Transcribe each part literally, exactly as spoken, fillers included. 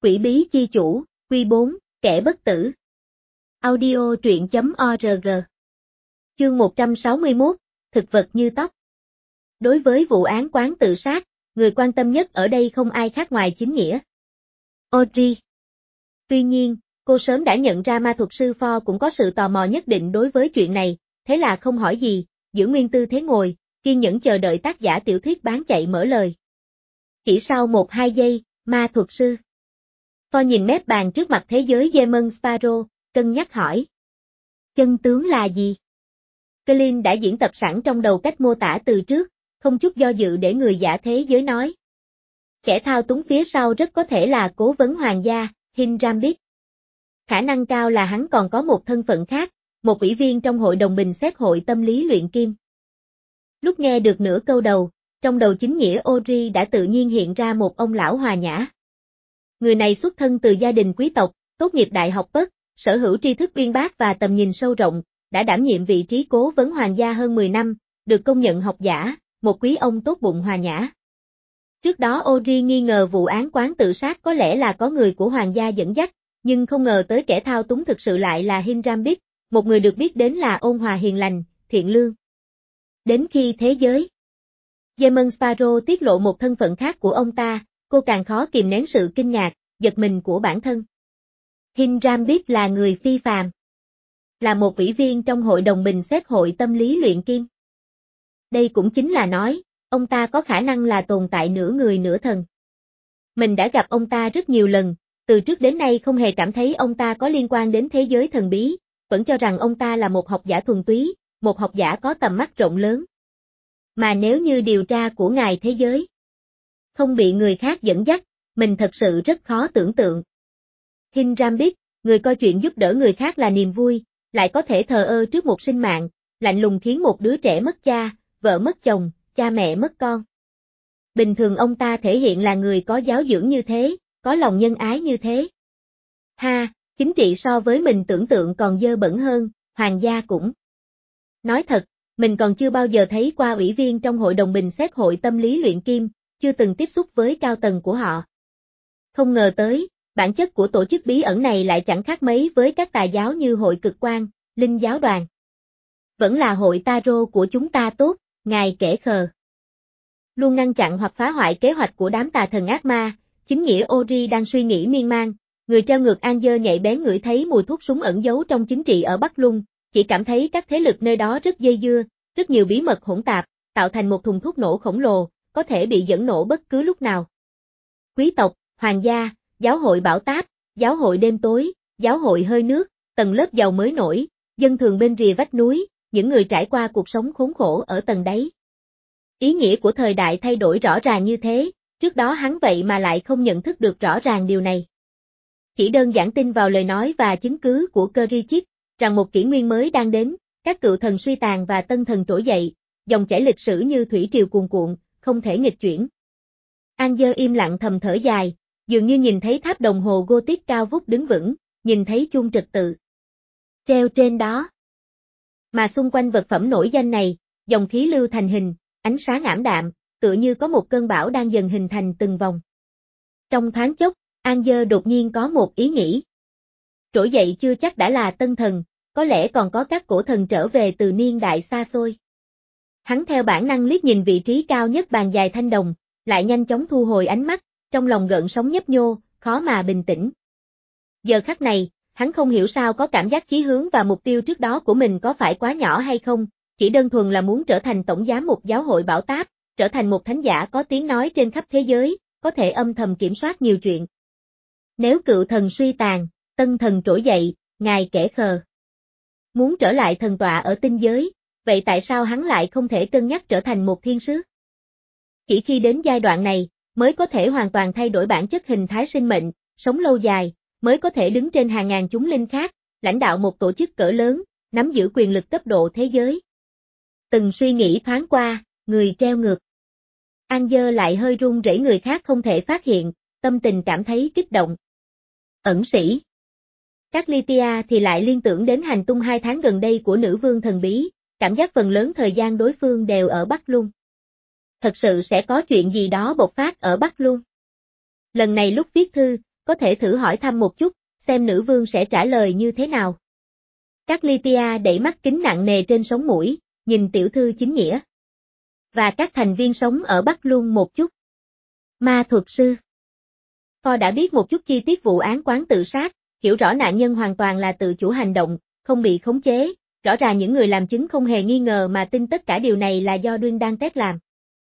Quỷ bí chi chủ, Quy bốn, kẻ bất tử. Audio truyện chấm org. Chương một trăm sáu mươi mốt, thực vật như tóc. Đối với vụ án quán tự sát, người quan tâm nhất ở đây không ai khác ngoài chính nghĩa Audrey. Tuy nhiên, cô sớm đã nhận ra ma thuật sư Ford cũng có sự tò mò nhất định đối với chuyện này, thế là không hỏi gì, giữ nguyên tư thế ngồi, kiên nhẫn chờ đợi tác giả tiểu thuyết bán chạy mở lời. Chỉ sau một hai giây, ma thuật sư Ford nhìn mép bàn trước mặt thế giới Demon Sparrow, cân nhắc hỏi. Chân tướng là gì? Colin đã diễn tập sẵn trong đầu cách mô tả từ trước, không chút do dự để người giả thế giới nói. Kẻ thao túng phía sau rất có thể là cố vấn hoàng gia, Hinrambit. Khả năng cao là hắn còn có một thân phận khác, một ủy viên trong hội đồng bình xét hội tâm lý luyện kim. Lúc nghe được nửa câu đầu, trong đầu chính nghĩa Audrey đã tự nhiên hiện ra một ông lão hòa nhã. Người này xuất thân từ gia đình quý tộc, tốt nghiệp đại học Perth, sở hữu tri thức uyên bác và tầm nhìn sâu rộng, đã đảm nhiệm vị trí cố vấn hoàng gia hơn mười năm, được công nhận học giả, một quý ông tốt bụng hòa nhã. Trước đó Audrey nghi ngờ vụ án quán tự sát có lẽ là có người của hoàng gia dẫn dắt, nhưng không ngờ tới kẻ thao túng thực sự lại là Hinrambit, một người được biết đến là ôn hòa hiền lành, thiện lương. Đến khi thế giới Demon Sparrow tiết lộ một thân phận khác của ông ta, cô càng khó kìm nén sự kinh ngạc, giật mình của bản thân. Hinrambit là người phi phàm, là một ủy viên trong hội đồng bình xét hội tâm lý luyện kim. Đây cũng chính là nói, ông ta có khả năng là tồn tại nửa người nửa thần. Mình đã gặp ông ta rất nhiều lần, từ trước đến nay không hề cảm thấy ông ta có liên quan đến thế giới thần bí, vẫn cho rằng ông ta là một học giả thuần túy, một học giả có tầm mắt rộng lớn. Mà nếu như điều tra của ngài thế giới không bị người khác dẫn dắt, mình thật sự rất khó tưởng tượng. Hinrambit, người coi chuyện giúp đỡ người khác là niềm vui, lại có thể thờ ơ trước một sinh mạng, lạnh lùng khiến một đứa trẻ mất cha, vợ mất chồng, cha mẹ mất con. Bình thường ông ta thể hiện là người có giáo dưỡng như thế, có lòng nhân ái như thế. Ha, chính trị so với mình tưởng tượng còn dơ bẩn hơn, hoàng gia cũng. Nói thật, mình còn chưa bao giờ thấy qua ủy viên trong hội đồng bình xét hội tâm lý luyện kim, chưa từng tiếp xúc với cao tầng của họ. Không ngờ tới, bản chất của tổ chức bí ẩn này lại chẳng khác mấy với các tà giáo như hội cực quan, linh giáo đoàn. Vẫn là hội Taro của chúng ta tốt, ngài kẻ khờ. Luôn ngăn chặn hoặc phá hoại kế hoạch của đám tà thần ác ma, chính nghĩa Audrey đang suy nghĩ miên man, người treo ngược Angel nhạy bén ngửi thấy mùi thuốc súng ẩn giấu trong chính trị ở Bắc Lung, chỉ cảm thấy các thế lực nơi đó rất dây dưa, rất nhiều bí mật hỗn tạp, tạo thành một thùng thuốc nổ khổng lồ, có thể bị dẫn nổ bất cứ lúc nào. Quý tộc, hoàng gia, giáo hội bão táp, giáo hội đêm tối, giáo hội hơi nước, tầng lớp giàu mới nổi, dân thường bên rìa vách núi, những người trải qua cuộc sống khốn khổ ở tầng đáy. Ý nghĩa của thời đại thay đổi rõ ràng như thế, trước đó hắn vậy mà lại không nhận thức được rõ ràng điều này. Chỉ đơn giản tin vào lời nói và chứng cứ của Kerrichit, rằng một kỷ nguyên mới đang đến, các cựu thần suy tàn và tân thần trỗi dậy, dòng chảy lịch sử như thủy triều cuồn cuộn, không thể nghịch chuyển. Angel im lặng thầm thở dài, dường như nhìn thấy tháp đồng hồ Gothic cao vút đứng vững, nhìn thấy chuông trật tự treo trên đó. Mà xung quanh vật phẩm nổi danh này, dòng khí lưu thành hình, ánh sáng ảm đạm, tựa như có một cơn bão đang dần hình thành từng vòng. Trong thoáng chốc, Angel đột nhiên có một ý nghĩ. Trỗi dậy chưa chắc đã là tân thần, có lẽ còn có các cổ thần trở về từ niên đại xa xôi. Hắn theo bản năng liếc nhìn vị trí cao nhất bàn dài thanh đồng, lại nhanh chóng thu hồi ánh mắt, trong lòng gợn sóng nhấp nhô, khó mà bình tĩnh. Giờ khắc này, hắn không hiểu sao có cảm giác chí hướng và mục tiêu trước đó của mình có phải quá nhỏ hay không, chỉ đơn thuần là muốn trở thành tổng giám mục giáo hội bão táp, trở thành một thánh giả có tiếng nói trên khắp thế giới, có thể âm thầm kiểm soát nhiều chuyện. Nếu cựu thần suy tàn, tân thần trỗi dậy, ngài kẻ khờ. Muốn trở lại thần tọa ở tinh giới, vậy tại sao hắn lại không thể cân nhắc trở thành một thiên sứ? Chỉ khi đến giai đoạn này, mới có thể hoàn toàn thay đổi bản chất hình thái sinh mệnh, sống lâu dài, mới có thể đứng trên hàng ngàn chúng linh khác, lãnh đạo một tổ chức cỡ lớn, nắm giữ quyền lực cấp độ thế giới. Từng suy nghĩ thoáng qua, người treo ngược. Angel lại hơi run rẩy, người khác không thể phát hiện, tâm tình cảm thấy kích động. Ẩn sĩ. Các Lytia thì lại liên tưởng đến hành tung hai tháng gần đây của nữ vương thần bí, cảm giác phần lớn thời gian đối phương đều ở Bắc Lung. Thật sự sẽ có chuyện gì đó bộc phát ở Bắc Lung. Lần này lúc viết thư, có thể thử hỏi thăm một chút, xem nữ vương sẽ trả lời như thế nào. Các Lytia đẩy mắt kính nặng nề trên sống mũi, nhìn tiểu thư chính nghĩa. Và các thành viên sống ở Bắc luôn một chút. Ma thuật sư. Ford đã biết một chút chi tiết vụ án quán tự sát, hiểu rõ nạn nhân hoàn toàn là tự chủ hành động, không bị khống chế, rõ ràng những người làm chứng không hề nghi ngờ mà tin tất cả điều này là do Duyên đang tét làm.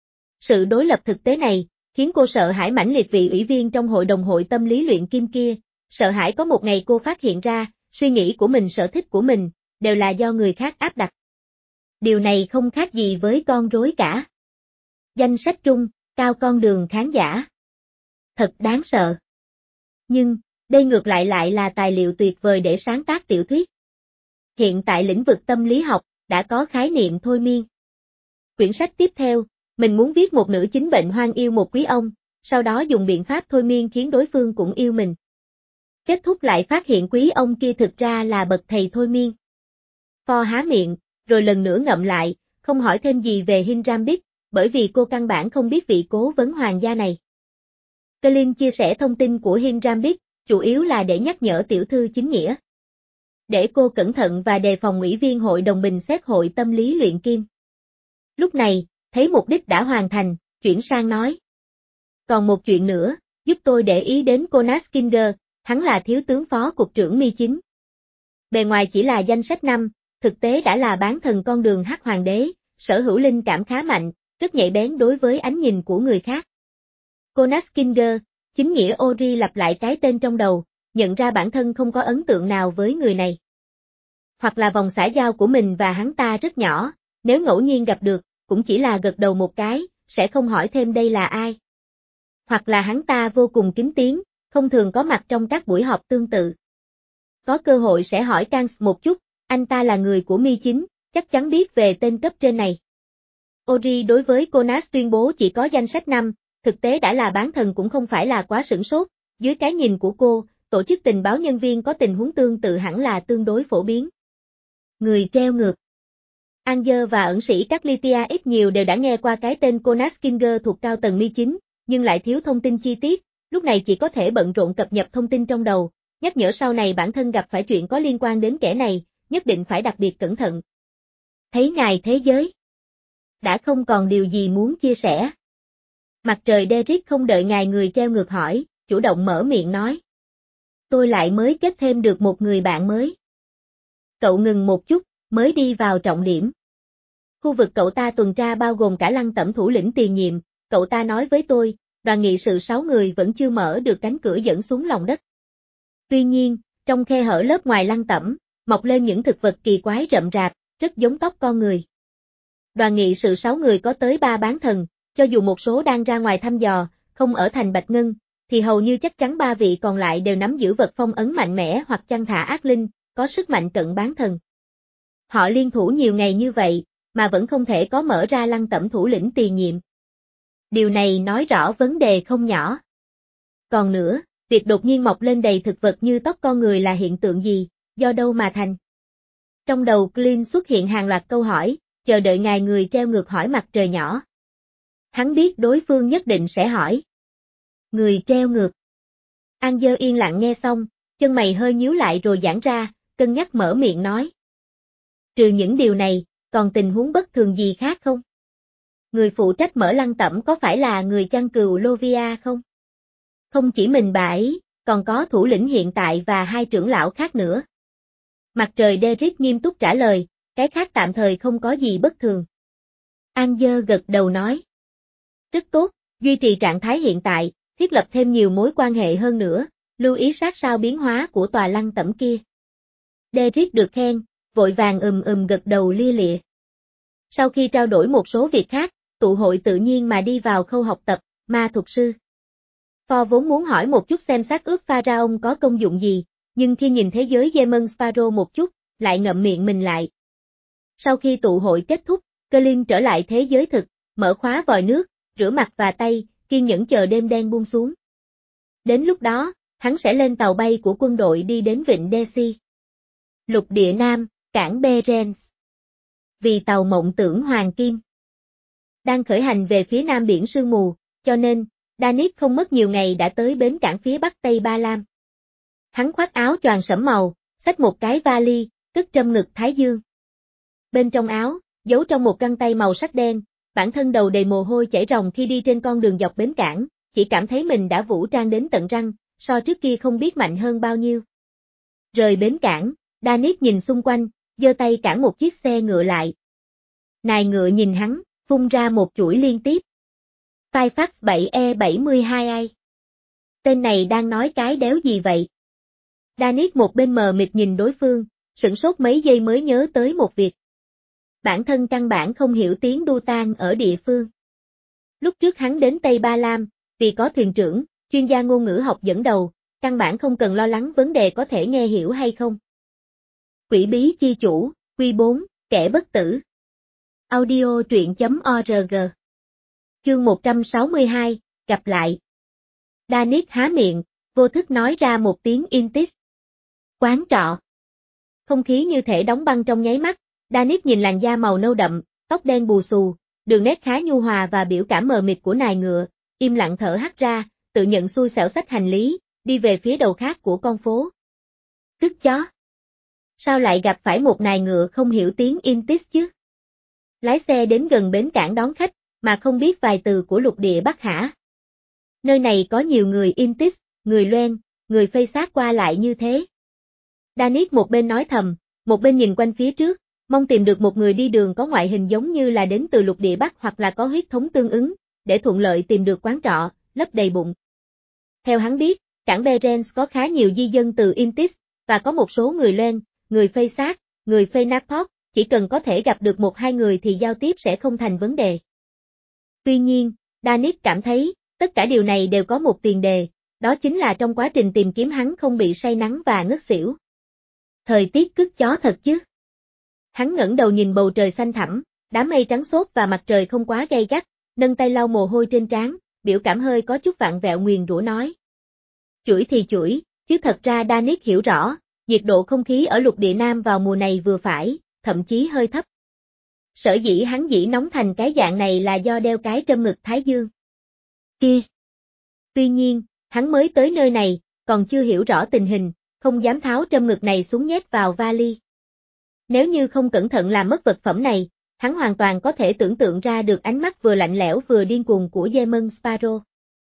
Sự đối lập thực tế này, khiến cô sợ hãi mãnh liệt vị ủy viên trong hội đồng hội tâm lý luyện kim kia, sợ hãi có một ngày cô phát hiện ra, suy nghĩ của mình sở thích của mình, đều là do người khác áp đặt. Điều này không khác gì với con rối cả. Danh sách trung, cao con đường khán giả. Thật đáng sợ. Nhưng, đây ngược lại lại là tài liệu tuyệt vời để sáng tác tiểu thuyết. Hiện tại lĩnh vực tâm lý học, đã có khái niệm thôi miên. Quyển sách tiếp theo, mình muốn viết một nữ chính bệnh hoang yêu một quý ông, sau đó dùng biện pháp thôi miên khiến đối phương cũng yêu mình. Kết thúc lại phát hiện quý ông kia thực ra là bậc thầy thôi miên. Ford há miệng, rồi lần nữa ngậm lại, không hỏi thêm gì về Hinrambik, bởi vì cô căn bản không biết vị cố vấn hoàng gia này. Colin chia sẻ thông tin của Hinrambik, chủ yếu là để nhắc nhở tiểu thư chính nghĩa. Để cô cẩn thận và đề phòng ủy viên hội đồng bình xét hội tâm lý luyện kim. Lúc này, thấy mục đích đã hoàn thành, chuyển sang nói. Còn một chuyện nữa, giúp tôi để ý đến Jonas Kinder, hắn là thiếu tướng phó cục trưởng Mi chín. Bề ngoài chỉ là danh sách năm, thực tế đã là bán thần con đường hắc hoàng đế, sở hữu linh cảm khá mạnh, rất nhạy bén đối với ánh nhìn của người khác. Jonas Kinder, chính nghĩa Ori lặp lại cái tên trong đầu, nhận ra bản thân không có ấn tượng nào với người này. Hoặc là vòng xã giao của mình và hắn ta rất nhỏ, nếu ngẫu nhiên gặp được, cũng chỉ là gật đầu một cái, sẽ không hỏi thêm đây là ai. Hoặc là hắn ta vô cùng kín tiếng, không thường có mặt trong các buổi họp tương tự. Có cơ hội sẽ hỏi Kans một chút, anh ta là người của Mi chín, chắc chắn biết về tên cấp trên này. Ori đối với Jonas tuyên bố chỉ có danh sách năm, thực tế đã là bán thần cũng không phải là quá sửng sốt, dưới cái nhìn của cô, tổ chức tình báo nhân viên có tình huống tương tự hẳn là tương đối phổ biến. Người treo ngược. Anger và ẩn sĩ các Lytia ít nhiều đều đã nghe qua cái tên Jonas Kinder thuộc cao tầng Mi chín, nhưng lại thiếu thông tin chi tiết, lúc này chỉ có thể bận rộn cập nhật thông tin trong đầu, nhắc nhở sau này bản thân gặp phải chuyện có liên quan đến kẻ này, nhất định phải đặc biệt cẩn thận. Thấy ngài thế giới. Đã không còn điều gì muốn chia sẻ. Mặt trời Derek không đợi ngài người treo ngược hỏi, chủ động mở miệng nói. Tôi lại mới kết thêm được một người bạn mới. Cậu ngừng một chút, mới đi vào trọng điểm. Khu vực cậu ta tuần tra bao gồm cả Lăng Tẩm thủ lĩnh tiền nhiệm, cậu ta nói với tôi, đoàn nghị sự sáu người vẫn chưa mở được cánh cửa dẫn xuống lòng đất. Tuy nhiên, trong khe hở lớp ngoài Lăng Tẩm, mọc lên những thực vật kỳ quái rậm rạp, rất giống tóc con người. Đoàn nghị sự sáu người có tới ba bán thần, cho dù một số đang ra ngoài thăm dò, không ở thành Bạch Ngân, thì hầu như chắc chắn ba vị còn lại đều nắm giữ vật phong ấn mạnh mẽ hoặc chăn thả ác linh, có sức mạnh cận bán thần. Họ liên thủ nhiều ngày như vậy, mà vẫn không thể có mở ra Lăng Tẩm thủ lĩnh tiền nhiệm. Điều này nói rõ vấn đề không nhỏ. Còn nữa, việc đột nhiên mọc lên đầy thực vật như tóc con người là hiện tượng gì, do đâu mà thành? Trong đầu Clint xuất hiện hàng loạt câu hỏi, chờ đợi ngài người treo ngược hỏi mặt trời nhỏ. Hắn biết đối phương nhất định sẽ hỏi. Người treo ngược. Anger yên lặng nghe xong, chân mày hơi nhíu lại rồi giãn ra, cân nhắc mở miệng nói. Trừ những điều này, còn tình huống bất thường gì khác không? Người phụ trách mở Lăng Tẩm có phải là người chăn cừu Lovia không? Không chỉ mình bà ấy, còn có thủ lĩnh hiện tại và hai trưởng lão khác nữa. Mặt trời Derek nghiêm túc trả lời, cái khác tạm thời không có gì bất thường. Anger gật đầu nói. Rất tốt, duy trì trạng thái hiện tại, thiết lập thêm nhiều mối quan hệ hơn nữa, lưu ý sát sao biến hóa của tòa Lăng Tẩm kia. Derek được khen, vội vàng ừm ừm gật đầu lia lịa. Sau khi trao đổi một số việc khác, tụ hội tự nhiên mà đi vào khâu học tập, ma thuật sư. Ford vốn muốn hỏi một chút xem xác ướp Pharaon có công dụng gì, nhưng khi nhìn thế giới Demon Sparrow một chút, lại ngậm miệng mình lại. Sau khi tụ hội kết thúc, Colin trở lại thế giới thực, mở khóa vòi nước, rửa mặt và tay, kiên nhẫn chờ đêm đen buông xuống. Đến lúc đó, hắn sẽ lên tàu bay của quân đội đi đến vịnh Desi. Lục địa Nam, cảng Berens. Vì tàu mộng tưởng Hoàng Kim đang khởi hành về phía nam biển sương mù, cho nên, Danis không mất nhiều ngày đã tới bến cảng phía bắc Tây Ba Lam. Hắn khoác áo choàng sẫm màu, xách một cái vali, cất trâm ngực thái dương. Bên trong áo, giấu trong một găng tay màu sắc đen, bản thân đầu đầy mồ hôi chảy ròng khi đi trên con đường dọc bến cảng, chỉ cảm thấy mình đã vũ trang đến tận răng, so trước kia không biết mạnh hơn bao nhiêu. Rời bến cảng, Danis nhìn xung quanh, giơ tay cản một chiếc xe ngựa lại. Nài ngựa nhìn hắn, phun ra một chuỗi liên tiếp. Firefox bảy E bảy mươi hai i. Tên này đang nói cái đéo gì vậy? Danis một bên mờ mịt nhìn đối phương, sửng sốt mấy giây mới nhớ tới một việc. Bản thân căn bản không hiểu tiếng Dutan ở địa phương. Lúc trước hắn đến Tây Ba Lam, vì có thuyền trưởng, chuyên gia ngôn ngữ học dẫn đầu, căn bản không cần lo lắng vấn đề có thể nghe hiểu hay không. Quỷ bí chi chủ, Quy bốn, kẻ bất tử. Audio truyện chấm org. Chương một trăm sáu mươi hai, gặp lại. Danis há miệng, vô thức nói ra một tiếng Intis. Quán trọ. Không khí như thể đóng băng trong nháy mắt, Danis nhìn làn da màu nâu đậm, tóc đen bù xù, đường nét khá nhu hòa và biểu cảm mờ mịt của nài ngựa, im lặng thở hắt ra, tự nhận xui xẻo xách hành lý, đi về phía đầu khác của con phố. Tức chó. Sao lại gặp phải một nài ngựa không hiểu tiếng Intis chứ? Lái xe đến gần bến cảng đón khách, mà không biết vài từ của lục địa Bắc hả? Nơi này có nhiều người Intis, người Loen, người phây xác qua lại như thế. Danis một bên nói thầm, một bên nhìn quanh phía trước, mong tìm được một người đi đường có ngoại hình giống như là đến từ lục địa Bắc hoặc là có huyết thống tương ứng, để thuận lợi tìm được quán trọ, lấp đầy bụng. Theo hắn biết, cảng Berens có khá nhiều di dân từ Intis, và có một số người Loen, người phây xác, người phây Nakpok, chỉ cần có thể gặp được một hai người thì giao tiếp sẽ không thành vấn đề. Tuy nhiên, Danis cảm thấy, tất cả điều này đều có một tiền đề, đó chính là trong quá trình tìm kiếm hắn không bị say nắng và ngất xỉu. Thời tiết cứt chó thật chứ. Hắn ngẩng đầu nhìn bầu trời xanh thẳm, đám mây trắng xốp và mặt trời không quá gay gắt, nâng tay lau mồ hôi trên trán, biểu cảm hơi có chút vặn vẹo nguyền rủa nói. Chửi thì chửi, chứ thật ra Danis hiểu rõ, nhiệt độ không khí ở lục địa Nam vào mùa này vừa phải, thậm chí hơi thấp. Sở dĩ hắn dĩ nóng thành cái dạng này là do đeo cái trâm ngực thái dương. Kia. Tuy nhiên, hắn mới tới nơi này, còn chưa hiểu rõ tình hình, không dám tháo trâm ngực này xuống nhét vào vali. Nếu như không cẩn thận làm mất vật phẩm này, hắn hoàn toàn có thể tưởng tượng ra được ánh mắt vừa lạnh lẽo vừa điên cuồng của Demon Sparrow.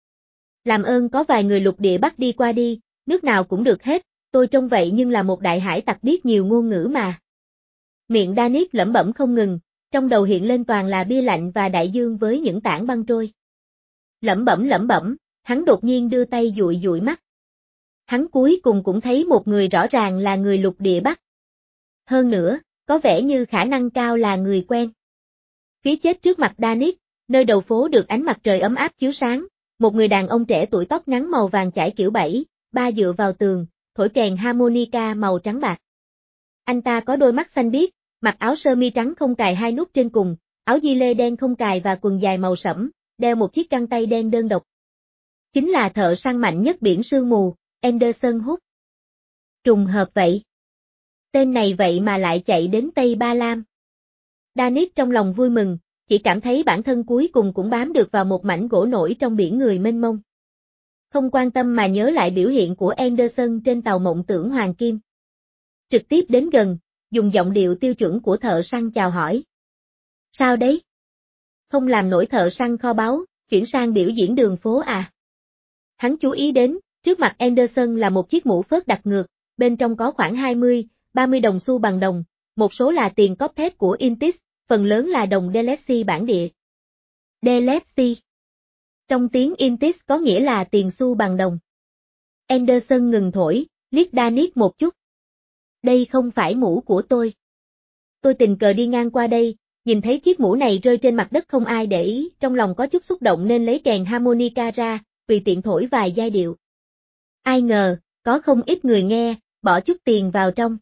Làm ơn có vài người lục địa Bắc đi qua đi, nước nào cũng được hết, tôi trông vậy nhưng là một đại hải tặc biết nhiều ngôn ngữ mà. Miệng Danis lẩm bẩm không ngừng, trong đầu hiện lên toàn là bia lạnh và đại dương với những tảng băng trôi. Lẩm bẩm lẩm bẩm, hắn đột nhiên đưa tay dụi dụi mắt. Hắn cuối cùng cũng thấy một người rõ ràng là người lục địa Bắc. Hơn nữa, có vẻ như khả năng cao là người quen. Phía chết trước mặt Danis, nơi đầu phố được ánh mặt trời ấm áp chiếu sáng, một người đàn ông trẻ tuổi tóc ngắn màu vàng chải kiểu bảy, ba dựa vào tường, thổi kèn harmonica màu trắng bạc. Anh ta có đôi mắt xanh biếc, mặc áo sơ mi trắng không cài hai nút trên cùng, áo gi lê đen không cài và quần dài màu sẫm, đeo một chiếc găng tay đen đơn độc. Chính là thợ săn mạnh nhất biển sương mù, Anderson Hook. Trùng hợp vậy. Tên này vậy mà lại chạy đến Tây Ba Lam. Danis trong lòng vui mừng, chỉ cảm thấy bản thân cuối cùng cũng bám được vào một mảnh gỗ nổi trong biển người mênh mông. Không quan tâm mà nhớ lại biểu hiện của Anderson trên tàu mộng tưởng Hoàng Kim. Trực tiếp đến gần, dùng giọng điệu tiêu chuẩn của thợ săn chào hỏi. Sao đấy? Không làm nổi thợ săn kho báu, chuyển sang biểu diễn đường phố à? Hắn chú ý đến, trước mặt Anderson là một chiếc mũ phớt đặt ngược, bên trong có khoảng hai mươi, ba mươi đồng xu bằng đồng, một số là tiền cóp thép của Intis, phần lớn là đồng Delexi bản địa. Delexi. Trong tiếng Intis có nghĩa là tiền xu bằng đồng. Anderson ngừng thổi, liếc Danis một chút. Đây không phải mũ của tôi. Tôi tình cờ đi ngang qua đây, nhìn thấy chiếc mũ này rơi trên mặt đất không ai để ý, trong lòng có chút xúc động nên lấy kèn harmonica ra, tùy tiện thổi vài giai điệu. Ai ngờ, có không ít người nghe, bỏ chút tiền vào trong.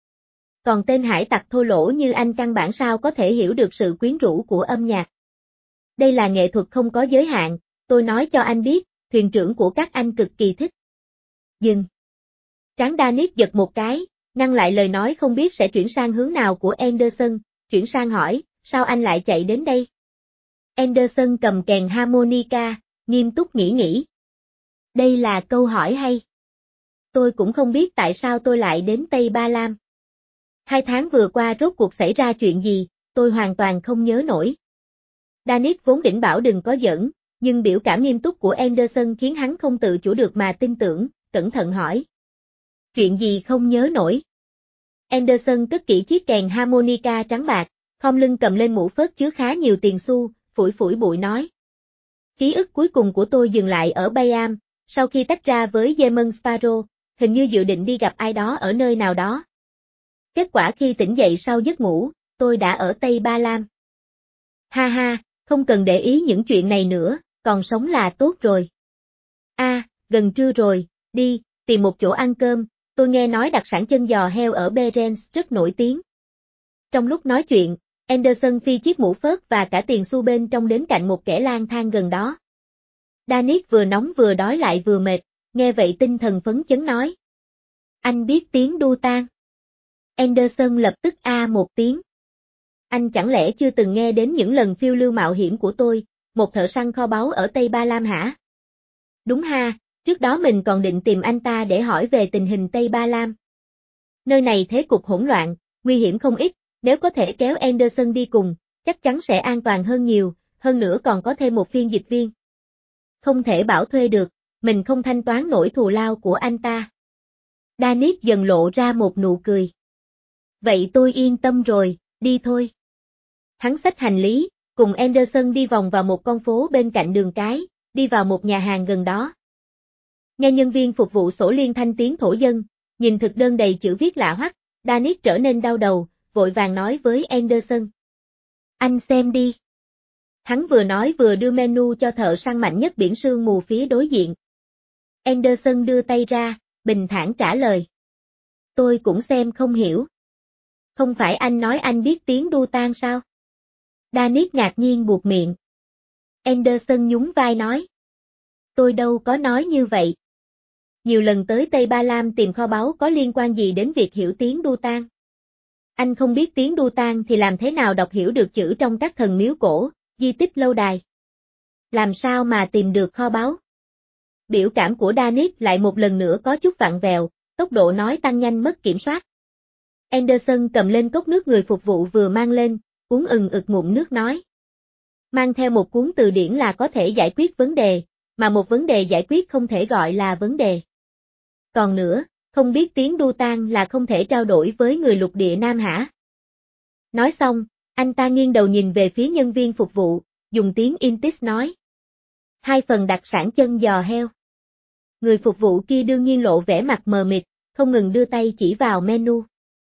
Còn tên hải tặc thô lỗ như anh căn bản sao có thể hiểu được sự quyến rũ của âm nhạc. Đây là nghệ thuật không có giới hạn, tôi nói cho anh biết, thuyền trưởng của các anh cực kỳ thích. Dừng. Trán Danis giật một cái, ngăn lại lời nói không biết sẽ chuyển sang hướng nào của Anderson, chuyển sang hỏi, sao anh lại chạy đến đây? Anderson cầm kèn harmonica, nghiêm túc nghĩ nghĩ. Đây là câu hỏi hay. Tôi cũng không biết tại sao tôi lại đến Tây Ba Lam. Hai tháng vừa qua rốt cuộc xảy ra chuyện gì, tôi hoàn toàn không nhớ nổi. Danis vốn định bảo đừng có giỡn, nhưng biểu cảm nghiêm túc của Anderson khiến hắn không tự chủ được mà tin tưởng, cẩn thận hỏi. Chuyện gì không nhớ nổi? Anderson cất kỹ chiếc kèn harmonica trắng bạc, khom lưng cầm lên mũ phớt chứa khá nhiều tiền xu, phủi phủi bụi nói. Ký ức cuối cùng của tôi dừng lại ở Bayam, sau khi tách ra với Demon Sparrow, hình như dự định đi gặp ai đó ở nơi nào đó. Kết quả khi tỉnh dậy sau giấc ngủ, tôi đã ở Tây Ba Lam. Ha ha, không cần để ý những chuyện này nữa, còn sống là tốt rồi. A, à, gần trưa rồi, đi, tìm một chỗ ăn cơm, tôi nghe nói đặc sản chân giò heo ở Berens rất nổi tiếng. Trong lúc nói chuyện, Anderson phi chiếc mũ phớt và cả tiền xu bên trong đến cạnh một kẻ lang thang gần đó. Danis vừa nóng vừa đói lại vừa mệt, nghe vậy tinh thần phấn chấn nói. Anh biết tiếng đu tang. Anderson lập tức a một tiếng. Anh chẳng lẽ chưa từng nghe đến những lần phiêu lưu mạo hiểm của tôi, một thợ săn kho báu ở Tây Ba Lam hả? Đúng ha, trước đó mình còn định tìm anh ta để hỏi về tình hình Tây Ba Lam. Nơi này thế cục hỗn loạn, nguy hiểm không ít, nếu có thể kéo Anderson đi cùng, chắc chắn sẽ an toàn hơn nhiều, hơn nữa còn có thêm một phiên dịch viên. Không thể bảo thuê được, mình không thanh toán nổi thù lao của anh ta. Danis dần lộ ra một nụ cười. Vậy tôi yên tâm rồi, đi thôi. Hắn xách hành lý, cùng Anderson đi vòng vào một con phố bên cạnh đường cái, đi vào một nhà hàng gần đó. Nghe nhân viên phục vụ sổ liên thanh tiếng thổ dân, nhìn thực đơn đầy chữ viết lạ hoắc, Danis trở nên đau đầu, vội vàng nói với Anderson. Anh xem đi. Hắn vừa nói vừa đưa menu cho thợ săn mạnh nhất biển sương mù phía đối diện. Anderson đưa tay ra, bình thản trả lời. Tôi cũng xem không hiểu. Không phải anh nói anh biết tiếng đu tang sao? Danis ngạc nhiên buột miệng. Anderson nhún vai nói. Tôi đâu có nói như vậy. Nhiều lần tới Tây Ba Lam tìm kho báu có liên quan gì đến việc hiểu tiếng đu tang? Anh không biết tiếng đu tang thì làm thế nào đọc hiểu được chữ trong các thần miếu cổ, di tích lâu đài? Làm sao mà tìm được kho báu? Biểu cảm của Danis lại một lần nữa có chút vặn vẹo, tốc độ nói tăng nhanh mất kiểm soát. Anderson cầm lên cốc nước người phục vụ vừa mang lên, uống ừng ực ngụm nước nói. Mang theo một cuốn từ điển là có thể giải quyết vấn đề, mà một vấn đề giải quyết không thể gọi là vấn đề. Còn nữa, không biết tiếng đu tang là không thể trao đổi với người lục địa Nam hả? Nói xong, anh ta nghiêng đầu nhìn về phía nhân viên phục vụ, dùng tiếng Intis nói. Hai phần đặc sản chân giò heo. Người phục vụ kia đương nhiên lộ vẻ mặt mờ mịt, không ngừng đưa tay chỉ vào menu.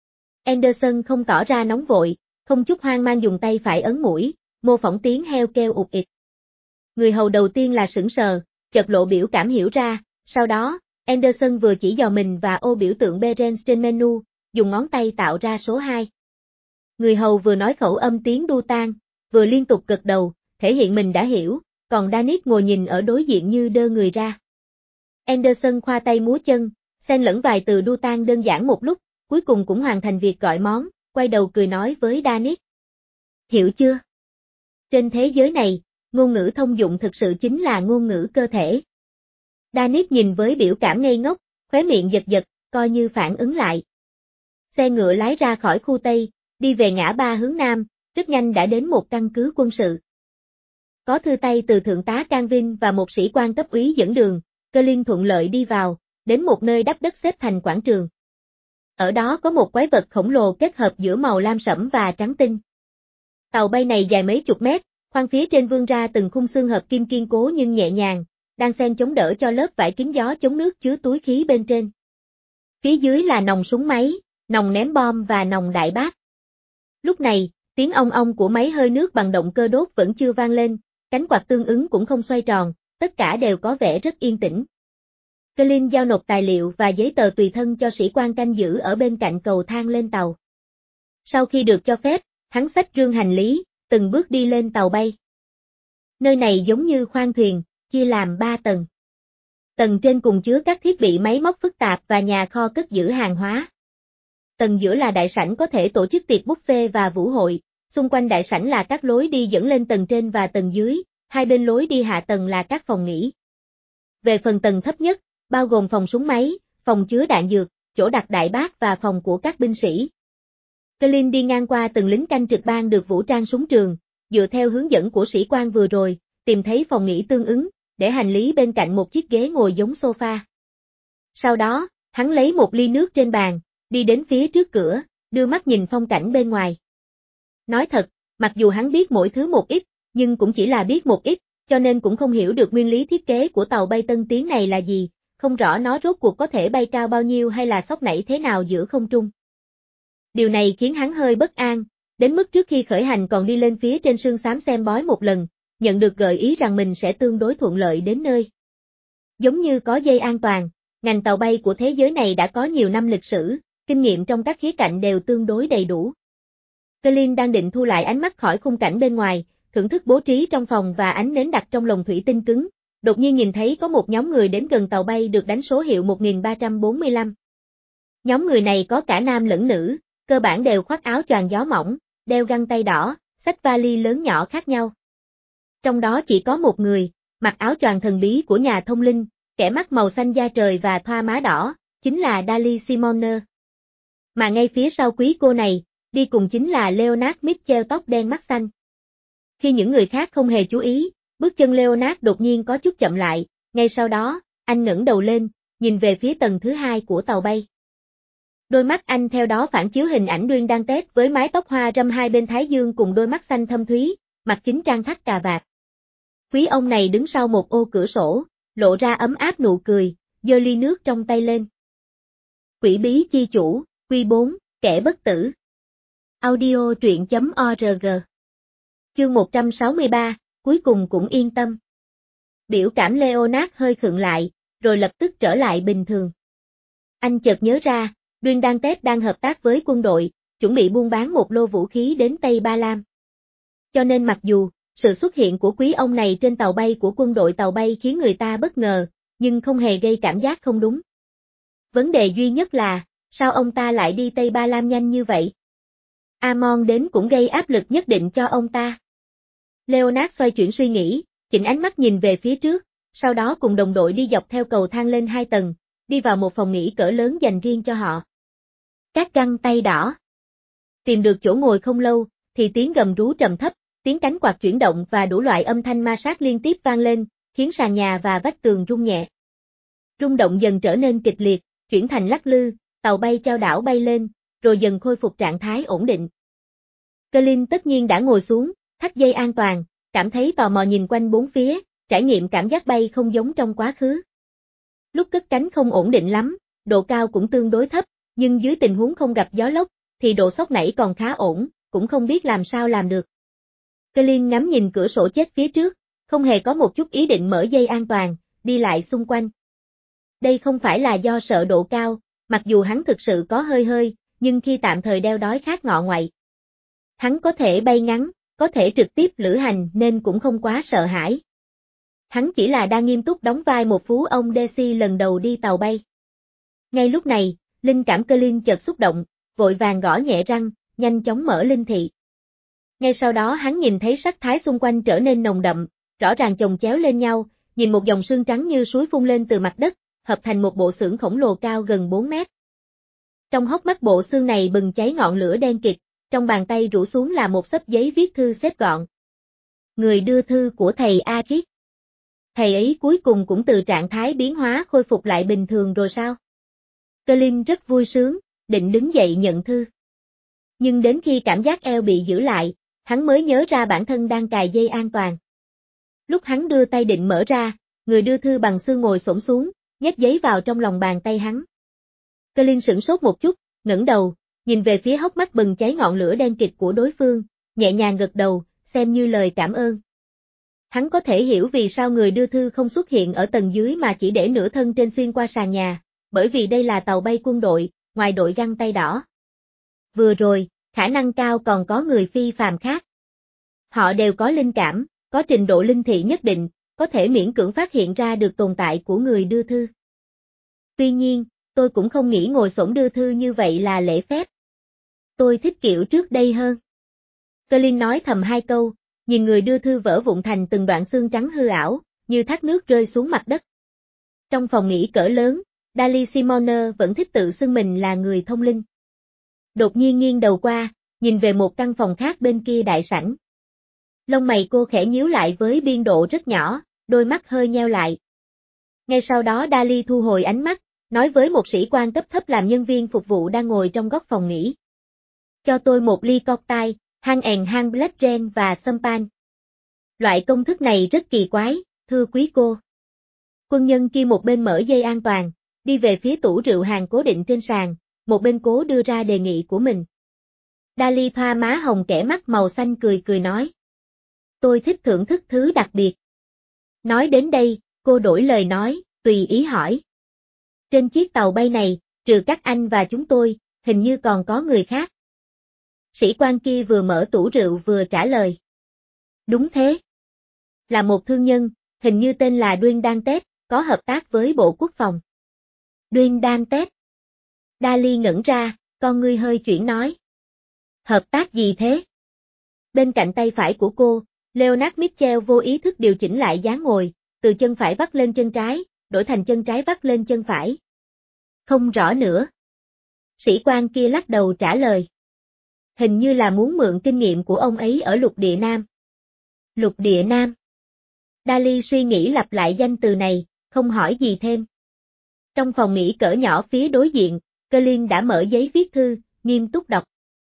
Anderson không tỏ ra nóng vội, không chút hoang mang dùng tay phải ấn mũi, mô phỏng tiếng heo kêu ụt ịt. Người hầu đầu tiên là sững sờ, chợt lộ biểu cảm hiểu ra, sau đó, Anderson vừa chỉ dò mình và ô biểu tượng Berens trên menu, dùng ngón tay tạo ra số hai. Người hầu vừa nói khẩu âm tiếng đu tang, vừa liên tục gật đầu, thể hiện mình đã hiểu, còn Danis ngồi nhìn ở đối diện như đơ người ra. Anderson khoa tay múa chân, xen lẫn vài từ đu tang đơn giản một lúc, cuối cùng cũng hoàn thành việc gọi món, quay đầu cười nói với Danis. Hiểu chưa? Trên thế giới này, ngôn ngữ thông dụng thực sự chính là ngôn ngữ cơ thể. Danis nhìn với biểu cảm ngây ngốc, khóe miệng giật giật, coi như phản ứng lại. Xe ngựa lái ra khỏi khu Tây, đi về ngã ba hướng Nam, rất nhanh đã đến một căn cứ quân sự. Có thư tay từ thượng tá Canvin và một sĩ quan cấp úy dẫn đường, Colin thuận lợi đi vào, đến một nơi đắp đất xếp thành quảng trường. Ở đó có một quái vật khổng lồ kết hợp giữa màu lam sẫm và trắng tinh. Tàu bay này dài mấy chục mét, khoang phía trên vươn ra từng khung xương hợp kim kiên cố nhưng nhẹ nhàng, đang xen chống đỡ cho lớp vải kín gió chống nước chứa túi khí bên trên. Phía dưới là nòng súng máy, nòng ném bom và nòng đại bác. Lúc này, tiếng ong ong của máy hơi nước bằng động cơ đốt vẫn chưa vang lên, cánh quạt tương ứng cũng không xoay tròn, tất cả đều có vẻ rất yên tĩnh. Colin giao nộp tài liệu và giấy tờ tùy thân cho sĩ quan canh giữ ở bên cạnh cầu thang lên tàu. Sau khi được cho phép, hắn xách rương hành lý, từng bước đi lên tàu bay. Nơi này giống như khoang thuyền, chia làm ba tầng. Tầng trên cùng chứa các thiết bị máy móc phức tạp và nhà kho cất giữ hàng hóa. Tầng giữa là đại sảnh có thể tổ chức tiệc buffet và vũ hội, xung quanh đại sảnh là các lối đi dẫn lên tầng trên và tầng dưới, hai bên lối đi hạ tầng là các phòng nghỉ. Về phần tầng thấp nhất, bao gồm phòng súng máy, phòng chứa đạn dược, chỗ đặt đại bác và phòng của các binh sĩ. Colin đi ngang qua từng lính canh trực ban được vũ trang súng trường, dựa theo hướng dẫn của sĩ quan vừa rồi, tìm thấy phòng nghỉ tương ứng, để hành lý bên cạnh một chiếc ghế ngồi giống sofa. Sau đó, hắn lấy một ly nước trên bàn, đi đến phía trước cửa, đưa mắt nhìn phong cảnh bên ngoài. Nói thật, mặc dù hắn biết mỗi thứ một ít, nhưng cũng chỉ là biết một ít, cho nên cũng không hiểu được nguyên lý thiết kế của tàu bay tân tiến này là gì, không rõ nó rốt cuộc có thể bay cao bao nhiêu hay là xóc nảy thế nào giữa không trung. Điều này khiến hắn hơi bất an, đến mức trước khi khởi hành còn đi lên phía trên sương xám xem bói một lần, nhận được gợi ý rằng mình sẽ tương đối thuận lợi đến nơi. Giống như có dây an toàn, ngành tàu bay của thế giới này đã có nhiều năm lịch sử, kinh nghiệm trong các khía cạnh đều tương đối đầy đủ. Colin đang định thu lại ánh mắt khỏi khung cảnh bên ngoài, thưởng thức bố trí trong phòng và ánh nến đặt trong lồng thủy tinh cứng, đột nhiên nhìn thấy có một nhóm người đến gần tàu bay được đánh số hiệu một nghìn ba trăm bốn mươi lăm. Nhóm người này có cả nam lẫn nữ, cơ bản đều khoác áo choàng gió mỏng, đeo găng tay đỏ, xách vali lớn nhỏ khác nhau. Trong đó chỉ có một người, mặc áo choàng thần bí của nhà thông linh, kẻ mắt màu xanh da trời và thoa má đỏ, chính là Dali Simoner. Mà ngay phía sau quý cô này, đi cùng chính là Leonard Mitchell tóc đen mắt xanh. Khi những người khác không hề chú ý, bước chân Leonard đột nhiên có chút chậm lại, ngay sau đó, anh ngẩng đầu lên, nhìn về phía tầng thứ hai của tàu bay. Đôi mắt anh theo đó phản chiếu hình ảnh Duyên đang tết với mái tóc hoa râm hai bên thái dương cùng đôi mắt xanh thâm thúy, mặc chính trang thắt cà vạt. Quý ông này đứng sau một ô cửa sổ, lộ ra ấm áp nụ cười, giơ ly nước trong tay lên. Quỷ bí chi chủ, Quy bốn, kẻ bất tử. Audio truyện chấm org. Chương một trăm sáu mươi ba, cuối cùng cũng yên tâm. Biểu cảm Leonard hơi khựng lại, rồi lập tức trở lại bình thường. Anh chợt nhớ ra, Duyên đang Tết đang hợp tác với quân đội, chuẩn bị buôn bán một lô vũ khí đến Tây Ba Lam. Cho nên mặc dù, sự xuất hiện của quý ông này trên tàu bay của quân đội tàu bay khiến người ta bất ngờ, nhưng không hề gây cảm giác không đúng. Vấn đề duy nhất là, sao ông ta lại đi Tây Ba Lam nhanh như vậy? Amon đến cũng gây áp lực nhất định cho ông ta. Leonard xoay chuyển suy nghĩ, chỉnh ánh mắt nhìn về phía trước, sau đó cùng đồng đội đi dọc theo cầu thang lên hai tầng, đi vào một phòng nghỉ cỡ lớn dành riêng cho họ. Các găng tay đỏ. Tìm được chỗ ngồi không lâu, thì tiếng gầm rú trầm thấp, tiếng cánh quạt chuyển động và đủ loại âm thanh ma sát liên tiếp vang lên, khiến sàn nhà và vách tường rung nhẹ. Rung động dần trở nên kịch liệt, chuyển thành lắc lư, tàu bay chao đảo bay lên, rồi dần khôi phục trạng thái ổn định. Colin tất nhiên đã ngồi xuống, thắt dây an toàn, cảm thấy tò mò nhìn quanh bốn phía, trải nghiệm cảm giác bay không giống trong quá khứ. Lúc cất cánh không ổn định lắm, độ cao cũng tương đối thấp, nhưng dưới tình huống không gặp gió lốc, thì độ xóc nảy còn khá ổn, cũng không biết làm sao làm được. Colin ngắm nhìn cửa sổ chết phía trước, không hề có một chút ý định mở dây an toàn, đi lại xung quanh. Đây không phải là do sợ độ cao, mặc dù hắn thực sự có hơi hơi, nhưng khi tạm thời đeo đói khát ngọ ngoại. Hắn có thể bay ngắn, có thể trực tiếp lữ hành nên cũng không quá sợ hãi. Hắn chỉ là đang nghiêm túc đóng vai một phú ông Desi lần đầu đi tàu bay. Ngay lúc này, linh cảm Colin chợt xúc động, vội vàng gõ nhẹ răng, nhanh chóng mở linh thị. Ngay sau đó hắn nhìn thấy sắc thái xung quanh trở nên nồng đậm, rõ ràng chồng chéo lên nhau, nhìn một dòng sương trắng như suối phun lên từ mặt đất, hợp thành một bộ xưởng khổng lồ cao gần bốn mét. Trong hốc mắt bộ xương này bừng cháy ngọn lửa đen kịt, trong bàn tay rủ xuống là một xấp giấy viết thư xếp gọn. Người đưa thư của thầy Arik. Thầy ấy cuối cùng cũng từ trạng thái biến hóa khôi phục lại bình thường rồi sao? Colin rất vui sướng, định đứng dậy nhận thư. Nhưng đến khi cảm giác eo bị giữ lại, hắn mới nhớ ra bản thân đang cài dây an toàn. Lúc hắn đưa tay định mở ra, người đưa thư bằng xương ngồi xổm xuống, nhét giấy vào trong lòng bàn tay hắn. Colin sửng sốt một chút, ngẩng đầu, nhìn về phía hốc mắt bừng cháy ngọn lửa đen kịt của đối phương, nhẹ nhàng gật đầu, xem như lời cảm ơn. Hắn có thể hiểu vì sao người đưa thư không xuất hiện ở tầng dưới mà chỉ để nửa thân trên xuyên qua sàn nhà, bởi vì đây là tàu bay quân đội, ngoài đội găng tay đỏ. Vừa rồi, khả năng cao còn có người phi phàm khác. Họ đều có linh cảm, có trình độ linh thị nhất định, có thể miễn cưỡng phát hiện ra được tồn tại của người đưa thư. Tuy nhiên, tôi cũng không nghĩ ngồi xổm đưa thư như vậy là lễ phép. Tôi thích kiểu trước đây hơn. Colin nói thầm hai câu, nhìn người đưa thư vỡ vụn thành từng đoạn xương trắng hư ảo, như thác nước rơi xuống mặt đất. Trong phòng nghỉ cỡ lớn, Dali Simone vẫn thích tự xưng mình là người thông linh. Đột nhiên nghiêng đầu qua, nhìn về một căn phòng khác bên kia đại sảnh. Lông mày cô khẽ nhíu lại với biên độ rất nhỏ, đôi mắt hơi nheo lại. Ngay sau đó Dali thu hồi ánh mắt, nói với một sĩ quan cấp thấp làm nhân viên phục vụ đang ngồi trong góc phòng nghỉ. Cho tôi một ly cocktail, hang and hang Black Ren và champagne. Loại công thức này rất kỳ quái, thưa quý cô. Quân nhân kia một bên mở dây an toàn, đi về phía tủ rượu hàng cố định trên sàn, một bên cố đưa ra đề nghị của mình. Dali thoa má hồng kẻ mắt màu xanh cười cười nói. Tôi thích thưởng thức thứ đặc biệt. Nói đến đây, cô đổi lời nói, tùy ý hỏi. Trên chiếc tàu bay này, trừ các anh và chúng tôi, hình như còn có người khác. Sĩ quan kia vừa mở tủ rượu vừa trả lời. Đúng thế. Là một thương nhân, hình như tên là Duyên Đan Tết, có hợp tác với Bộ Quốc phòng. Duyên Đan Tết. Dali ngẩn ra, con ngươi hơi chuyển nói. Hợp tác gì thế? Bên cạnh tay phải của cô, Leonard Mitchell vô ý thức điều chỉnh lại dáng ngồi, từ chân phải vắt lên chân trái, đổi thành chân trái vắt lên chân phải. Không rõ nữa. Sĩ quan kia lắc đầu trả lời. Hình như là muốn mượn kinh nghiệm của ông ấy ở lục địa Nam. Lục địa Nam. Dali suy nghĩ lặp lại danh từ này, không hỏi gì thêm. Trong phòng nghỉ cỡ nhỏ phía đối diện, Colin đã mở giấy viết thư, nghiêm túc đọc.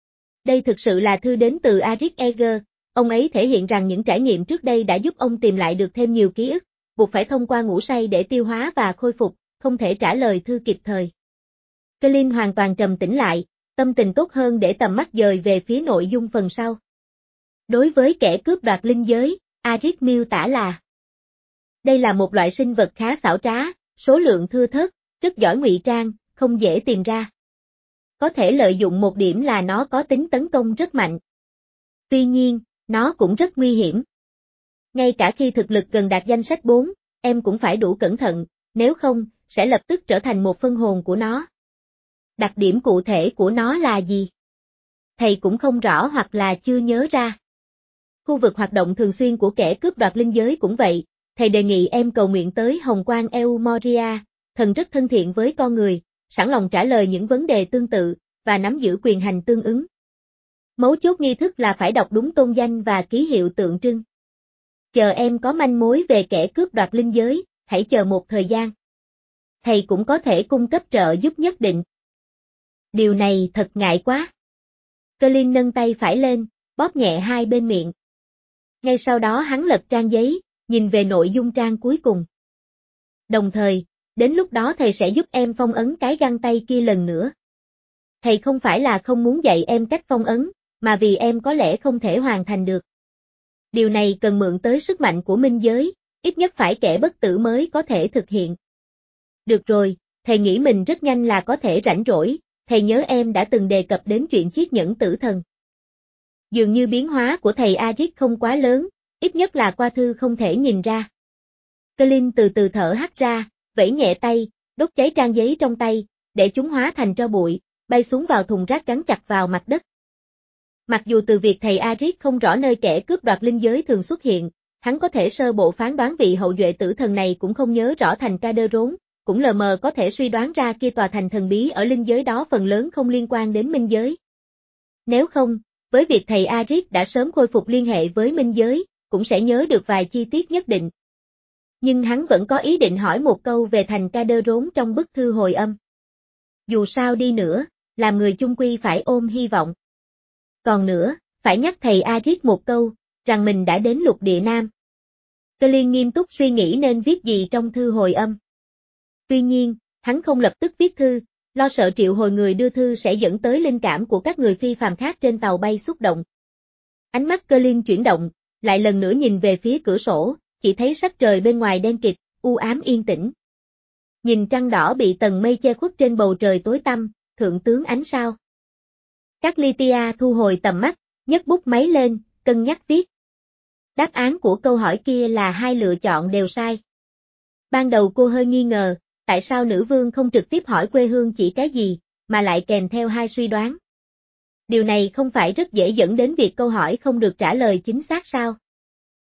Đây thực sự là thư đến từ Arik Eger, ông ấy thể hiện rằng những trải nghiệm trước đây đã giúp ông tìm lại được thêm nhiều ký ức, buộc phải thông qua ngủ say để tiêu hóa và khôi phục, không thể trả lời thư kịp thời. Colin hoàn toàn trầm tĩnh lại, tâm tình tốt hơn để tầm mắt dời về phía nội dung phần sau. Đối với kẻ cướp đoạt linh giới, Arik miêu tả là đây là một loại sinh vật khá xảo trá, số lượng thưa thớt, rất giỏi ngụy trang, không dễ tìm ra. Có thể lợi dụng một điểm là nó có tính tấn công rất mạnh. Tuy nhiên, nó cũng rất nguy hiểm. Ngay cả khi thực lực gần đạt danh sách bốn, em cũng phải đủ cẩn thận, nếu không, sẽ lập tức trở thành một phân hồn của nó. Đặc điểm cụ thể của nó là gì? Thầy cũng không rõ hoặc là chưa nhớ ra. Khu vực hoạt động thường xuyên của kẻ cướp đoạt linh giới cũng vậy, thầy đề nghị em cầu nguyện tới Hồng Quang Eumoria, thần rất thân thiện với con người, sẵn lòng trả lời những vấn đề tương tự, và nắm giữ quyền hành tương ứng. Mấu chốt nghi thức là phải đọc đúng tôn danh và ký hiệu tượng trưng. Chờ em có manh mối về kẻ cướp đoạt linh giới, hãy chờ một thời gian. Thầy cũng có thể cung cấp trợ giúp nhất định. Điều này thật ngại quá. Colin nâng tay phải lên, bóp nhẹ hai bên miệng. Ngay sau đó hắn lật trang giấy, nhìn về nội dung trang cuối cùng. Đồng thời, đến lúc đó thầy sẽ giúp em phong ấn cái găng tay kia lần nữa. Thầy không phải là không muốn dạy em cách phong ấn, mà vì em có lẽ không thể hoàn thành được. Điều này cần mượn tới sức mạnh của minh giới, ít nhất phải kẻ bất tử mới có thể thực hiện. Được rồi, thầy nghĩ mình rất nhanh là có thể rảnh rỗi, thầy nhớ em đã từng đề cập đến chuyện chiếc nhẫn tử thần. Dường như biến hóa của thầy Arik không quá lớn, ít nhất là qua thư không thể nhìn ra. Colin từ từ thở hắt ra, vẫy nhẹ tay, đốt cháy trang giấy trong tay, để chúng hóa thành tro bụi, bay xuống vào thùng rác gắn chặt vào mặt đất. Mặc dù từ việc thầy Arik không rõ nơi kẻ cướp đoạt linh giới thường xuất hiện, hắn có thể sơ bộ phán đoán vị hậu duệ tử thần này cũng không nhớ rõ thành Caderón, cũng lờ mờ có thể suy đoán ra kia tòa thành thần bí ở linh giới đó phần lớn không liên quan đến minh giới. Nếu không, với việc thầy Arik đã sớm khôi phục liên hệ với minh giới, cũng sẽ nhớ được vài chi tiết nhất định. Nhưng hắn vẫn có ý định hỏi một câu về thành Caderón trong bức thư hồi âm. Dù sao đi nữa, làm người chung quy phải ôm hy vọng. Còn nữa, phải nhắc thầy Arik một câu, rằng mình đã đến lục địa Nam. Colin nghiêm túc suy nghĩ nên viết gì trong thư hồi âm. Tuy nhiên, hắn không lập tức viết thư, lo sợ triệu hồi người đưa thư sẽ dẫn tới linh cảm của các người phi phàm khác trên tàu bay xúc động. Ánh mắt Colin chuyển động, lại lần nữa nhìn về phía cửa sổ, chỉ thấy sắc trời bên ngoài đen kịt, u ám yên tĩnh. Nhìn trăng đỏ bị tầng mây che khuất trên bầu trời tối tăm, thượng tướng ánh sao. Các Lytia thu hồi tầm mắt, nhấc bút máy lên, cân nhắc viết. Đáp án của câu hỏi kia là hai lựa chọn đều sai. Ban đầu cô hơi nghi ngờ, tại sao nữ vương không trực tiếp hỏi quê hương chỉ cái gì, mà lại kèm theo hai suy đoán. Điều này không phải rất dễ dẫn đến việc câu hỏi không được trả lời chính xác sao?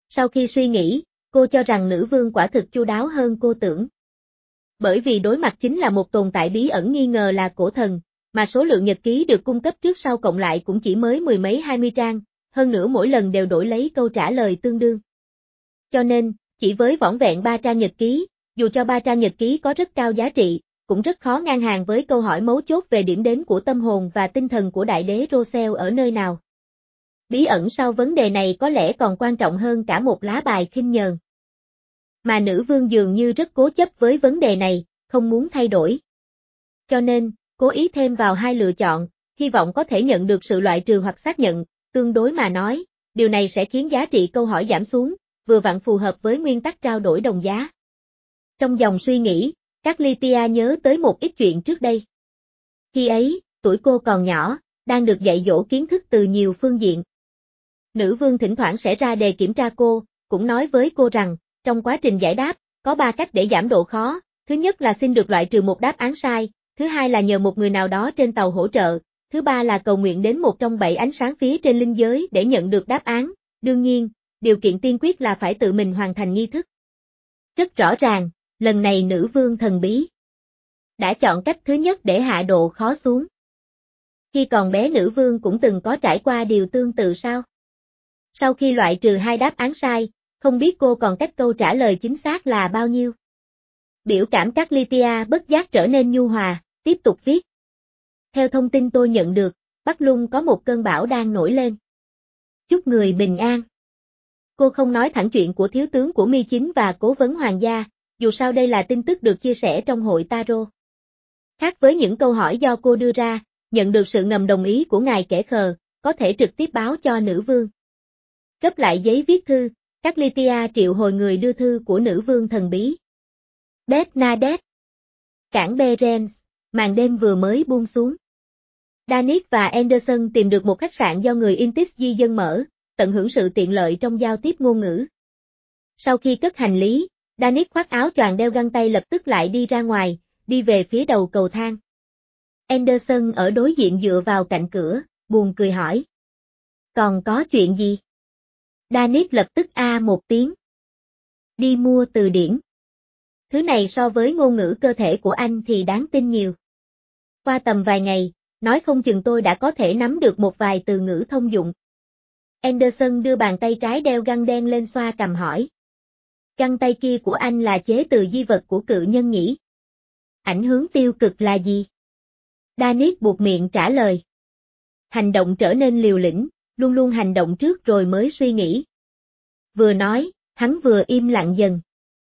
Sau khi suy nghĩ, cô cho rằng nữ vương quả thực chu đáo hơn cô tưởng. Bởi vì đối mặt chính là một tồn tại bí ẩn nghi ngờ là cổ thần, mà số lượng nhật ký được cung cấp trước sau cộng lại cũng chỉ mới mười mấy hai mươi trang, hơn nữa mỗi lần đều đổi lấy câu trả lời tương đương. Cho nên, chỉ với vỏn vẹn ba trang nhật ký, dù cho ba trang nhật ký có rất cao giá trị, cũng rất khó ngang hàng với câu hỏi mấu chốt về điểm đến của tâm hồn và tinh thần của đại đế Rosel ở nơi nào. Bí ẩn sau vấn đề này có lẽ còn quan trọng hơn cả một lá bài khinh nhờn. Mà nữ vương dường như rất cố chấp với vấn đề này, không muốn thay đổi. Cho nên, cố ý thêm vào hai lựa chọn, hy vọng có thể nhận được sự loại trừ hoặc xác nhận, tương đối mà nói, điều này sẽ khiến giá trị câu hỏi giảm xuống, vừa vặn phù hợp với nguyên tắc trao đổi đồng giá. Trong dòng suy nghĩ, các Lytia nhớ tới một ít chuyện trước đây. Khi ấy, tuổi cô còn nhỏ, đang được dạy dỗ kiến thức từ nhiều phương diện. Nữ vương thỉnh thoảng sẽ ra đề kiểm tra cô, cũng nói với cô rằng, trong quá trình giải đáp, có ba cách để giảm độ khó, thứ nhất là xin được loại trừ một đáp án sai, thứ hai là nhờ một người nào đó trên tàu hỗ trợ, thứ ba là cầu nguyện đến một trong bảy ánh sáng phía trên linh giới để nhận được đáp án, đương nhiên, điều kiện tiên quyết là phải tự mình hoàn thành nghi thức. Rất rõ ràng, lần này nữ vương thần bí đã chọn cách thứ nhất để hạ độ khó xuống. Khi còn bé nữ vương cũng từng có trải qua điều tương tự sao? Sau khi loại trừ hai đáp án sai, không biết cô còn cách câu trả lời chính xác là bao nhiêu? Biểu cảm các Lytia bất giác trở nên nhu hòa, tiếp tục viết. Theo thông tin tôi nhận được, Bắc Lung có một cơn bão đang nổi lên. Chúc người bình an. Cô không nói thẳng chuyện của thiếu tướng của Mi Chính và cố vấn hoàng gia, dù sao đây là tin tức được chia sẻ trong hội Tarot. Khác với những câu hỏi do cô đưa ra, nhận được sự ngầm đồng ý của ngài kẻ khờ, có thể trực tiếp báo cho nữ vương. Cấp lại giấy viết thư, các Lytia triệu hồi người đưa thư của nữ vương thần bí. Bernadette. Cảng Berens, màn đêm vừa mới buông xuống. Danis và Anderson tìm được một khách sạn do người Intis di dân mở, tận hưởng sự tiện lợi trong giao tiếp ngôn ngữ. Sau khi cất hành lý, Danis khoác áo choàng đeo găng tay lập tức lại đi ra ngoài, đi về phía đầu cầu thang. Anderson ở đối diện dựa vào cạnh cửa, buồn cười hỏi. Còn có chuyện gì? Danis lập tức a một tiếng. Đi mua từ điển. Thứ này so với ngôn ngữ cơ thể của anh thì đáng tin nhiều. Qua tầm vài ngày, nói không chừng tôi đã có thể nắm được một vài từ ngữ thông dụng. Anderson đưa bàn tay trái đeo găng đen lên xoa cằm hỏi. Găng tay kia của anh là chế từ di vật của cự nhân nhỉ? Ảnh hưởng tiêu cực là gì? Danis buột miệng trả lời. Hành động trở nên liều lĩnh, luôn luôn hành động trước rồi mới suy nghĩ. Vừa nói, hắn vừa im lặng dần.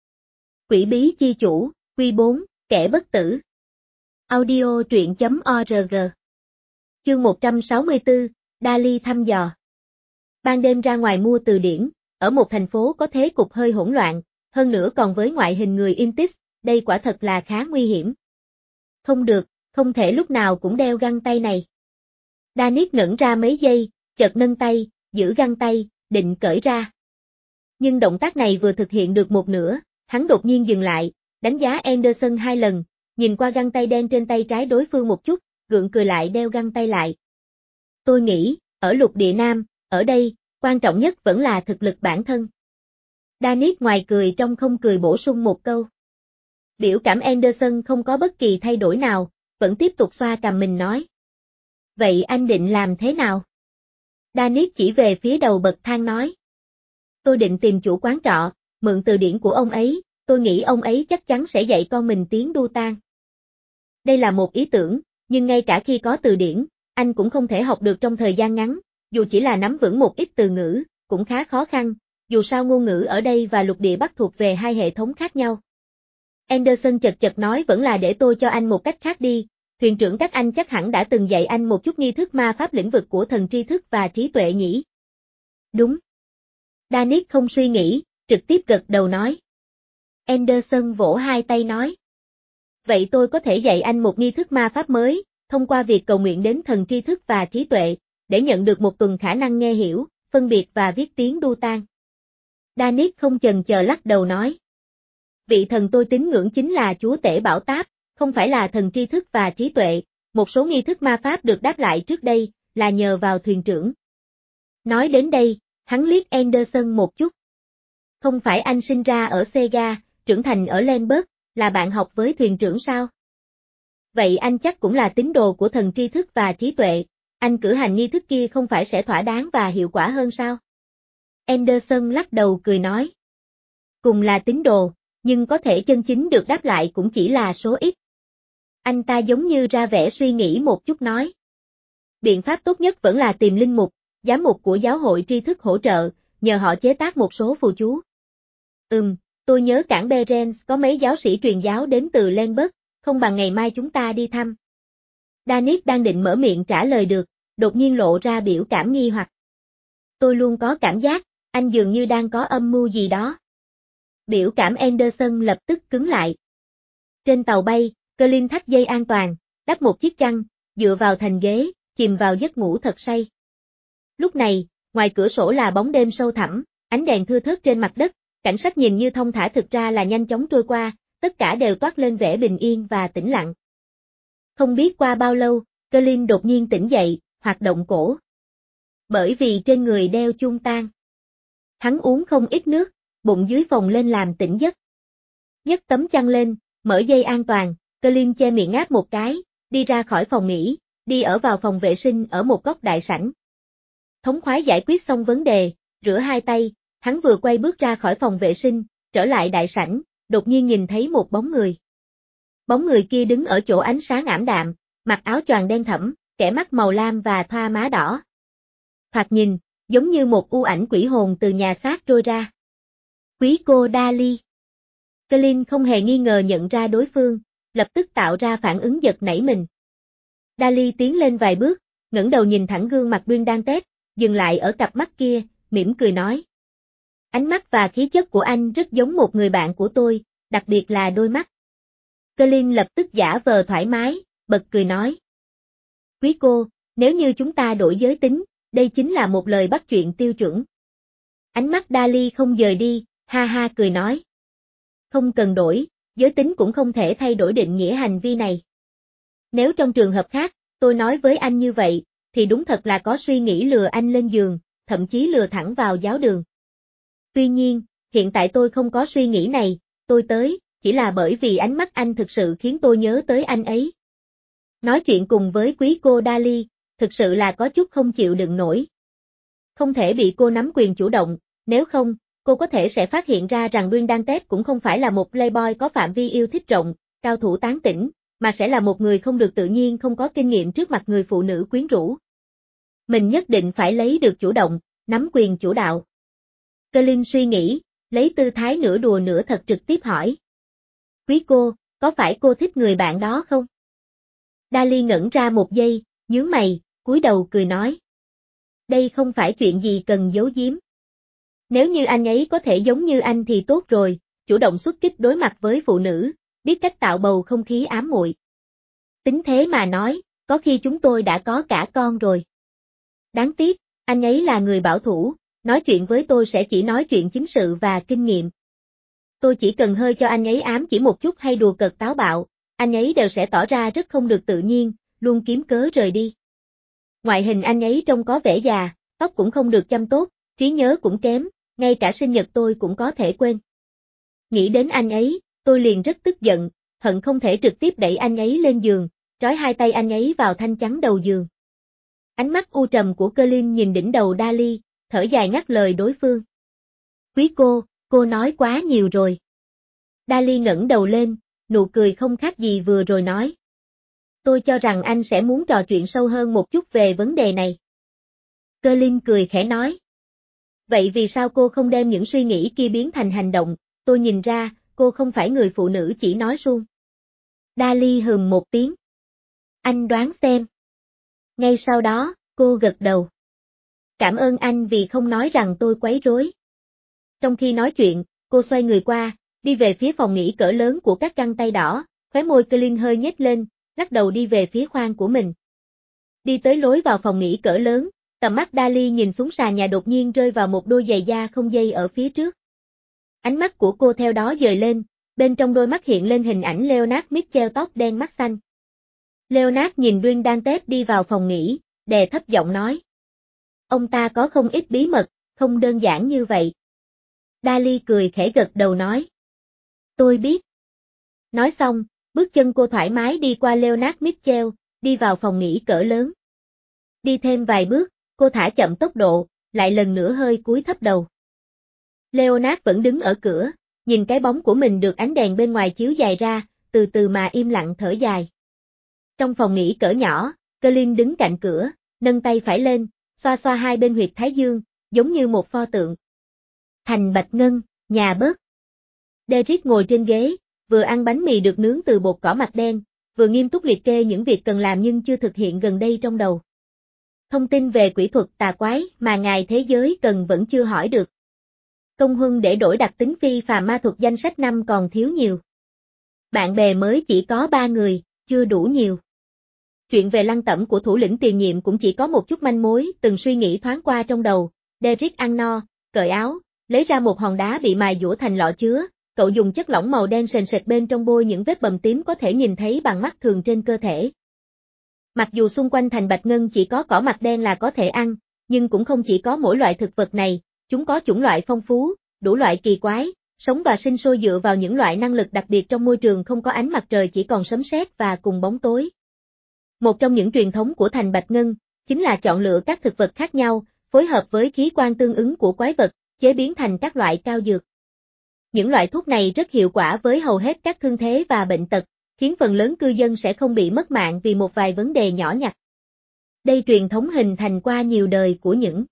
Quỷ bí chi chủ, Quy bốn, kẻ bất tử. Audio truyện chấm org. Chương một trăm sáu mươi tư, Dali thăm dò. Ban đêm ra ngoài mua từ điển, ở một thành phố có thế cục hơi hỗn loạn, hơn nữa còn với ngoại hình người Intis, đây quả thật là khá nguy hiểm. Không được, không thể lúc nào cũng đeo găng tay này. Danis ngẩn ra mấy giây, chợt nâng tay, giữ găng tay, định cởi ra. Nhưng động tác này vừa thực hiện được một nửa, hắn đột nhiên dừng lại, đánh giá Anderson hai lần, nhìn qua găng tay đen trên tay trái đối phương một chút, gượng cười lại đeo găng tay lại. Tôi nghĩ, ở lục địa Nam, ở đây, quan trọng nhất vẫn là thực lực bản thân. Danis ngoài cười trong không cười bổ sung một câu. Biểu cảm Anderson không có bất kỳ thay đổi nào, vẫn tiếp tục xoa cằm mình nói. Vậy anh định làm thế nào? Danis chỉ về phía đầu bậc thang nói. Tôi định tìm chủ quán trọ, mượn từ điển của ông ấy, tôi nghĩ ông ấy chắc chắn sẽ dạy con mình tiếng đu tan. Đây là một ý tưởng, nhưng ngay cả khi có từ điển, anh cũng không thể học được trong thời gian ngắn, dù chỉ là nắm vững một ít từ ngữ, cũng khá khó khăn, dù sao ngôn ngữ ở đây và lục địa Bắc thuộc về hai hệ thống khác nhau. Anderson chật chật nói vẫn là để tôi cho anh một cách khác đi, thuyền trưởng các anh chắc hẳn đã từng dạy anh một chút nghi thức ma pháp lĩnh vực của thần tri thức và trí tuệ nhỉ? Đúng. Danis không suy nghĩ, trực tiếp gật đầu nói. Anderson vỗ hai tay nói. Vậy tôi có thể dạy anh một nghi thức ma pháp mới, thông qua việc cầu nguyện đến thần tri thức và trí tuệ, để nhận được một tuần khả năng nghe hiểu, phân biệt và viết tiếng đu tan. Danis không chần chờ lắc đầu nói. Vị thần tôi tín ngưỡng chính là chúa tể Bảo Táp, không phải là thần tri thức và trí tuệ, một số nghi thức ma pháp được đáp lại trước đây, là nhờ vào thuyền trưởng. Nói đến đây, hắn liếc Anderson một chút. Không phải anh sinh ra ở Sega, trưởng thành ở Lemberg, là bạn học với thuyền trưởng sao? Vậy anh chắc cũng là tín đồ của thần tri thức và trí tuệ, anh cử hành nghi thức kia không phải sẽ thỏa đáng và hiệu quả hơn sao? Anderson lắc đầu cười nói. Cùng là tín đồ, nhưng có thể chân chính được đáp lại cũng chỉ là số ít. Anh ta giống như ra vẻ suy nghĩ một chút nói. Biện pháp tốt nhất vẫn là tìm linh mục, giám mục của giáo hội tri thức hỗ trợ, nhờ họ chế tác một số phù chú. Ừm, tôi nhớ cảng Berens có mấy giáo sĩ truyền giáo đến từ Lemberg, không bằng ngày mai chúng ta đi thăm. Danis đang định mở miệng trả lời được, đột nhiên lộ ra biểu cảm nghi hoặc. Tôi luôn có cảm giác, anh dường như đang có âm mưu gì đó. Biểu cảm Anderson lập tức cứng lại. Trên tàu bay, Colin thắt dây an toàn, đắp một chiếc chăn, dựa vào thành ghế, chìm vào giấc ngủ thật say. Lúc này, ngoài cửa sổ là bóng đêm sâu thẳm, ánh đèn thưa thớt trên mặt đất, cảnh sắc nhìn như thông thả thực ra là nhanh chóng trôi qua, tất cả đều toát lên vẻ bình yên và tĩnh lặng. Không biết qua bao lâu, Colin đột nhiên tỉnh dậy, hoạt động cổ. Bởi vì trên người đeo chuông tang. Hắn uống không ít nước, bụng dưới phồng lên làm tỉnh giấc. Nhấc tấm chăn lên, mở dây an toàn, Colin che miệng ngáp một cái, đi ra khỏi phòng nghỉ, đi ở vào phòng vệ sinh ở một góc đại sảnh. Thống khoái giải quyết xong vấn đề, rửa hai tay, hắn vừa quay bước ra khỏi phòng vệ sinh, trở lại đại sảnh, đột nhiên nhìn thấy một bóng người. Bóng người kia đứng ở chỗ ánh sáng ảm đạm, mặc áo choàng đen thẫm, kẻ mắt màu lam và thoa má đỏ. Thoạt nhìn, giống như một u ảnh quỷ hồn từ nhà xác trôi ra. Quý cô Dali. Colin không hề nghi ngờ nhận ra đối phương, lập tức tạo ra phản ứng giật nảy mình. Dali tiến lên vài bước, ngẩng đầu nhìn thẳng gương mặt Duyên đang tét, dừng lại ở cặp mắt kia, mỉm cười nói. Ánh mắt và khí chất của anh rất giống một người bạn của tôi, đặc biệt là đôi mắt. Colin lập tức giả vờ thoải mái, bật cười nói. Quý cô, nếu như chúng ta đổi giới tính, đây chính là một lời bắt chuyện tiêu chuẩn. Ánh mắt Dali không dời đi, ha ha cười nói. Không cần đổi, giới tính cũng không thể thay đổi định nghĩa hành vi này. Nếu trong trường hợp khác, tôi nói với anh như vậy, thì đúng thật là có suy nghĩ lừa anh lên giường, thậm chí lừa thẳng vào giáo đường. Tuy nhiên, hiện tại tôi không có suy nghĩ này, tôi tới, chỉ là bởi vì ánh mắt anh thực sự khiến tôi nhớ tới anh ấy. Nói chuyện cùng với quý cô Dali, thực sự là có chút không chịu đựng nổi. Không thể bị cô nắm quyền chủ động, nếu không, cô có thể sẽ phát hiện ra rằng Duyên Đan Tép cũng không phải là một playboy có phạm vi yêu thích rộng, cao thủ tán tỉnh, mà sẽ là một người không được tự nhiên không có kinh nghiệm trước mặt người phụ nữ quyến rũ. Mình nhất định phải lấy được chủ động, nắm quyền chủ đạo. Colin suy nghĩ, lấy tư thái nửa đùa nửa thật trực tiếp hỏi. Quý cô, có phải cô thích người bạn đó không? Dali ngẩn ra một giây, nhướng mày, cúi đầu cười nói. Đây không phải chuyện gì cần giấu giếm. Nếu như anh ấy có thể giống như anh thì tốt rồi, chủ động xuất kích đối mặt với phụ nữ, biết cách tạo bầu không khí ám muội. Tính thế mà nói, có khi chúng tôi đã có cả con rồi. Đáng tiếc, anh ấy là người bảo thủ, nói chuyện với tôi sẽ chỉ nói chuyện chính sự và kinh nghiệm. Tôi chỉ cần hơi cho anh ấy ám chỉ một chút hay đùa cợt táo bạo, anh ấy đều sẽ tỏ ra rất không được tự nhiên, luôn kiếm cớ rời đi. Ngoại hình anh ấy trông có vẻ già, tóc cũng không được chăm tốt, trí nhớ cũng kém, ngay cả sinh nhật tôi cũng có thể quên. Nghĩ đến anh ấy, tôi liền rất tức giận, hận không thể trực tiếp đẩy anh ấy lên giường, trói hai tay anh ấy vào thanh chắn đầu giường. Ánh mắt u trầm của Colin nhìn đỉnh đầu Dali, thở dài ngắt lời đối phương. Quý cô, cô nói quá nhiều rồi. Dali ngẩng đầu lên, nụ cười không khác gì vừa rồi nói. Tôi cho rằng anh sẽ muốn trò chuyện sâu hơn một chút về vấn đề này. Colin cười khẽ nói. Vậy vì sao cô không đem những suy nghĩ kia biến thành hành động, tôi nhìn ra, cô không phải người phụ nữ chỉ nói suông. Dali hừm một tiếng. Anh đoán xem. Ngay sau đó, cô gật đầu. Cảm ơn anh vì không nói rằng tôi quấy rối. Trong khi nói chuyện, cô xoay người qua, đi về phía phòng nghỉ cỡ lớn của các găng tay đỏ, khóe môi Colin hơi nhếch lên, lắc đầu đi về phía khoang của mình. Đi tới lối vào phòng nghỉ cỡ lớn, tầm mắt Dali nhìn xuống sàn nhà đột nhiên rơi vào một đôi giày da không dây ở phía trước. Ánh mắt của cô theo đó dời lên, bên trong đôi mắt hiện lên hình ảnh Leonard Mitchell tóc đen mắt xanh. Leonard nhìn Duyên đang tép đi vào phòng nghỉ, đè thấp giọng nói. Ông ta có không ít bí mật, không đơn giản như vậy. Dali cười khẽ gật đầu nói. Tôi biết. Nói xong, bước chân cô thoải mái đi qua Leonard Mitchell, đi vào phòng nghỉ cỡ lớn. Đi thêm vài bước, cô thả chậm tốc độ, lại lần nữa hơi cúi thấp đầu. Leonard vẫn đứng ở cửa, nhìn cái bóng của mình được ánh đèn bên ngoài chiếu dài ra, từ từ mà im lặng thở dài. Trong phòng nghỉ cỡ nhỏ, Colin đứng cạnh cửa, nâng tay phải lên, xoa xoa hai bên huyệt thái dương, giống như một pho tượng. Thành Bạch Ngân, nhà bếp. Derrick ngồi trên ghế, vừa ăn bánh mì được nướng từ bột cỏ mặt đen, vừa nghiêm túc liệt kê những việc cần làm nhưng chưa thực hiện gần đây trong đầu. Thông tin về quỷ thuật tà quái mà ngài thế giới cần vẫn chưa hỏi được. Công huân để đổi đặc tính phi phàm ma thuật danh sách năm còn thiếu nhiều. Bạn bè mới chỉ có ba người, chưa đủ nhiều. Chuyện về lăng tẩm của thủ lĩnh tiền nhiệm cũng chỉ có một chút manh mối, từng suy nghĩ thoáng qua trong đầu. Derrick ăn no, cởi áo, lấy ra một hòn đá bị mài dũa thành lọ chứa, cậu dùng chất lỏng màu đen sền sệt bên trong bôi những vết bầm tím có thể nhìn thấy bằng mắt thường trên cơ thể. Mặc dù xung quanh thành Bạch Ngân chỉ có cỏ mặt đen là có thể ăn, nhưng cũng không chỉ có mỗi loại thực vật này, chúng có chủng loại phong phú, đủ loại kỳ quái, sống và sinh sôi dựa vào những loại năng lực đặc biệt trong môi trường không có ánh mặt trời chỉ còn sấm sét và cùng bóng tối. Một trong những truyền thống của thành Bạch Ngân, chính là chọn lựa các thực vật khác nhau, phối hợp với khí quan tương ứng của quái vật, chế biến thành các loại cao dược. Những loại thuốc này rất hiệu quả với hầu hết các thương thế và bệnh tật, khiến phần lớn cư dân sẽ không bị mất mạng vì một vài vấn đề nhỏ nhặt. Đây truyền thống hình thành qua nhiều đời của những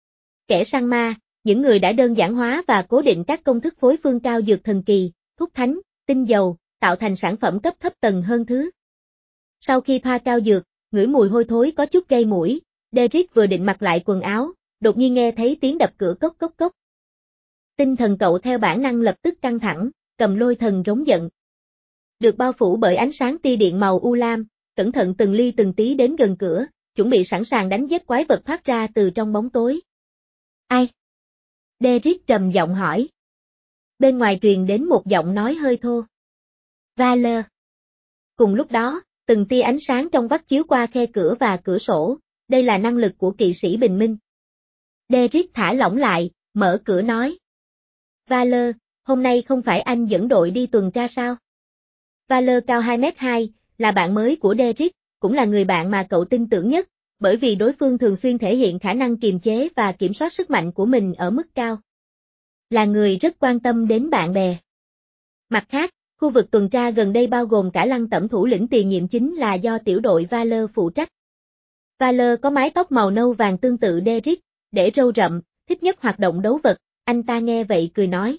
kẻ săn ma, những người đã đơn giản hóa và cố định các công thức phối phương cao dược thần kỳ, thuốc thánh, tinh dầu, tạo thành sản phẩm cấp thấp tầng hơn thứ. Sau khi pha cao dược, ngửi mùi hôi thối có chút gây mũi, Derrick vừa định mặc lại quần áo, đột nhiên nghe thấy tiếng đập cửa cốc cốc cốc. Tinh thần cậu theo bản năng lập tức căng thẳng, cầm lôi thần rống giận. Được bao phủ bởi ánh sáng tia điện màu u lam, cẩn thận từng ly từng tí đến gần cửa, chuẩn bị sẵn sàng đánh giết quái vật thoát ra từ trong bóng tối. Ai? Derrick trầm giọng hỏi. Bên ngoài truyền đến một giọng nói hơi thô. Valor. Cùng lúc đó, từng tia ánh sáng trong vắt chiếu qua khe cửa và cửa sổ, đây là năng lực của kỵ sĩ bình minh. Derrick thả lỏng lại, mở cửa nói. Valor, hôm nay không phải anh dẫn đội đi tuần tra sao? Valor cao hai mét hai, là bạn mới của Derrick, cũng là người bạn mà cậu tin tưởng nhất, bởi vì đối phương thường xuyên thể hiện khả năng kiềm chế và kiểm soát sức mạnh của mình ở mức cao. Là người rất quan tâm đến bạn bè. Mặt khác, khu vực tuần tra gần đây bao gồm cả lăng tẩm thủ lĩnh tiền nhiệm chính là do tiểu đội Valor phụ trách. Valor có mái tóc màu nâu vàng tương tự Derrick, để râu rậm, thích nhất hoạt động đấu vật, anh ta nghe vậy cười nói.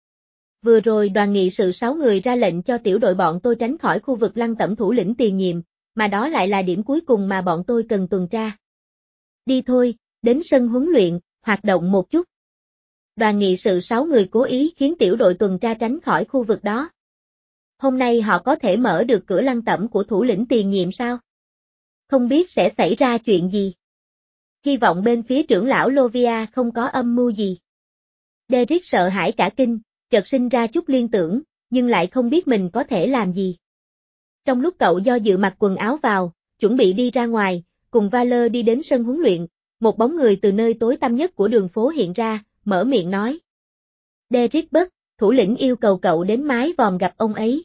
Vừa rồi đoàn nghị sự sáu người ra lệnh cho tiểu đội bọn tôi tránh khỏi khu vực lăng tẩm thủ lĩnh tiền nhiệm, mà đó lại là điểm cuối cùng mà bọn tôi cần tuần tra. Đi thôi, đến sân huấn luyện, hoạt động một chút. Đoàn nghị sự sáu người cố ý khiến tiểu đội tuần tra tránh khỏi khu vực đó. Hôm nay họ có thể mở được cửa lăng tẩm của thủ lĩnh tiền nhiệm sao? Không biết sẽ xảy ra chuyện gì. Hy vọng bên phía trưởng lão Lovia không có âm mưu gì. Derrick sợ hãi cả kinh, chợt sinh ra chút liên tưởng, nhưng lại không biết mình có thể làm gì. Trong lúc cậu do dự mặc quần áo vào, chuẩn bị đi ra ngoài, cùng Valor đi đến sân huấn luyện, một bóng người từ nơi tối tăm nhất của đường phố hiện ra, mở miệng nói. Derrick Buck, thủ lĩnh yêu cầu cậu đến mái vòm gặp ông ấy.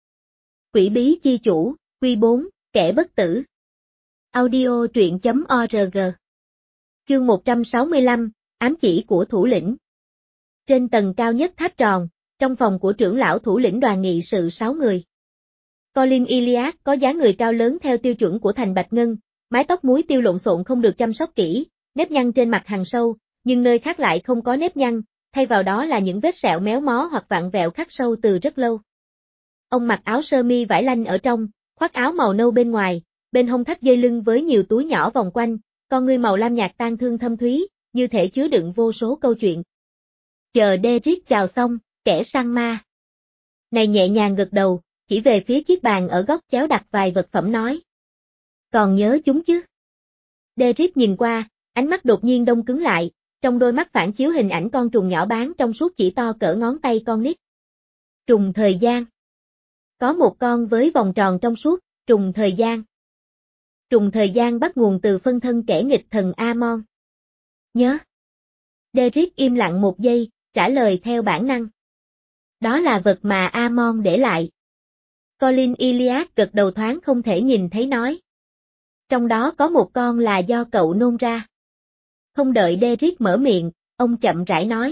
Quỷ bí chi chủ, Quy bốn, kẻ bất tử. Audio truyện chấm org. Chương một trăm sáu mươi lăm, ám chỉ của thủ lĩnh. Trên tầng cao nhất tháp tròn, trong phòng của trưởng lão thủ lĩnh đoàn nghị sự sáu người. Colin Iliad có dáng người cao lớn theo tiêu chuẩn của thành Bạch Ngân, mái tóc muối tiêu lộn xộn không được chăm sóc kỹ, nếp nhăn trên mặt hằn sâu, nhưng nơi khác lại không có nếp nhăn, thay vào đó là những vết sẹo méo mó hoặc vặn vẹo khắc sâu từ rất lâu. Ông mặc áo sơ mi vải lanh ở trong, khoác áo màu nâu bên ngoài, bên hông thắt dây lưng với nhiều túi nhỏ vòng quanh, con ngươi màu lam nhạt tang thương thâm thúy, như thể chứa đựng vô số câu chuyện. Chờ Derrick chào xong, kẻ săn ma này nhẹ nhàng gật đầu, chỉ về phía chiếc bàn ở góc chéo đặt vài vật phẩm nói. Còn nhớ chúng chứ? Derrick nhìn qua, ánh mắt đột nhiên đông cứng lại, trong đôi mắt phản chiếu hình ảnh con trùng nhỏ bán trong suốt chỉ to cỡ ngón tay con nít. Trùng thời gian. Có một con với vòng tròn trong suốt, trùng thời gian. Trùng thời gian bắt nguồn từ phân thân kẻ nghịch thần Amon. Nhớ. Derrick im lặng một giây, trả lời theo bản năng. Đó là vật mà Amon để lại. Colin Iliad gật đầu thoáng không thể nhìn thấy nói. Trong đó có một con là do cậu nôn ra. Không đợi Derrick mở miệng, ông chậm rãi nói.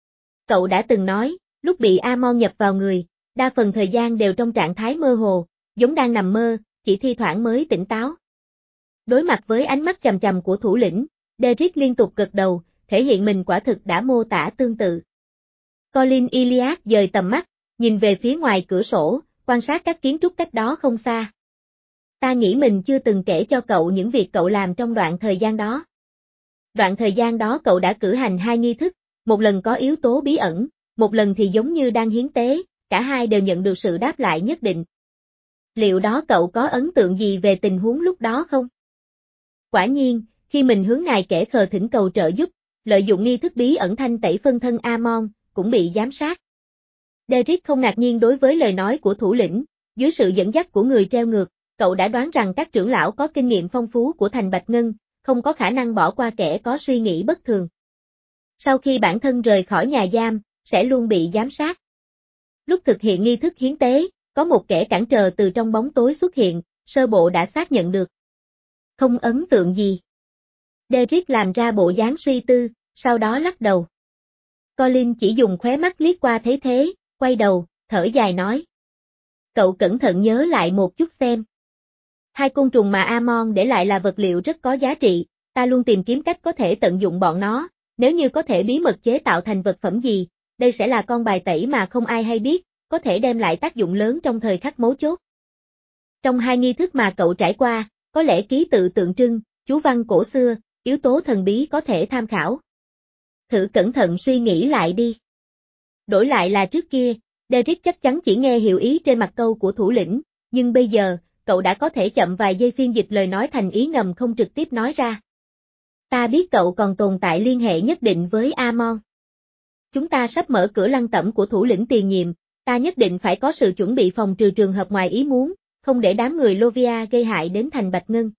Cậu đã từng nói, lúc bị Amon nhập vào người, đa phần thời gian đều trong trạng thái mơ hồ, giống đang nằm mơ, chỉ thi thoảng mới tỉnh táo. Đối mặt với ánh mắt chằm chằm của thủ lĩnh, Derrick liên tục gật đầu, thể hiện mình quả thực đã mô tả tương tự. Colin Iliad dời tầm mắt, nhìn về phía ngoài cửa sổ, quan sát các kiến trúc cách đó không xa. Ta nghĩ mình chưa từng kể cho cậu những việc cậu làm trong đoạn thời gian đó. Đoạn thời gian đó cậu đã cử hành hai nghi thức, một lần có yếu tố bí ẩn, một lần thì giống như đang hiến tế, cả hai đều nhận được sự đáp lại nhất định. Liệu đó cậu có ấn tượng gì về tình huống lúc đó không? Quả nhiên, khi mình hướng ngài kẻ khờ thỉnh cầu trợ giúp, lợi dụng nghi thức bí ẩn thanh tẩy phân thân Amon, cũng bị giám sát. Derrick không ngạc nhiên đối với lời nói của thủ lĩnh, dưới sự dẫn dắt của người treo ngược, cậu đã đoán rằng các trưởng lão có kinh nghiệm phong phú của thành Bạch Ngân, không có khả năng bỏ qua kẻ có suy nghĩ bất thường. Sau khi bản thân rời khỏi nhà giam, sẽ luôn bị giám sát. Lúc thực hiện nghi thức hiến tế, có một kẻ cản trở từ trong bóng tối xuất hiện, sơ bộ đã xác nhận được. Không ấn tượng gì. Derrick làm ra bộ dáng suy tư, sau đó lắc đầu. Colin chỉ dùng khóe mắt liếc qua thấy thế, quay đầu, thở dài nói. Cậu cẩn thận nhớ lại một chút xem. Hai côn trùng mà Amon để lại là vật liệu rất có giá trị, ta luôn tìm kiếm cách có thể tận dụng bọn nó, nếu như có thể bí mật chế tạo thành vật phẩm gì, đây sẽ là con bài tẩy mà không ai hay biết, có thể đem lại tác dụng lớn trong thời khắc mấu chốt. Trong hai nghi thức mà cậu trải qua, có lẽ ký tự tượng trưng, chú văn cổ xưa, yếu tố thần bí có thể tham khảo. Thử cẩn thận suy nghĩ lại đi. Đổi lại là trước kia, Derrick chắc chắn chỉ nghe hiểu ý trên mặt câu của thủ lĩnh, nhưng bây giờ, cậu đã có thể chậm vài giây phiên dịch lời nói thành ý ngầm không trực tiếp nói ra. Ta biết cậu còn tồn tại liên hệ nhất định với Amon. Chúng ta sắp mở cửa lăng tẩm của thủ lĩnh tiền nhiệm, ta nhất định phải có sự chuẩn bị phòng trừ trường hợp ngoài ý muốn, không để đám người Lovia gây hại đến thành Bạch Ngân.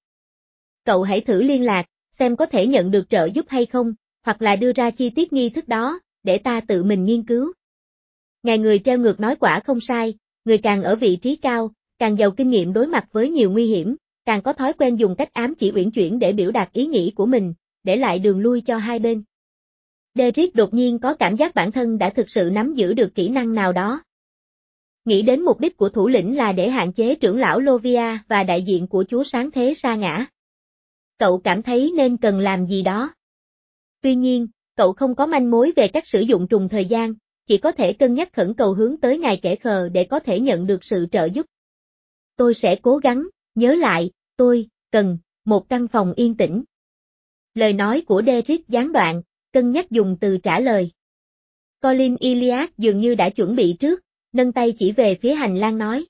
Cậu hãy thử liên lạc, xem có thể nhận được trợ giúp hay không, hoặc là đưa ra chi tiết nghi thức đó, để ta tự mình nghiên cứu. Ngài người treo ngược nói quả không sai, người càng ở vị trí cao, càng giàu kinh nghiệm đối mặt với nhiều nguy hiểm, càng có thói quen dùng cách ám chỉ uyển chuyển để biểu đạt ý nghĩ của mình, để lại đường lui cho hai bên. Derrick đột nhiên có cảm giác bản thân đã thực sự nắm giữ được kỹ năng nào đó. Nghĩ đến mục đích của thủ lĩnh là để hạn chế trưởng lão Lovia và đại diện của chúa sáng thế sa ngã. Cậu cảm thấy nên cần làm gì đó. Tuy nhiên, cậu không có manh mối về cách sử dụng trùng thời gian, chỉ có thể cân nhắc khẩn cầu hướng tới ngài kẻ khờ để có thể nhận được sự trợ giúp. Tôi sẽ cố gắng, nhớ lại, tôi, cần, một căn phòng yên tĩnh. Lời nói của Derrick gián đoạn, cân nhắc dùng từ trả lời. Colin Iliad dường như đã chuẩn bị trước, nâng tay chỉ về phía hành lang nói.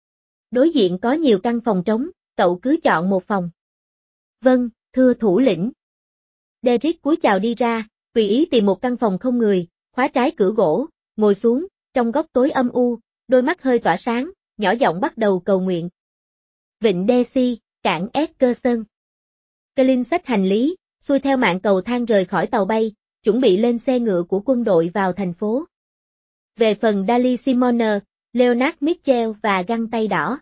Đối diện có nhiều căn phòng trống, cậu cứ chọn một phòng. Vâng, thưa thủ lĩnh. Derrick cúi chào đi ra, tùy ý tìm một căn phòng không người, khóa trái cửa gỗ, ngồi xuống, trong góc tối âm u, đôi mắt hơi tỏa sáng, nhỏ giọng bắt đầu cầu nguyện. Vịnh Daisy, cảng Eckerson. Colin xách hành lý, xuôi theo mạng cầu thang rời khỏi tàu bay, chuẩn bị lên xe ngựa của quân đội vào thành phố. Về phần Dali Simone, Leonard Mitchell và găng tay đỏ.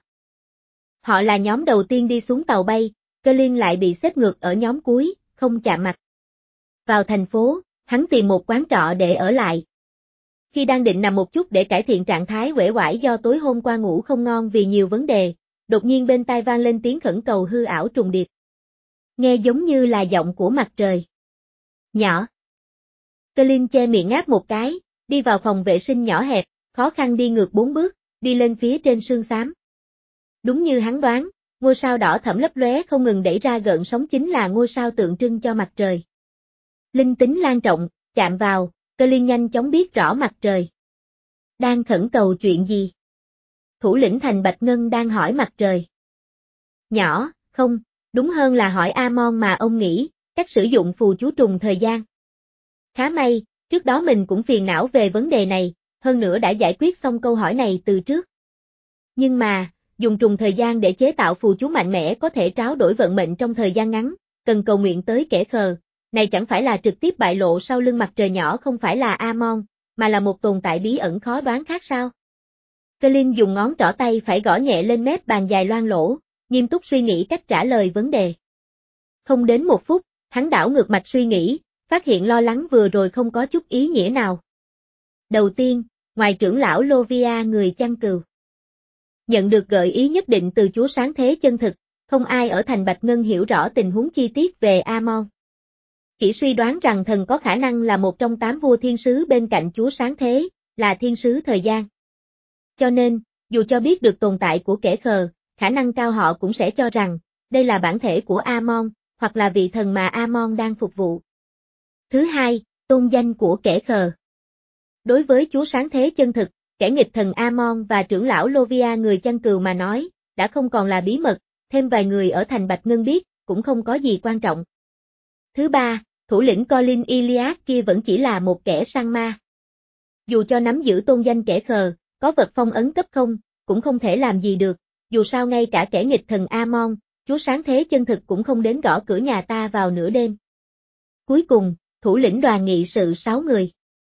Họ là nhóm đầu tiên đi xuống tàu bay, Colin lại bị xếp ngược ở nhóm cuối, không chạm mặt. Vào thành phố, hắn tìm một quán trọ để ở lại. Khi đang định nằm một chút để cải thiện trạng thái uể oải do tối hôm qua ngủ không ngon vì nhiều vấn đề, đột nhiên bên tai vang lên tiếng khẩn cầu hư ảo trùng điệp. Nghe giống như là giọng của mặt trời. Nhỏ. Colin che miệng ngáp một cái, đi vào phòng vệ sinh nhỏ hẹp, khó khăn đi ngược bốn bước, đi lên phía trên sương xám. Đúng như hắn đoán, ngôi sao đỏ thẫm lấp lóe không ngừng đẩy ra gợn sóng chính là ngôi sao tượng trưng cho mặt trời. Linh tính lan trọng, chạm vào, Colin nhanh chóng biết rõ mặt trời. Đang khẩn cầu chuyện gì? Thủ lĩnh thành Bạch Ngân đang hỏi mặt trời. Nhỏ, không, đúng hơn là hỏi Amon mà ông nghĩ, cách sử dụng phù chú trùng thời gian. Khá may, trước đó mình cũng phiền não về vấn đề này, hơn nữa đã giải quyết xong câu hỏi này từ trước. Nhưng mà, dùng trùng thời gian để chế tạo phù chú mạnh mẽ có thể tráo đổi vận mệnh trong thời gian ngắn, cần cầu nguyện tới kẻ khờ, này chẳng phải là trực tiếp bại lộ sau lưng mặt trời nhỏ không phải là Amon, mà là một tồn tại bí ẩn khó đoán khác sao? Colin dùng ngón trỏ tay phải gõ nhẹ lên mép bàn dài loang lỗ, nghiêm túc suy nghĩ cách trả lời vấn đề. Không đến một phút, hắn đảo ngược mạch suy nghĩ, phát hiện lo lắng vừa rồi không có chút ý nghĩa nào. Đầu tiên, ngoài trưởng lão Lovia người chăn cừu. Nhận được gợi ý nhất định từ Chúa Sáng Thế chân thực, không ai ở thành Bạch Ngân hiểu rõ tình huống chi tiết về Amon. Chỉ suy đoán rằng thần có khả năng là một trong tám vua thiên sứ bên cạnh Chúa Sáng Thế, là thiên sứ thời gian. Cho nên, dù cho biết được tồn tại của kẻ khờ, khả năng cao họ cũng sẽ cho rằng, đây là bản thể của Amon, hoặc là vị thần mà Amon đang phục vụ. Thứ hai, tôn danh của kẻ khờ. Đối với Chúa Sáng Thế chân thực, kẻ nghịch thần Amon và trưởng lão Lovia người chăn cừu mà nói, đã không còn là bí mật, thêm vài người ở thành Bạch Ngân biết, cũng không có gì quan trọng. Thứ ba, thủ lĩnh Colin Iliad kia vẫn chỉ là một kẻ săn ma. Dù cho nắm giữ tôn danh kẻ khờ, có vật phong ấn cấp không, cũng không thể làm gì được, dù sao ngay cả kẻ nghịch thần Amon, Chúa Sáng Thế chân thực cũng không đến gõ cửa nhà ta vào nửa đêm. Cuối cùng, thủ lĩnh đoàn nghị sự sáu người.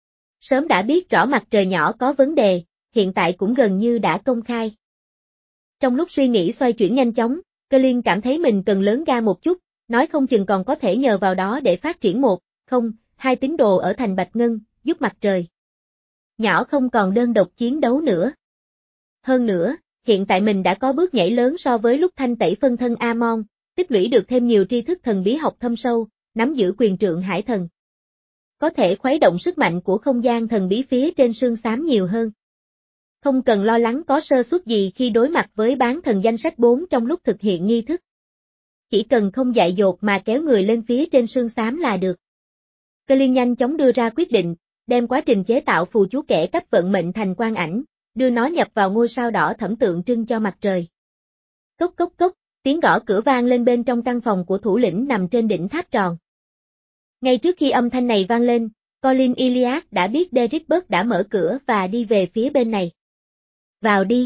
Sớm đã biết rõ mặt trời nhỏ có vấn đề, hiện tại cũng gần như đã công khai. Trong lúc suy nghĩ xoay chuyển nhanh chóng, Colin cảm thấy mình cần lớn ga một chút, nói không chừng còn có thể nhờ vào đó để phát triển một, không, hai tín đồ ở thành Bạch Ngân, giúp mặt trời nhỏ không còn đơn độc chiến đấu nữa. Hơn nữa, hiện tại mình đã có bước nhảy lớn so với lúc thanh tẩy phân thân Amon, tích lũy được thêm nhiều tri thức thần bí học thâm sâu, nắm giữ quyền trượng hải thần. Có thể khuấy động sức mạnh của không gian thần bí phía trên sương xám nhiều hơn. Không cần lo lắng có sơ suất gì khi đối mặt với bán thần danh sách bốn trong lúc thực hiện nghi thức. Chỉ cần không dại dột mà kéo người lên phía trên sương xám là được. Colin nhanh chóng đưa ra quyết định, đem quá trình chế tạo phù chú kẻ cấp vận mệnh thành quang ảnh, đưa nó nhập vào ngôi sao đỏ thẫm tượng trưng cho mặt trời. Cốc cốc cốc, tiếng gõ cửa vang lên bên trong căn phòng của thủ lĩnh nằm trên đỉnh tháp tròn. Ngay trước khi âm thanh này vang lên, Colin Iliad đã biết Derrick đã mở cửa và đi về phía bên này. Vào đi.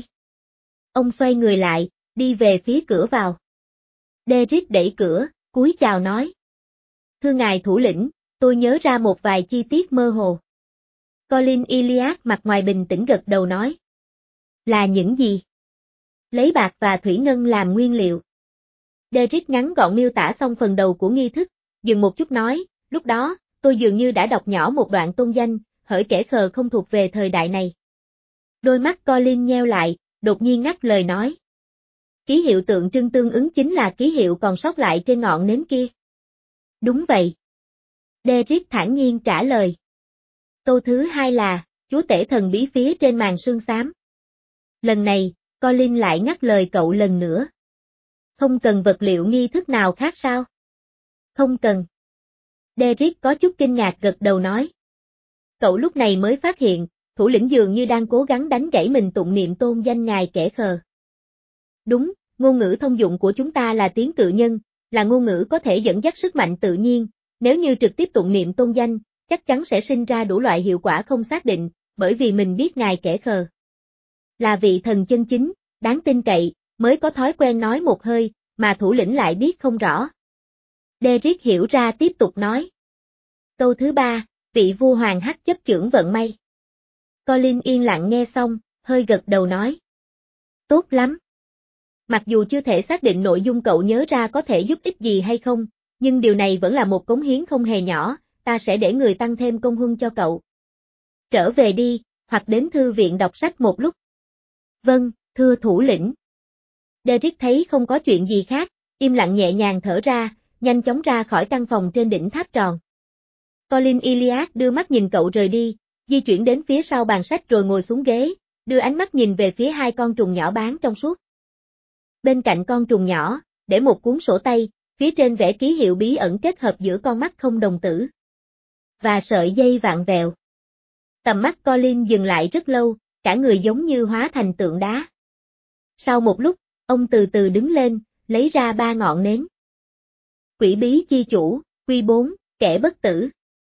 Ông xoay người lại, đi về phía cửa vào. Derrick đẩy cửa, cúi chào nói. Thưa ngài thủ lĩnh, tôi nhớ ra một vài chi tiết mơ hồ. Colin Iliad mặt ngoài bình tĩnh gật đầu nói. Là những gì? Lấy bạc và thủy ngân làm nguyên liệu. Derrick ngắn gọn miêu tả xong phần đầu của nghi thức, dừng một chút nói, lúc đó, tôi dường như đã đọc nhỏ một đoạn tôn danh, hỡi kẻ khờ không thuộc về thời đại này. Đôi mắt Colin nheo lại, đột nhiên ngắt lời nói. Ký hiệu tượng trưng tương ứng chính là ký hiệu còn sót lại trên ngọn nến kia. Đúng vậy. Derrick thản nhiên trả lời. Câu thứ hai là, chúa tể thần bí phía trên màn sương xám. Lần này, Colin lại ngắt lời cậu lần nữa. Không cần vật liệu nghi thức nào khác sao? Không cần. Derrick có chút kinh ngạc gật đầu nói. Cậu lúc này mới phát hiện, thủ lĩnh dường như đang cố gắng đánh gãy mình tụng niệm tôn danh ngài kẻ khờ. Đúng, ngôn ngữ thông dụng của chúng ta là tiếng cự nhân, là ngôn ngữ có thể dẫn dắt sức mạnh tự nhiên, nếu như trực tiếp tụng niệm tôn danh, chắc chắn sẽ sinh ra đủ loại hiệu quả không xác định, bởi vì mình biết ngài kẻ khờ là vị thần chân chính, đáng tin cậy, mới có thói quen nói một hơi, mà thủ lĩnh lại biết không rõ. Derrick hiểu ra tiếp tục nói. Câu thứ ba, vị vua hoàng hắc chấp chưởng vận may. Colin yên lặng nghe xong, hơi gật đầu nói. Tốt lắm. Mặc dù chưa thể xác định nội dung cậu nhớ ra có thể giúp ích gì hay không, nhưng điều này vẫn là một cống hiến không hề nhỏ, ta sẽ để người tăng thêm công huân cho cậu. Trở về đi, hoặc đến thư viện đọc sách một lúc. Vâng, thưa thủ lĩnh. Derrick thấy không có chuyện gì khác, im lặng nhẹ nhàng thở ra, nhanh chóng ra khỏi căn phòng trên đỉnh tháp tròn. Colin Iliad đưa mắt nhìn cậu rời đi, di chuyển đến phía sau bàn sách rồi ngồi xuống ghế, đưa ánh mắt nhìn về phía hai con trùng nhỏ bán trong suốt. Bên cạnh con trùng nhỏ, để một cuốn sổ tay, phía trên vẽ ký hiệu bí ẩn kết hợp giữa con mắt không đồng tử và sợi dây vạn vẹo. Tầm mắt Colin dừng lại rất lâu, cả người giống như hóa thành tượng đá. Sau một lúc, ông từ từ đứng lên, lấy ra ba ngọn nến. Quỷ bí chi chủ, quy bốn, kẻ bất tử.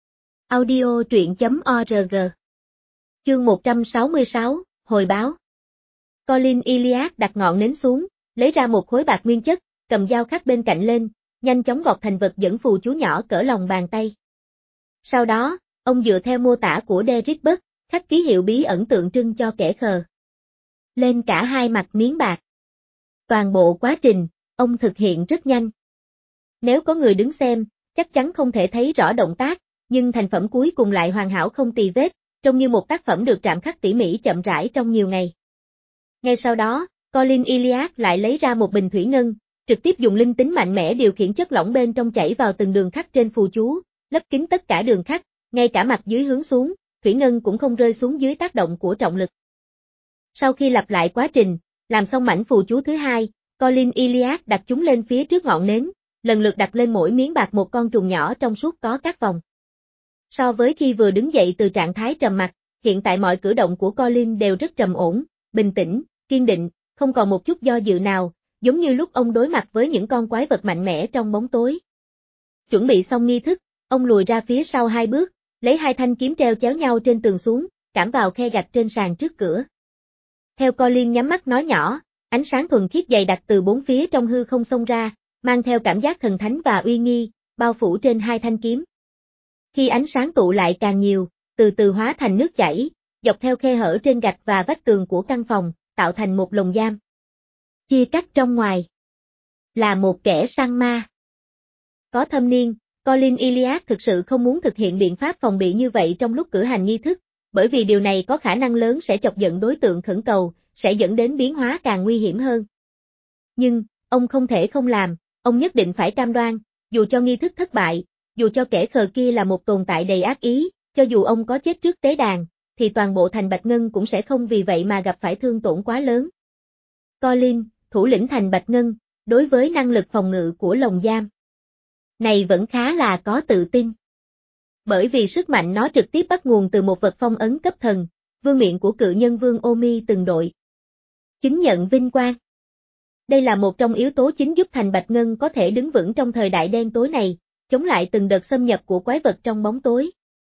Audio truyện chấm org. Chương một trăm sáu mươi sáu, hồi báo. Colin Iliad đặt ngọn nến xuống, lấy ra một khối bạc nguyên chất, cầm dao khắc bên cạnh lên, nhanh chóng gọt thành vật dẫn phù chú nhỏ cỡ lòng bàn tay. Sau đó, ông dựa theo mô tả của Derrick, khắc ký hiệu bí ẩn tượng trưng cho kẻ khờ. Lên cả hai mặt miếng bạc. Toàn bộ quá trình, ông thực hiện rất nhanh. Nếu có người đứng xem, chắc chắn không thể thấy rõ động tác, nhưng thành phẩm cuối cùng lại hoàn hảo không tì vết, trông như một tác phẩm được trạm khắc tỉ mỉ chậm rãi trong nhiều ngày. Ngay sau đó, Colin Iliad lại lấy ra một bình thủy ngân, trực tiếp dùng linh tính mạnh mẽ điều khiển chất lỏng bên trong chảy vào từng đường khắc trên phù chú, lấp kín tất cả đường khắc, ngay cả mặt dưới hướng xuống, thủy ngân cũng không rơi xuống dưới tác động của trọng lực. Sau khi lặp lại quá trình, làm xong mảnh phù chú thứ hai, Colin Iliad đặt chúng lên phía trước ngọn nến, lần lượt đặt lên mỗi miếng bạc một con trùng nhỏ trong suốt có các vòng. So với khi vừa đứng dậy từ trạng thái trầm mặc, hiện tại mọi cử động của Colin đều rất trầm ổn, bình tĩnh, kiên định, không còn một chút do dự nào, giống như lúc ông đối mặt với những con quái vật mạnh mẽ trong bóng tối. Chuẩn bị xong nghi thức, ông lùi ra phía sau hai bước, lấy hai thanh kiếm treo chéo nhau trên tường xuống, cắm vào khe gạch trên sàn trước cửa. Theo Colin nhắm mắt nói nhỏ, ánh sáng thuần khiết dày đặc từ bốn phía trong hư không xông ra, mang theo cảm giác thần thánh và uy nghi, bao phủ trên hai thanh kiếm. Khi ánh sáng tụ lại càng nhiều, từ từ hóa thành nước chảy, dọc theo khe hở trên gạch và vách tường của căn phòng, tạo thành một lồng giam. Chia cắt trong ngoài là một kẻ săn ma. Có thâm niên, Colin Iliad thực sự không muốn thực hiện biện pháp phòng bị như vậy trong lúc cử hành nghi thức, bởi vì điều này có khả năng lớn sẽ chọc giận đối tượng khẩn cầu, sẽ dẫn đến biến hóa càng nguy hiểm hơn. Nhưng, ông không thể không làm, ông nhất định phải cam đoan, dù cho nghi thức thất bại, dù cho kẻ khờ kia là một tồn tại đầy ác ý, cho dù ông có chết trước tế đàn, thì toàn bộ thành Bạch Ngân cũng sẽ không vì vậy mà gặp phải thương tổn quá lớn. Colin, thủ lĩnh thành Bạch Ngân, đối với năng lực phòng ngự của lồng giam này vẫn khá là có tự tin. Bởi vì sức mạnh nó trực tiếp bắt nguồn từ một vật phong ấn cấp thần, vương miện của cự nhân vương Omi từng đội. Chứng nhận vinh quang. Đây là một trong yếu tố chính giúp thành Bạch Ngân có thể đứng vững trong thời đại đen tối này, chống lại từng đợt xâm nhập của quái vật trong bóng tối.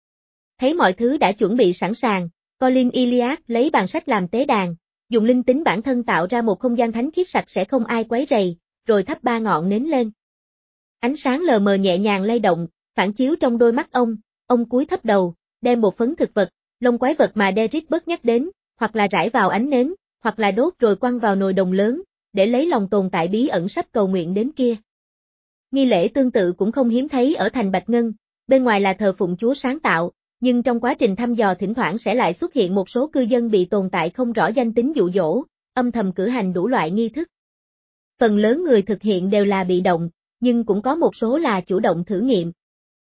Thấy mọi thứ đã chuẩn bị sẵn sàng, Colin Iliad lấy bàn sách làm tế đàn, dùng linh tính bản thân tạo ra một không gian thánh khiết sạch sẽ không ai quấy rầy, rồi thắp ba ngọn nến lên. Ánh sáng lờ mờ nhẹ nhàng lay động, phản chiếu trong đôi mắt ông, ông cúi thấp đầu, đem một phấn thực vật, lông quái vật mà Derrick bớt nhắc đến, hoặc là rải vào ánh nến, hoặc là đốt rồi quăng vào nồi đồng lớn, để lấy lòng tồn tại bí ẩn sắp cầu nguyện đến kia. Nghi lễ tương tự cũng không hiếm thấy ở thành Bạch Ngân, bên ngoài là thờ phụng Chúa sáng tạo, nhưng trong quá trình thăm dò thỉnh thoảng sẽ lại xuất hiện một số cư dân bị tồn tại không rõ danh tính dụ dỗ, âm thầm cử hành đủ loại nghi thức. Phần lớn người thực hiện đều là bị động, nhưng cũng có một số là chủ động thử nghiệm.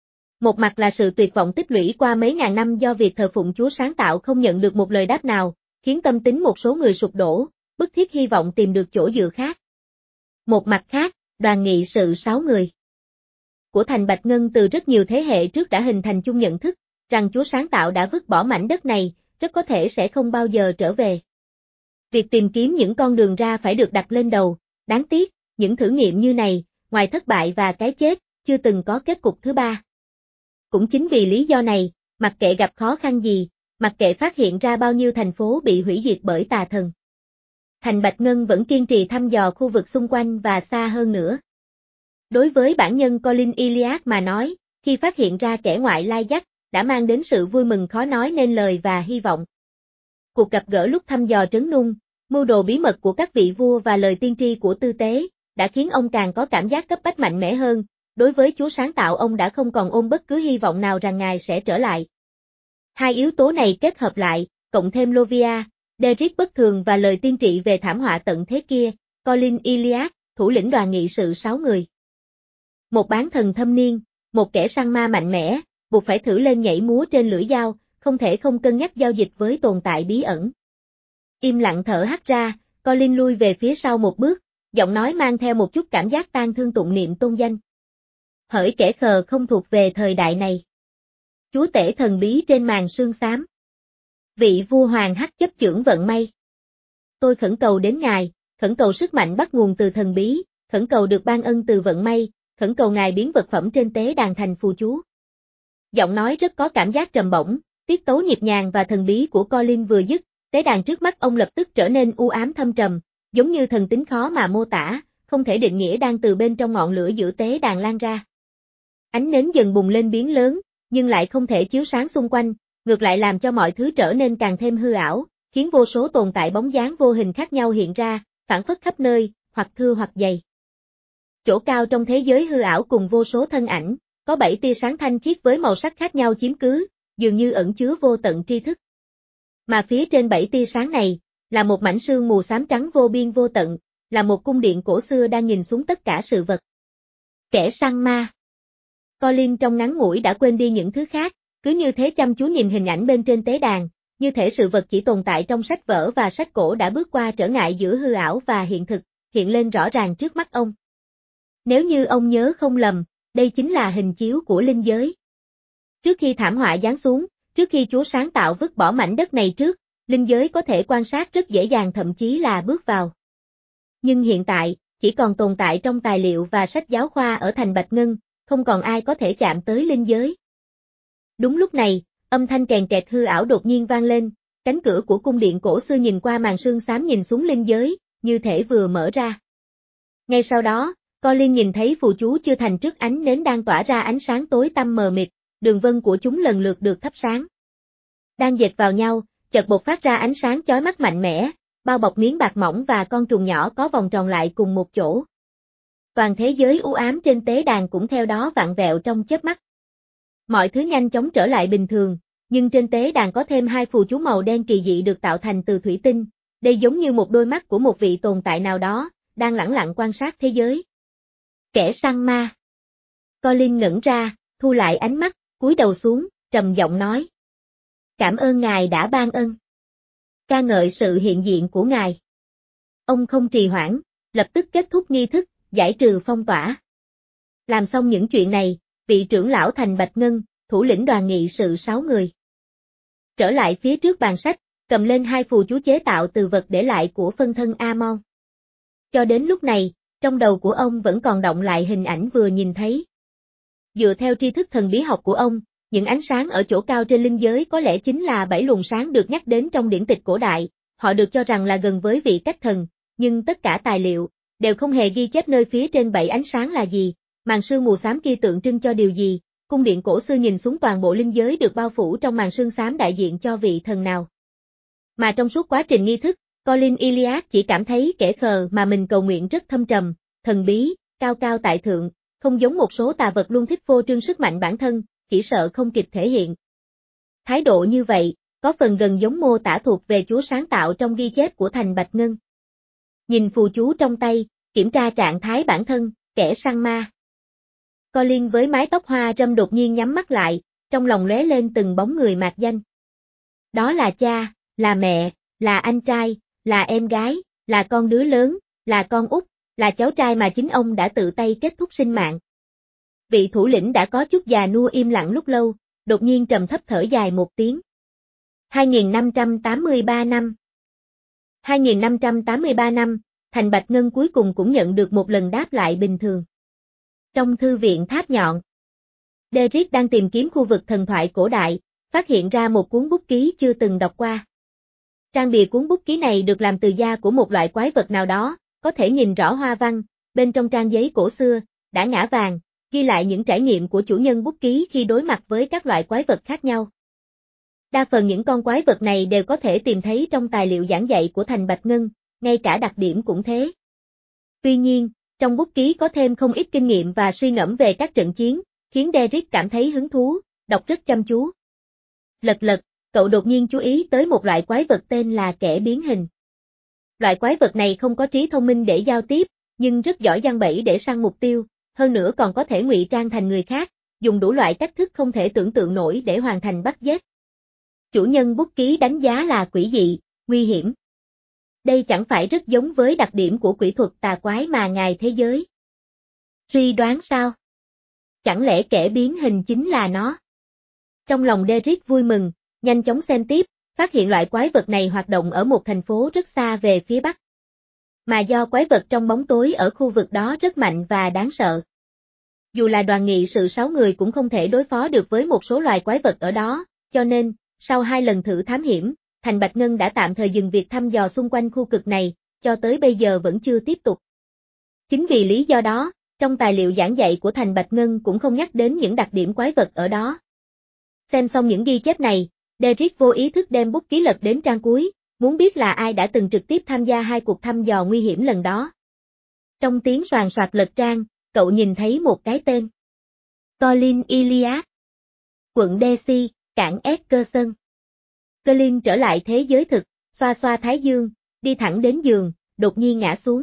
Một mặt là sự tuyệt vọng tích lũy qua mấy ngàn năm do việc thờ phụng Chúa sáng tạo không nhận được một lời đáp nào, khiến tâm tính một số người sụp đổ, bức thiết hy vọng tìm được chỗ dựa khác. Một mặt khác, đoàn nghị sự sáu người của thành Bạch Ngân từ rất nhiều thế hệ trước đã hình thành chung nhận thức, rằng Chúa sáng tạo đã vứt bỏ mảnh đất này, rất có thể sẽ không bao giờ trở về. Việc tìm kiếm những con đường ra phải được đặt lên đầu, đáng tiếc, những thử nghiệm như này, ngoài thất bại và cái chết, chưa từng có kết cục thứ ba. Cũng chính vì lý do này, mặc kệ gặp khó khăn gì, mặc kệ phát hiện ra bao nhiêu thành phố bị hủy diệt bởi tà thần, thành Bạch Ngân vẫn kiên trì thăm dò khu vực xung quanh và xa hơn nữa. Đối với bản nhân Colin Iliad mà nói, khi phát hiện ra kẻ ngoại lai dắt, đã mang đến sự vui mừng khó nói nên lời và hy vọng. Cuộc gặp gỡ lúc thăm dò trấn Nung, mưu đồ bí mật của các vị vua và lời tiên tri của tư tế, đã khiến ông càng có cảm giác cấp bách mạnh mẽ hơn, đối với Chúa sáng tạo ông đã không còn ôm bất cứ hy vọng nào rằng Ngài sẽ trở lại. Hai yếu tố này kết hợp lại, cộng thêm Lovia, Derrick bất thường và lời tiên tri về thảm họa tận thế kia, Colin Iliad, thủ lĩnh đoàn nghị sự sáu người. Một bán thần thâm niên, một kẻ săn ma mạnh mẽ, buộc phải thử lên nhảy múa trên lưỡi dao, không thể không cân nhắc giao dịch với tồn tại bí ẩn. Im lặng thở hắt ra, Colin lui về phía sau một bước, giọng nói mang theo một chút cảm giác tang thương tụng niệm tôn danh. Hỡi kẻ khờ không thuộc về thời đại này. Chúa tể thần bí trên màn sương xám. Vị vua hoàng hắc chấp chưởng vận may. Tôi khẩn cầu đến Ngài, khẩn cầu sức mạnh bắt nguồn từ thần bí, khẩn cầu được ban ân từ vận may, khẩn cầu Ngài biến vật phẩm trên tế đàn thành phù chú. Giọng nói rất có cảm giác trầm bổng, tiết tấu nhịp nhàng và thần bí của Colin vừa dứt, tế đàn trước mắt ông lập tức trở nên u ám thâm trầm, giống như thần tính khó mà mô tả, không thể định nghĩa đang từ bên trong ngọn lửa giữa tế đàn lan ra. Ánh nến dần bùng lên biến lớn, nhưng lại không thể chiếu sáng xung quanh, ngược lại làm cho mọi thứ trở nên càng thêm hư ảo, khiến vô số tồn tại bóng dáng vô hình khác nhau hiện ra, phản phất khắp nơi, hoặc thưa hoặc dày. Chỗ cao trong thế giới hư ảo cùng vô số thân ảnh, có bảy tia sáng thanh khiết với màu sắc khác nhau chiếm cứ, dường như ẩn chứa vô tận tri thức. Mà phía trên bảy tia sáng này, là một mảnh sương mù xám trắng vô biên vô tận, là một cung điện cổ xưa đang nhìn xuống tất cả sự vật. Kẻ săn ma. Colin trong ngắn ngủi đã quên đi những thứ khác, cứ như thế chăm chú nhìn hình ảnh bên trên tế đàn, như thể sự vật chỉ tồn tại trong sách vở và sách cổ đã bước qua trở ngại giữa hư ảo và hiện thực, hiện lên rõ ràng trước mắt ông. Nếu như ông nhớ không lầm, đây chính là hình chiếu của linh giới. Trước khi thảm họa giáng xuống, trước khi Chúa sáng tạo vứt bỏ mảnh đất này trước, linh giới có thể quan sát rất dễ dàng thậm chí là bước vào. Nhưng hiện tại, chỉ còn tồn tại trong tài liệu và sách giáo khoa ở thành Bạch Ngân, không còn ai có thể chạm tới linh giới. Đúng lúc này, âm thanh kèn kẹt hư ảo đột nhiên vang lên, cánh cửa của cung điện cổ xưa nhìn qua màn sương xám nhìn xuống linh giới, như thể vừa mở ra. Ngay sau đó, Colin nhìn thấy phù chú chưa thành trước ánh nến đang tỏa ra ánh sáng tối tăm mờ mịt, đường vân của chúng lần lượt được thắp sáng. Đang dệt vào nhau, chợt bộc phát ra ánh sáng chói mắt mạnh mẽ, bao bọc miếng bạc mỏng và con trùng nhỏ có vòng tròn lại cùng một chỗ. Toàn thế giới u ám trên tế đàn cũng theo đó vặn vẹo trong chớp mắt. Mọi thứ nhanh chóng trở lại bình thường, nhưng trên tế đàn có thêm hai phù chú màu đen kỳ dị được tạo thành từ thủy tinh, đây giống như một đôi mắt của một vị tồn tại nào đó, đang lẳng lặng quan sát thế giới. Kẻ săn ma. Colin ngẩn ra, thu lại ánh mắt, cúi đầu xuống, trầm giọng nói. Cảm ơn ngài đã ban ân. Ca ngợi sự hiện diện của ngài. Ông không trì hoãn, lập tức kết thúc nghi thức, giải trừ phong tỏa. Làm xong những chuyện này, vị trưởng lão thành Bạch Ngân, thủ lĩnh đoàn nghị sự sáu người. Trở lại phía trước bàn sách, cầm lên hai phù chú chế tạo từ vật để lại của phân thân Amon. Cho đến lúc này, trong đầu của ông vẫn còn đọng lại hình ảnh vừa nhìn thấy. Dựa theo tri thức thần bí học của ông, những ánh sáng ở chỗ cao trên linh giới có lẽ chính là bảy luồng sáng được nhắc đến trong điển tịch cổ đại, họ được cho rằng là gần với vị cách thần, nhưng tất cả tài liệu đều không hề ghi chép nơi phía trên bảy ánh sáng là gì, màn sương mù xám kia tượng trưng cho điều gì, cung điện cổ xưa nhìn xuống toàn bộ linh giới được bao phủ trong màn sương xám đại diện cho vị thần nào. Mà trong suốt quá trình nghi thức, Colin Iliad chỉ cảm thấy kẻ khờ mà mình cầu nguyện rất thâm trầm, thần bí, cao cao tại thượng, không giống một số tà vật luôn thích phô trương sức mạnh bản thân, chỉ sợ không kịp thể hiện. Thái độ như vậy, có phần gần giống mô tả thuộc về Chúa sáng tạo trong ghi chép của thành Bạch Ngân. Nhìn phù chú trong tay, kiểm tra trạng thái bản thân, kẻ săn ma. Colin với mái tóc hoa râm đột nhiên nhắm mắt lại, trong lòng lóe lên từng bóng người mạc danh. Đó là cha, là mẹ, là anh trai, là em gái, là con đứa lớn, là con út, là cháu trai mà chính ông đã tự tay kết thúc sinh mạng. Vị thủ lĩnh đã có chút già nua im lặng lúc lâu, đột nhiên trầm thấp thở dài một tiếng. hai nghìn năm trăm tám mươi ba năm. hai nghìn năm trăm tám mươi ba năm, thành Bạch Ngân cuối cùng cũng nhận được một lần đáp lại bình thường. Trong thư viện tháp nhọn, Derek đang tìm kiếm khu vực thần thoại cổ đại, phát hiện ra một cuốn bút ký chưa từng đọc qua. Trang bìa cuốn bút ký này được làm từ da của một loại quái vật nào đó, có thể nhìn rõ hoa văn, bên trong trang giấy cổ xưa, đã ngã vàng, ghi lại những trải nghiệm của chủ nhân bút ký khi đối mặt với các loại quái vật khác nhau. Đa phần những con quái vật này đều có thể tìm thấy trong tài liệu giảng dạy của thành Bạch Ngân, ngay cả đặc điểm cũng thế. Tuy nhiên, trong bút ký có thêm không ít kinh nghiệm và suy ngẫm về các trận chiến, khiến Derek cảm thấy hứng thú, đọc rất chăm chú. Lật lật, cậu đột nhiên chú ý tới một loại quái vật tên là kẻ biến hình. Loại quái vật này không có trí thông minh để giao tiếp, nhưng rất giỏi giăng bẫy để săn mục tiêu, hơn nữa còn có thể ngụy trang thành người khác, dùng đủ loại cách thức không thể tưởng tượng nổi để hoàn thành bắt giết. Chủ nhân bút ký đánh giá là quỷ dị, nguy hiểm. Đây chẳng phải rất giống với đặc điểm của quỷ thuật tà quái mà ngài thế giới. Suy đoán sao? Chẳng lẽ kẻ biến hình chính là nó? Trong lòng Derek vui mừng, nhanh chóng xem tiếp, phát hiện loại quái vật này hoạt động ở một thành phố rất xa về phía bắc. Mà do quái vật trong bóng tối ở khu vực đó rất mạnh và đáng sợ. Dù là đoàn nghị sự sáu người cũng không thể đối phó được với một số loài quái vật ở đó, cho nên, sau hai lần thử thám hiểm, thành Bạch Ngân đã tạm thời dừng việc thăm dò xung quanh khu cực này, cho tới bây giờ vẫn chưa tiếp tục. Chính vì lý do đó, trong tài liệu giảng dạy của thành Bạch Ngân cũng không nhắc đến những đặc điểm quái vật ở đó. Xem xong những ghi chép này, Derrick vô ý thức đem bút ký lật đến trang cuối, muốn biết là ai đã từng trực tiếp tham gia hai cuộc thăm dò nguy hiểm lần đó. Trong tiếng soàn soạt lật trang, cậu nhìn thấy một cái tên. Colin Iliad. Quận Daisy, cảng Eckerson. Colin trở lại thế giới thực, xoa xoa thái dương, đi thẳng đến giường, đột nhiên ngã xuống.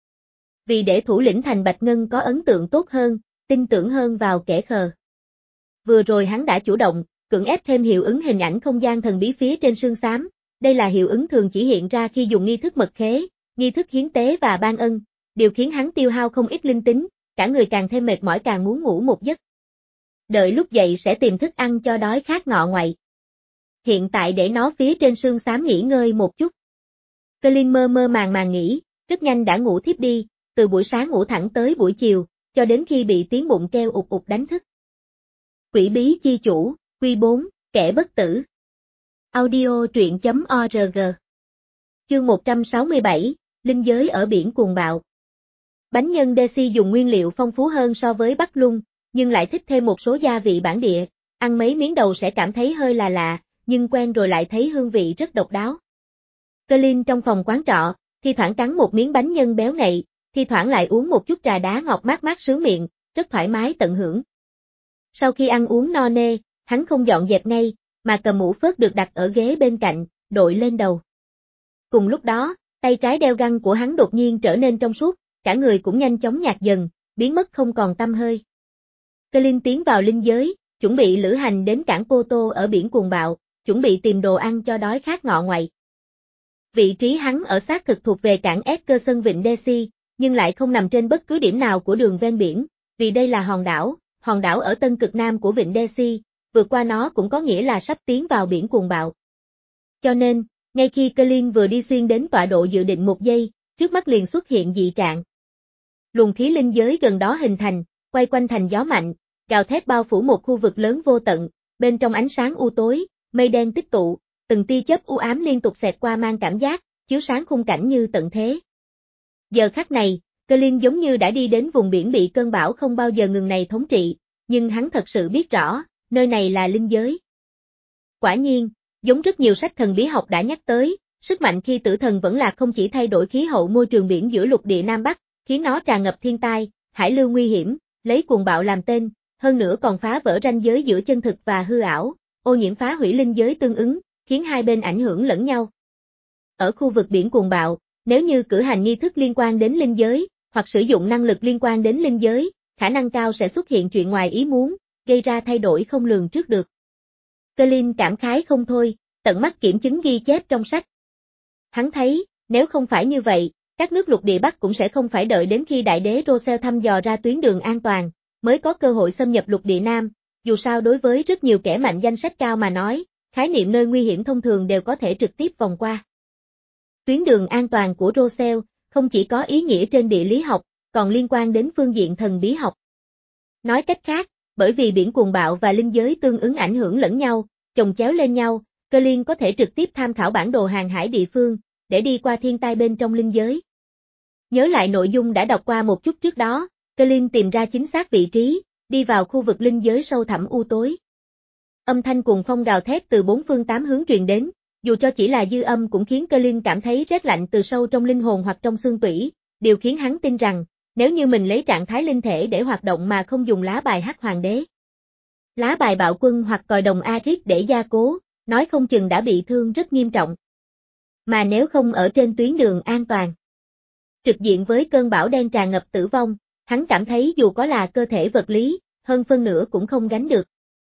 Vì để thủ lĩnh thành Bạch Ngân có ấn tượng tốt hơn, tin tưởng hơn vào kẻ khờ. Vừa rồi hắn đã chủ động, cưỡng ép thêm hiệu ứng hình ảnh không gian thần bí phía trên xương xám. Đây là hiệu ứng thường chỉ hiện ra khi dùng nghi thức mật khế, nghi thức hiến tế và ban ân, điều khiến hắn tiêu hao không ít linh tính, cả người càng thêm mệt mỏi càng muốn ngủ một giấc. Đợi lúc dậy sẽ tìm thức ăn cho đói khát ngọ ngoại. Hiện tại để nó phía trên xương xám nghỉ ngơi một chút. Colin mơ mơ màng màng nghĩ, rất nhanh đã ngủ thiếp đi, từ buổi sáng ngủ thẳng tới buổi chiều, cho đến khi bị tiếng bụng kêu ụt ụt đánh thức. Quỷ bí chi chủ, Quy bốn, kẻ bất tử. Audio truyện chấm org. Chương một trăm sáu mươi bảy, Linh giới ở biển cuồng bạo. Bánh nhân Daisy dùng nguyên liệu phong phú hơn so với Bắc Lung, nhưng lại thích thêm một số gia vị bản địa, ăn mấy miếng đầu sẽ cảm thấy hơi là lạ, nhưng quen rồi lại thấy hương vị rất độc đáo. Colin trong phòng quán trọ, thi thoảng cắn một miếng bánh nhân béo ngậy, thi thoảng lại uống một chút trà đá ngọt mát mát sướng miệng, rất thoải mái tận hưởng. Sau khi ăn uống no nê, hắn không dọn dẹp ngay, mà cầm mũ phớt được đặt ở ghế bên cạnh, đội lên đầu. Cùng lúc đó, tay trái đeo găng của hắn đột nhiên trở nên trong suốt, cả người cũng nhanh chóng nhạt dần, biến mất không còn tăm hơi. Colin tiến vào linh giới, chuẩn bị lữ hành đến cảng Porto ở biển cuồng bạo, chuẩn bị tìm đồ ăn cho đói khát ngọ ngoại. Vị trí hắn ở xác thực thuộc về cảng Eckerson vịnh Daisy, nhưng lại không nằm trên bất cứ điểm nào của đường ven biển, vì đây là hòn đảo, hòn đảo ở tân cực nam của vịnh Daisy, vượt qua nó cũng có nghĩa là sắp tiến vào biển cuồng bạo. Cho nên, ngay khi Colin vừa đi xuyên đến tọa độ dự định một giây, trước mắt liền xuất hiện dị trạng. Luồng khí linh giới gần đó hình thành, quay quanh thành gió mạnh, gào thét bao phủ một khu vực lớn vô tận, bên trong ánh sáng u tối, mây đen tích tụ, từng tia chớp u ám liên tục xẹt qua mang cảm giác, chiếu sáng khung cảnh như tận thế. Giờ khắc này, Colin giống như đã đi đến vùng biển bị cơn bão không bao giờ ngừng này thống trị, nhưng hắn thật sự biết rõ, nơi này là linh giới. Quả nhiên, giống rất nhiều sách thần bí học đã nhắc tới, sức mạnh khi tử thần vẫn là không chỉ thay đổi khí hậu môi trường biển giữa lục địa Nam Bắc, khiến nó tràn ngập thiên tai, hải lưu nguy hiểm, lấy cuồng bạo làm tên, hơn nữa còn phá vỡ ranh giới giữa chân thực và hư ảo, ô nhiễm phá hủy linh giới tương ứng, khiến hai bên ảnh hưởng lẫn nhau. Ở khu vực biển cuồng bạo, nếu như cử hành nghi thức liên quan đến linh giới, hoặc sử dụng năng lực liên quan đến linh giới, khả năng cao sẽ xuất hiện chuyện ngoài ý muốn, gây ra thay đổi không lường trước được. Colin cảm khái không thôi, tận mắt kiểm chứng ghi chép trong sách. Hắn thấy, nếu không phải như vậy, các nước lục địa Bắc cũng sẽ không phải đợi đến khi đại đế Rossel thăm dò ra tuyến đường an toàn, mới có cơ hội xâm nhập lục địa Nam, dù sao đối với rất nhiều kẻ mạnh danh sách cao mà nói, khái niệm nơi nguy hiểm thông thường đều có thể trực tiếp vòng qua. Tuyến đường an toàn của Rossel không chỉ có ý nghĩa trên địa lý học, còn liên quan đến phương diện thần bí học. Nói cách khác, bởi vì biển cuồng bạo và linh giới tương ứng ảnh hưởng lẫn nhau, chồng chéo lên nhau, Colin có thể trực tiếp tham khảo bản đồ hàng hải địa phương, để đi qua thiên tai bên trong linh giới. Nhớ lại nội dung đã đọc qua một chút trước đó, Colin tìm ra chính xác vị trí, đi vào khu vực linh giới sâu thẳm u tối. Âm thanh cuồng phong gào thét từ bốn phương tám hướng truyền đến, dù cho chỉ là dư âm cũng khiến Colin cảm thấy rét lạnh từ sâu trong linh hồn hoặc trong xương tủy, điều khiến hắn tin rằng, nếu như mình lấy trạng thái linh thể để hoạt động mà không dùng lá bài Hắc Hoàng đế, lá bài bạo quân hoặc còi đồng Arit để gia cố, nói không chừng đã bị thương rất nghiêm trọng. Mà nếu không ở trên tuyến đường an toàn, trực diện với cơn bão đen tràn ngập tử vong, hắn cảm thấy dù có là cơ thể vật lý, hơn phân nửa cũng không gánh được.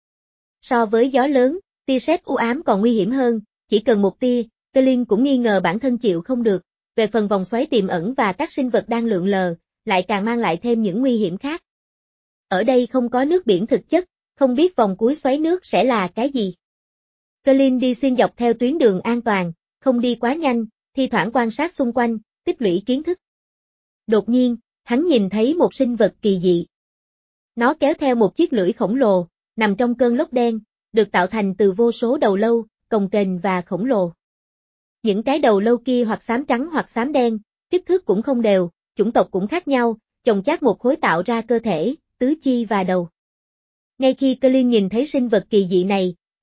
So với gió lớn, tia sét u ám còn nguy hiểm hơn, chỉ cần một tia, Colin cũng nghi ngờ bản thân chịu không được, về phần vòng xoáy tiềm ẩn và các sinh vật đang lượn lờ, lại càng mang lại thêm những nguy hiểm khác. Ở đây không có nước biển thực chất, không biết vòng cuối xoáy nước sẽ là cái gì. Colin đi xuyên dọc theo tuyến đường an toàn, không đi quá nhanh, thi thoảng quan sát xung quanh, tích lũy kiến thức. Đột nhiên, hắn nhìn thấy một sinh vật kỳ dị. Nó kéo theo một chiếc lưỡi khổng lồ, nằm trong cơn lốc đen, được tạo thành từ vô số đầu lâu, cồng kềnh và khổng lồ. Những cái đầu lâu kia hoặc xám trắng hoặc xám đen, kích thước cũng không đều, chủng tộc cũng khác nhau, chồng chát một khối tạo ra cơ thể, tứ chi và đầu. Ngay khi Colin nhìn thấy sinh vật kỳ dị này,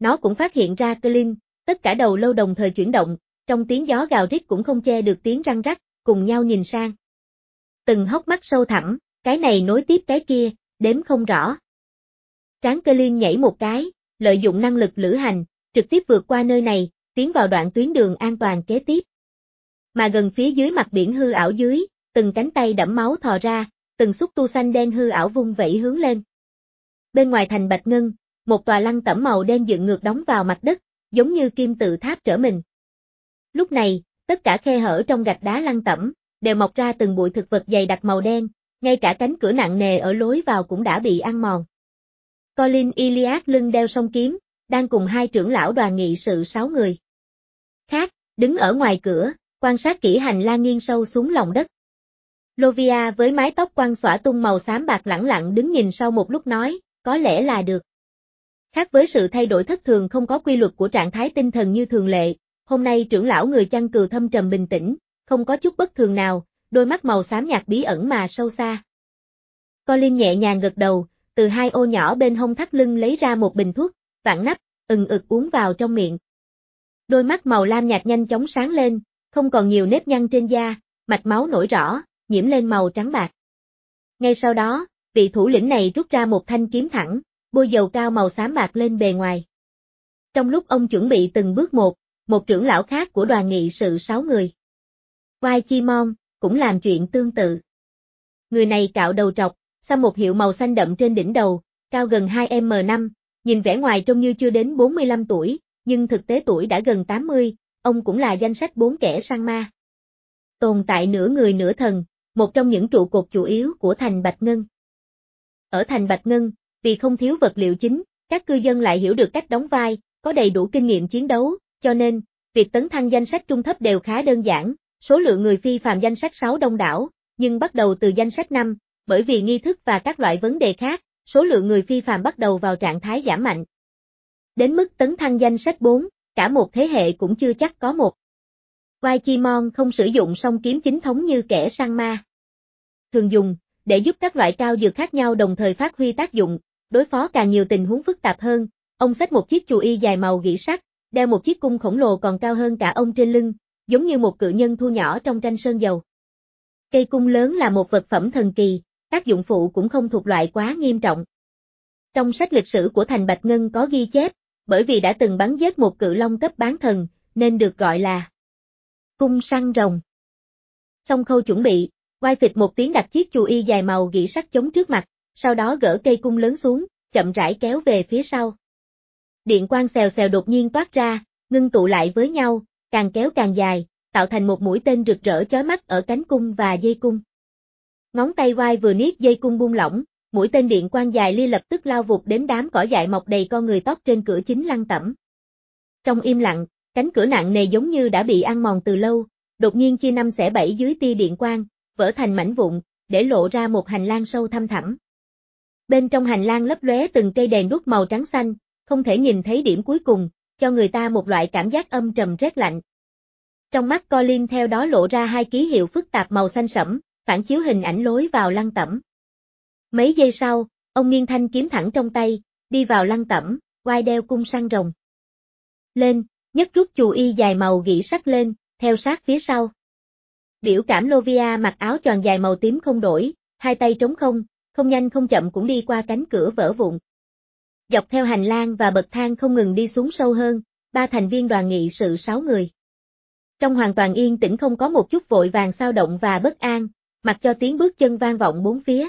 nó cũng phát hiện ra Colin, tất cả đầu lâu đồng thời chuyển động, trong tiếng gió gào rít cũng không che được tiếng răng rắc, cùng nhau nhìn sang. Từng hốc mắt sâu thẳm, cái này nối tiếp cái kia, đếm không rõ. Trán Colin nhảy một cái, lợi dụng năng lực lữ hành, trực tiếp vượt qua nơi này, tiến vào đoạn tuyến đường an toàn kế tiếp. Mà gần phía dưới mặt biển hư ảo dưới, từng cánh tay đẫm máu thò ra, từng xúc tu xanh đen hư ảo vung vẩy hướng lên. Bên ngoài thành Bạch Ngân, một tòa lăng tẩm màu đen dựng ngược đóng vào mặt đất, giống như kim tự tháp trở mình. Lúc này, tất cả khe hở trong gạch đá lăng tẩm, đều mọc ra từng bụi thực vật dày đặc màu đen, ngay cả cánh cửa nặng nề ở lối vào cũng đã bị ăn mòn. Colin Iliad lưng đeo song kiếm, đang cùng hai trưởng lão đoàn nghị sự sáu người khác, đứng ở ngoài cửa, quan sát kỹ hành lang nghiêng sâu xuống lòng đất. Lovia với mái tóc quăn xõa tung màu xám bạc lẳng lặng đứng nhìn sau một lúc nói, có lẽ là được. Khác với sự thay đổi thất thường không có quy luật của trạng thái tinh thần như thường lệ, hôm nay trưởng lão người chăn cừu thâm trầm bình tĩnh, không có chút bất thường nào, đôi mắt màu xám nhạt bí ẩn mà sâu xa. Colin nhẹ nhàng gật đầu, từ hai ô nhỏ bên hông thắt lưng lấy ra một bình thuốc, vặn nắp, ừng ực uống vào trong miệng. Đôi mắt màu lam nhạt nhanh chóng sáng lên, không còn nhiều nếp nhăn trên da, mạch máu nổi rõ, nhiễm lên màu trắng bạc. Ngay sau đó, vị thủ lĩnh này rút ra một thanh kiếm thẳng, bôi dầu cao màu xám bạc lên bề ngoài. Trong lúc ông chuẩn bị từng bước một, một trưởng lão khác của đoàn nghị sự sáu người, Wai Chi Mon, cũng làm chuyện tương tự. Người này cạo đầu trọc, xăm một hiệu màu xanh đậm trên đỉnh đầu, cao gần hai mét năm, nhìn vẻ ngoài trông như chưa đến bốn mươi lăm tuổi, nhưng thực tế tuổi đã gần tám mươi, ông cũng là danh sách bốn kẻ săn ma. Tồn tại nửa người nửa thần, một trong những trụ cột chủ yếu của thành Bạch Ngân. Ở thành Bạch Ngân, vì không thiếu vật liệu chính, các cư dân lại hiểu được cách đóng vai, có đầy đủ kinh nghiệm chiến đấu, cho nên, việc tấn thăng danh sách trung thấp đều khá đơn giản, số lượng người phi phàm danh sách sáu đông đảo, nhưng bắt đầu từ danh sách năm, bởi vì nghi thức và các loại vấn đề khác, số lượng người phi phàm bắt đầu vào trạng thái giảm mạnh. Đến mức tấn thăng danh sách bốn, cả một thế hệ cũng chưa chắc có một. Wai Chi Mon không sử dụng song kiếm chính thống như kẻ săn ma. Thường dùng, để giúp các loại cao dược khác nhau đồng thời phát huy tác dụng, đối phó càng nhiều tình huống phức tạp hơn, ông xách một chiếc chù y dài màu gỉ sắt, đeo một chiếc cung khổng lồ còn cao hơn cả ông trên lưng, giống như một cự nhân thu nhỏ trong tranh sơn dầu. Cây cung lớn là một vật phẩm thần kỳ, tác dụng phụ cũng không thuộc loại quá nghiêm trọng. Trong sách lịch sử của thành Bạch Ngân có ghi chép, bởi vì đã từng bắn giết một cự long cấp bán thần, nên được gọi là cung săn rồng. Xong khâu chuẩn bị, Wai phịch một tiếng đặt chiếc chù y dài màu gỉ sắt chống trước mặt, sau đó gỡ cây cung lớn xuống, chậm rãi kéo về phía sau. Điện quang xèo xèo đột nhiên toát ra, ngưng tụ lại với nhau, càng kéo càng dài, tạo thành một mũi tên rực rỡ chói mắt ở cánh cung và dây cung. Ngón tay Wai vừa niết dây cung buông lỏng, mũi tên điện quang dài lia lập tức lao vụt đến đám cỏ dại mọc đầy con người tóc trên cửa chính lăng tẩm. Trong im lặng, cánh cửa nặng nề giống như đã bị ăn mòn từ lâu, đột nhiên chia năm xẻ bảy dưới tia điện quang, vỡ thành mảnh vụn, để lộ ra một hành lang sâu thăm thẳm. Bên trong hành lang lấp lóe từng cây đèn đuốc màu trắng xanh, không thể nhìn thấy điểm cuối cùng, cho người ta một loại cảm giác âm trầm rét lạnh. Trong mắt Colin theo đó lộ ra hai ký hiệu phức tạp màu xanh sẫm, phản chiếu hình ảnh lối vào lăng tẩm. Mấy giây sau, ông nghiêng thanh kiếm thẳng trong tay, đi vào lăng tẩm, Wai đeo cung săn rồng lên, nhấc rút chù y dài màu gỉ sắt lên, theo sát phía sau. Biểu cảm Lovia mặc áo choàng dài màu tím không đổi, hai tay trống không, không nhanh không chậm cũng đi qua cánh cửa vỡ vụn. Dọc theo hành lang và bậc thang không ngừng đi xuống sâu hơn, ba thành viên đoàn nghị sự sáu người. Trong hoàn toàn yên tĩnh không có một chút vội vàng xao động và bất an, mặc cho tiếng bước chân vang vọng bốn phía.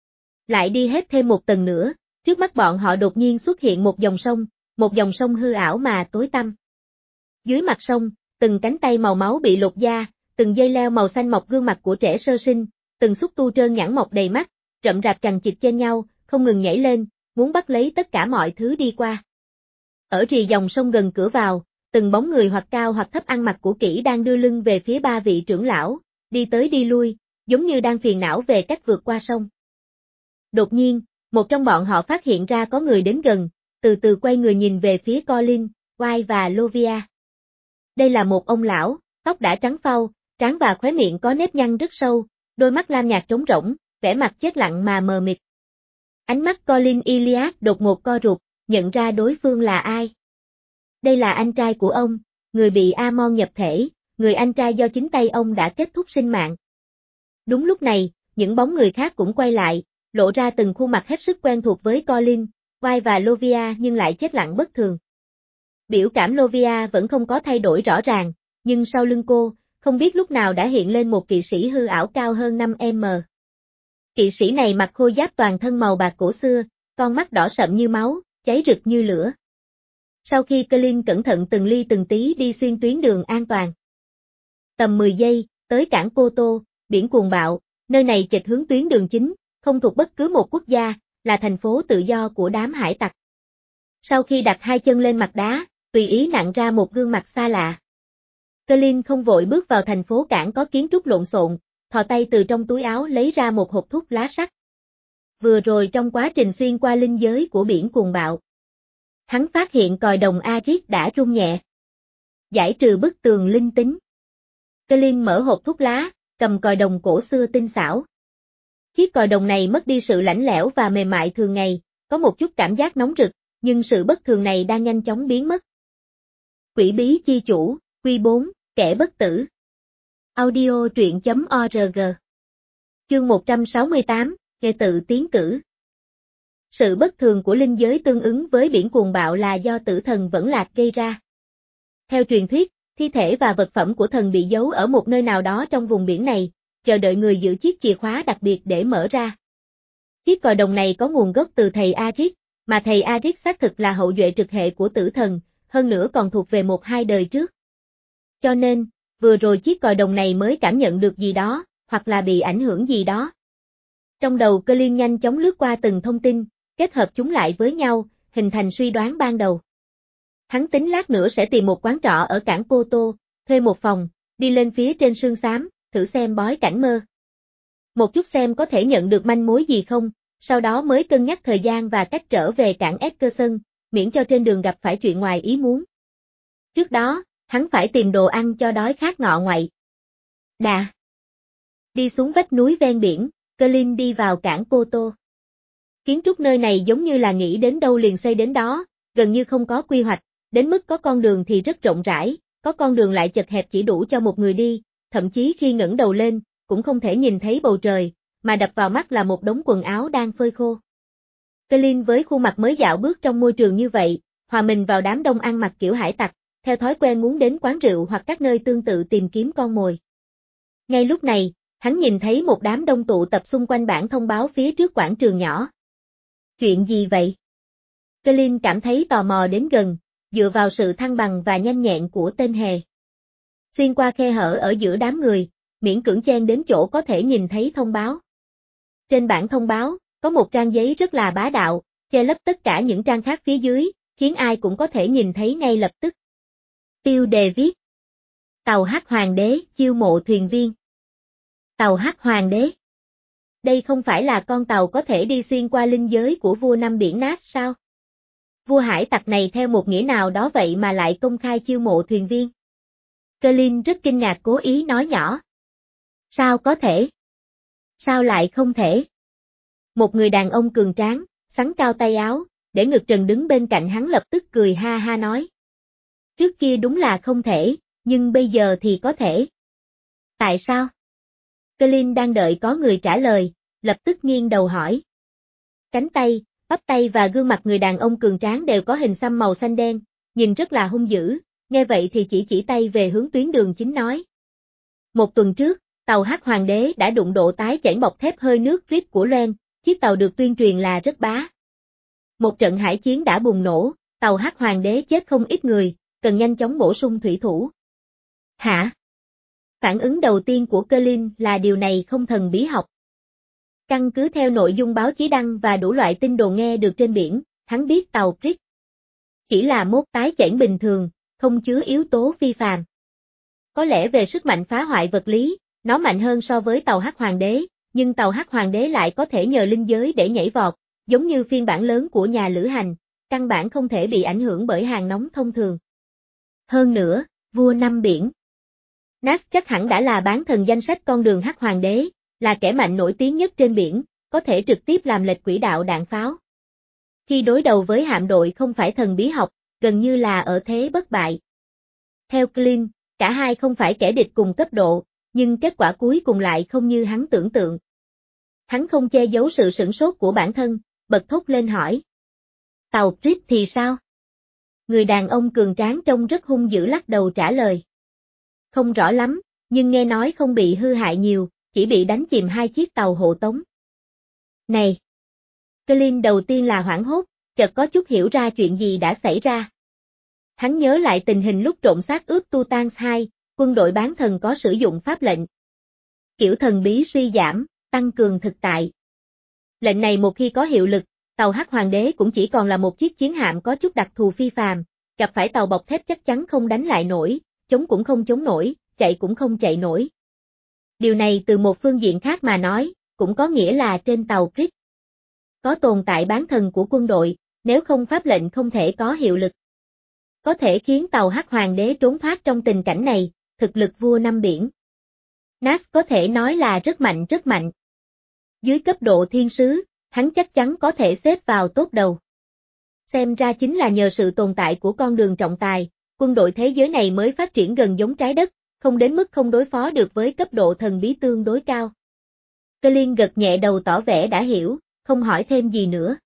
Lại đi hết thêm một tầng nữa, trước mắt bọn họ đột nhiên xuất hiện một dòng sông, một dòng sông hư ảo mà tối tăm. Dưới mặt sông, từng cánh tay màu máu bị lột da, từng dây leo màu xanh mọc gương mặt của trẻ sơ sinh, từng xúc tu trơn nhẵn mọc đầy mắt, rậm rạp chằng chịt trên nhau, không ngừng nhảy lên, muốn bắt lấy tất cả mọi thứ đi qua. Ở rì dòng sông gần cửa vào, từng bóng người hoặc cao hoặc thấp ăn mặc của kỹ đang đưa lưng về phía ba vị trưởng lão, đi tới đi lui, giống như đang phiền não về cách vượt qua sông. Đột nhiên, một trong bọn họ phát hiện ra có người đến gần, từ từ quay người nhìn về phía Colin, Wai và Lovia. Đây là một ông lão, tóc đã trắng phau, trán và khóe miệng có nếp nhăn rất sâu, đôi mắt lam nhạt trống rỗng, vẻ mặt chết lặng mà mờ mịt. Ánh mắt Colin Iliad đột ngột co rụt, nhận ra đối phương là ai. Đây là anh trai của ông, người bị Amon nhập thể, người anh trai do chính tay ông đã kết thúc sinh mạng. Đúng lúc này, những bóng người khác cũng quay lại, lộ ra từng khuôn mặt hết sức quen thuộc với Colin, Vai và Lovia nhưng lại chết lặng bất thường. Biểu cảm Lovia vẫn không có thay đổi rõ ràng, nhưng sau lưng cô, không biết lúc nào đã hiện lên một kỵ sĩ hư ảo cao hơn năm mét. Kỵ sĩ này mặc khôi giáp toàn thân màu bạc cổ xưa, con mắt đỏ sậm như máu, cháy rực như lửa. Sau khi Colin cẩn thận từng ly từng tí đi xuyên tuyến đường an toàn. Tầm mười giây, tới cảng Porto, biển cuồng bạo, nơi này chệch hướng tuyến đường chính, không thuộc bất cứ một quốc gia, là thành phố tự do của đám hải tặc. Sau khi đặt hai chân lên mặt đá, tùy ý nặn ra một gương mặt xa lạ. Colin không vội bước vào thành phố cảng có kiến trúc lộn xộn, thò tay từ trong túi áo lấy ra một hộp thuốc lá sắt. Vừa rồi trong quá trình xuyên qua linh giới của biển cuồng bạo, hắn phát hiện còi đồng Arit đã rung nhẹ. Giải trừ bức tường linh tính. Colin mở hộp thuốc lá, cầm còi đồng cổ xưa tinh xảo. Chiếc còi đồng này mất đi sự lạnh lẽo và mềm mại thường ngày, có một chút cảm giác nóng rực, nhưng sự bất thường này đang nhanh chóng biến mất. Quỷ bí chi chủ, Quy bốn, kẻ bất tử. Audio truyện chấm org. Chương một trăm sáu mươi tám, Nghệ tự tiến cử. Sự bất thường của linh giới tương ứng với biển cuồng bạo là do tử thần Vẫn Lạc gây ra. Theo truyền thuyết, thi thể và vật phẩm của thần bị giấu ở một nơi nào đó trong vùng biển này, chờ đợi người giữ chiếc chìa khóa đặc biệt để mở ra. Chiếc còi đồng này có nguồn gốc từ thầy Arit, mà thầy Arit xác thực là hậu duệ trực hệ của tử thần, hơn nữa còn thuộc về một hai đời trước. Cho nên, vừa rồi chiếc còi đồng này mới cảm nhận được gì đó, hoặc là bị ảnh hưởng gì đó. Trong đầu Colin nhanh chóng lướt qua từng thông tin, kết hợp chúng lại với nhau, hình thành suy đoán ban đầu. Hắn tính lát nữa sẽ tìm một quán trọ ở cảng Porto, thuê một phòng, đi lên phía trên sương xám, thử xem bói cảnh mơ. Một chút xem có thể nhận được manh mối gì không, sau đó mới cân nhắc thời gian và cách trở về cảng Eckerson, miễn cho trên đường gặp phải chuyện ngoài ý muốn. Trước đó, hắn phải tìm đồ ăn cho đói khát ngọ ngoại. Đà. Đi xuống vách núi ven biển, Colin đi vào cảng Porto. Kiến trúc nơi này giống như là nghĩ đến đâu liền xây đến đó, gần như không có quy hoạch, đến mức có con đường thì rất rộng rãi, có con đường lại chật hẹp chỉ đủ cho một người đi, thậm chí khi ngẩng đầu lên, cũng không thể nhìn thấy bầu trời, mà đập vào mắt là một đống quần áo đang phơi khô. Colin với khuôn mặt mới dạo bước trong môi trường như vậy, hòa mình vào đám đông ăn mặc kiểu hải tặc, theo thói quen muốn đến quán rượu hoặc các nơi tương tự tìm kiếm con mồi. Ngay lúc này, hắn nhìn thấy một đám đông tụ tập xung quanh bảng thông báo phía trước quảng trường nhỏ. Chuyện gì vậy? Colin cảm thấy tò mò đến gần, dựa vào sự thăng bằng và nhanh nhẹn của tên hề. Xuyên qua khe hở ở giữa đám người, miễn cưỡng chen đến chỗ có thể nhìn thấy thông báo. Trên bảng thông báo, có một trang giấy rất là bá đạo, che lấp tất cả những trang khác phía dưới, khiến ai cũng có thể nhìn thấy ngay lập tức. Tiêu đề viết: Tàu Hắc Hoàng đế chiêu mộ thuyền viên. Tàu Hắc Hoàng đế. Đây không phải là con tàu có thể đi xuyên qua linh giới của vua năm biển Nát sao? Vua hải tặc này theo một nghĩa nào đó vậy mà lại công khai chiêu mộ thuyền viên? Colin rất kinh ngạc cố ý nói nhỏ. Sao có thể? Sao lại không thể? Một người đàn ông cường tráng, xắn cao tay áo, để ngực trần đứng bên cạnh hắn lập tức cười ha ha nói. Trước kia đúng là không thể, nhưng bây giờ thì có thể. Tại sao? Colin đang đợi có người trả lời, lập tức nghiêng đầu hỏi. Cánh tay, bắp tay và gương mặt người đàn ông cường tráng đều có hình xăm màu xanh đen, nhìn rất là hung dữ, nghe vậy thì chỉ chỉ tay về hướng tuyến đường chính nói. Một tuần trước, tàu Hắc Hoàng đế đã đụng độ tái chảy bọc thép hơi nước rip của Ren, chiếc tàu được tuyên truyền là rất bá. Một trận hải chiến đã bùng nổ, tàu Hắc Hoàng đế chết không ít người, cần nhanh chóng bổ sung thủy thủ. Hả? Phản ứng đầu tiên của Colin là điều này không thần bí học. Căn cứ theo nội dung báo chí đăng và đủ loại tin đồn nghe được trên biển, hắn biết tàu Crick chỉ là mốt tái chảy bình thường, không chứa yếu tố phi phàm. Có lẽ về sức mạnh phá hoại vật lý, nó mạnh hơn so với tàu Hắc Hoàng đế, nhưng tàu Hắc Hoàng đế lại có thể nhờ linh giới để nhảy vọt, giống như phiên bản lớn của nhà lữ hành, căn bản không thể bị ảnh hưởng bởi hàng nóng thông thường. Hơn nữa, vua năm biển Nas chắc hẳn đã là bán thần danh sách con đường Hắc Hoàng đế, là kẻ mạnh nổi tiếng nhất trên biển, có thể trực tiếp làm lệch quỹ đạo đạn pháo. Khi đối đầu với hạm đội không phải thần bí học, gần như là ở thế bất bại. Theo Clint, cả hai không phải kẻ địch cùng cấp độ, nhưng kết quả cuối cùng lại không như hắn tưởng tượng. Hắn không che giấu sự sửng sốt của bản thân, bật thốt lên hỏi. Tàu Trip thì sao? Người đàn ông cường tráng trông rất hung dữ lắc đầu trả lời. Không rõ lắm, nhưng nghe nói không bị hư hại nhiều, chỉ bị đánh chìm hai chiếc tàu hộ tống. Này! Clint đầu tiên là hoảng hốt, chợt có chút hiểu ra chuyện gì đã xảy ra. Hắn nhớ lại tình hình lúc trộm xác ướp Tutans hai, quân đội bán thần có sử dụng pháp lệnh. Kiểu thần bí suy giảm, tăng cường thực tại. Lệnh này một khi có hiệu lực, tàu Hắc Hoàng đế cũng chỉ còn là một chiếc chiến hạm có chút đặc thù phi phàm, gặp phải tàu bọc thép chắc chắn không đánh lại nổi, chống cũng không chống nổi, chạy cũng không chạy nổi. Điều này từ một phương diện khác mà nói, cũng có nghĩa là trên tàu Crypt có tồn tại bán thần của quân đội, nếu không pháp lệnh không thể có hiệu lực. Có thể khiến tàu Hắc Hoàng đế trốn thoát trong tình cảnh này, thực lực vua năm biển. Nas có thể nói là rất mạnh rất mạnh. Dưới cấp độ thiên sứ, hắn chắc chắn có thể xếp vào top đầu. Xem ra chính là nhờ sự tồn tại của con đường trọng tài, quân đội thế giới này mới phát triển gần giống trái đất, không đến mức không đối phó được với cấp độ thần bí tương đối cao. Clint gật nhẹ đầu tỏ vẻ đã hiểu, không hỏi thêm gì nữa.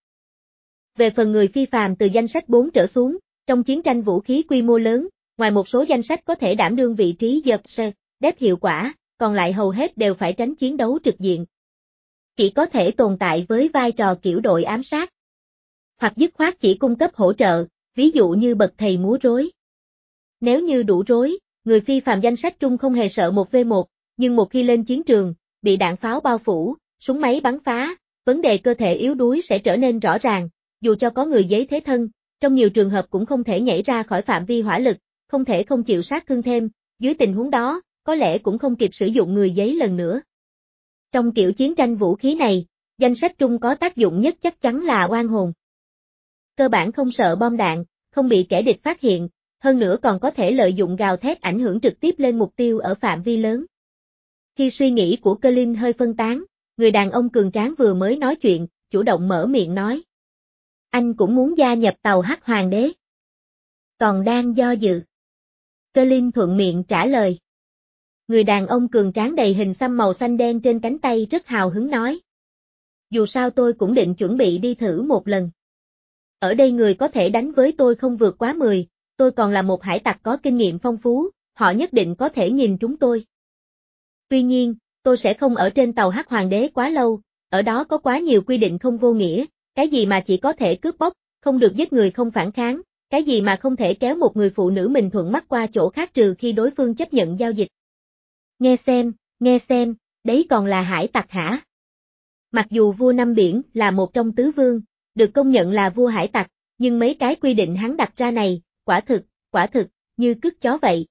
Về phần người phi phàm từ danh sách bốn trở xuống, trong chiến tranh vũ khí quy mô lớn, ngoài một số danh sách có thể đảm đương vị trí giật sơ, đép hiệu quả, còn lại hầu hết đều phải tránh chiến đấu trực diện. Chỉ có thể tồn tại với vai trò kiểu đội ám sát. Hoặc dứt khoát chỉ cung cấp hỗ trợ, ví dụ như bậc thầy múa rối. Nếu như đủ rối, người phi phàm danh sách trung không hề sợ một vs một, nhưng một khi lên chiến trường, bị đạn pháo bao phủ, súng máy bắn phá, vấn đề cơ thể yếu đuối sẽ trở nên rõ ràng, dù cho có người giấy thế thân, trong nhiều trường hợp cũng không thể nhảy ra khỏi phạm vi hỏa lực, không thể không chịu sát thương thêm, dưới tình huống đó, có lẽ cũng không kịp sử dụng người giấy lần nữa. Trong kiểu chiến tranh vũ khí này, danh sách trung có tác dụng nhất chắc chắn là oan hồn. Cơ bản không sợ bom đạn, không bị kẻ địch phát hiện, hơn nữa còn có thể lợi dụng gào thét ảnh hưởng trực tiếp lên mục tiêu ở phạm vi lớn. Khi suy nghĩ của Clint hơi phân tán, người đàn ông cường tráng vừa mới nói chuyện, chủ động mở miệng nói. Anh cũng muốn gia nhập tàu Hắc Hoàng đế. Còn đang do dự. Clint thuận miệng trả lời. Người đàn ông cường tráng đầy hình xăm màu xanh đen trên cánh tay rất hào hứng nói. Dù sao tôi cũng định chuẩn bị đi thử một lần. Ở đây người có thể đánh với tôi không vượt quá mười, tôi còn là một hải tặc có kinh nghiệm phong phú, họ nhất định có thể nhìn trúng tôi. Tuy nhiên, tôi sẽ không ở trên tàu Hắc Hoàng đế quá lâu, ở đó có quá nhiều quy định không vô nghĩa, cái gì mà chỉ có thể cướp bóc, không được giết người không phản kháng, cái gì mà không thể kéo một người phụ nữ mình thuận mắt qua chỗ khác trừ khi đối phương chấp nhận giao dịch. Nghe xem, nghe xem, đấy còn là hải tặc hả? Mặc dù vua năm biển là một trong tứ vương, được công nhận là vua hải tặc, nhưng mấy cái quy định hắn đặt ra này, quả thực, quả thực, như cứt chó vậy.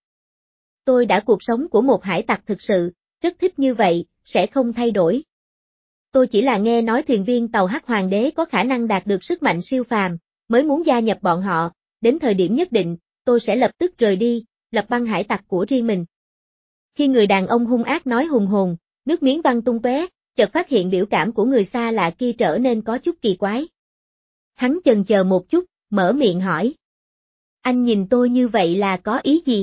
Tôi đã cuộc sống của một hải tặc thực sự, rất thích như vậy, sẽ không thay đổi. Tôi chỉ là nghe nói thuyền viên tàu Hắc Hoàng đế có khả năng đạt được sức mạnh siêu phàm, mới muốn gia nhập bọn họ, đến thời điểm nhất định, tôi sẽ lập tức rời đi, lập băng hải tặc của riêng mình. Khi người đàn ông hung ác nói hùng hồn, nước miếng văng tung tóe, chợt phát hiện biểu cảm của người xa lạ kia trở nên có chút kỳ quái. Hắn chần chờ một chút, mở miệng hỏi. Anh nhìn tôi như vậy là có ý gì?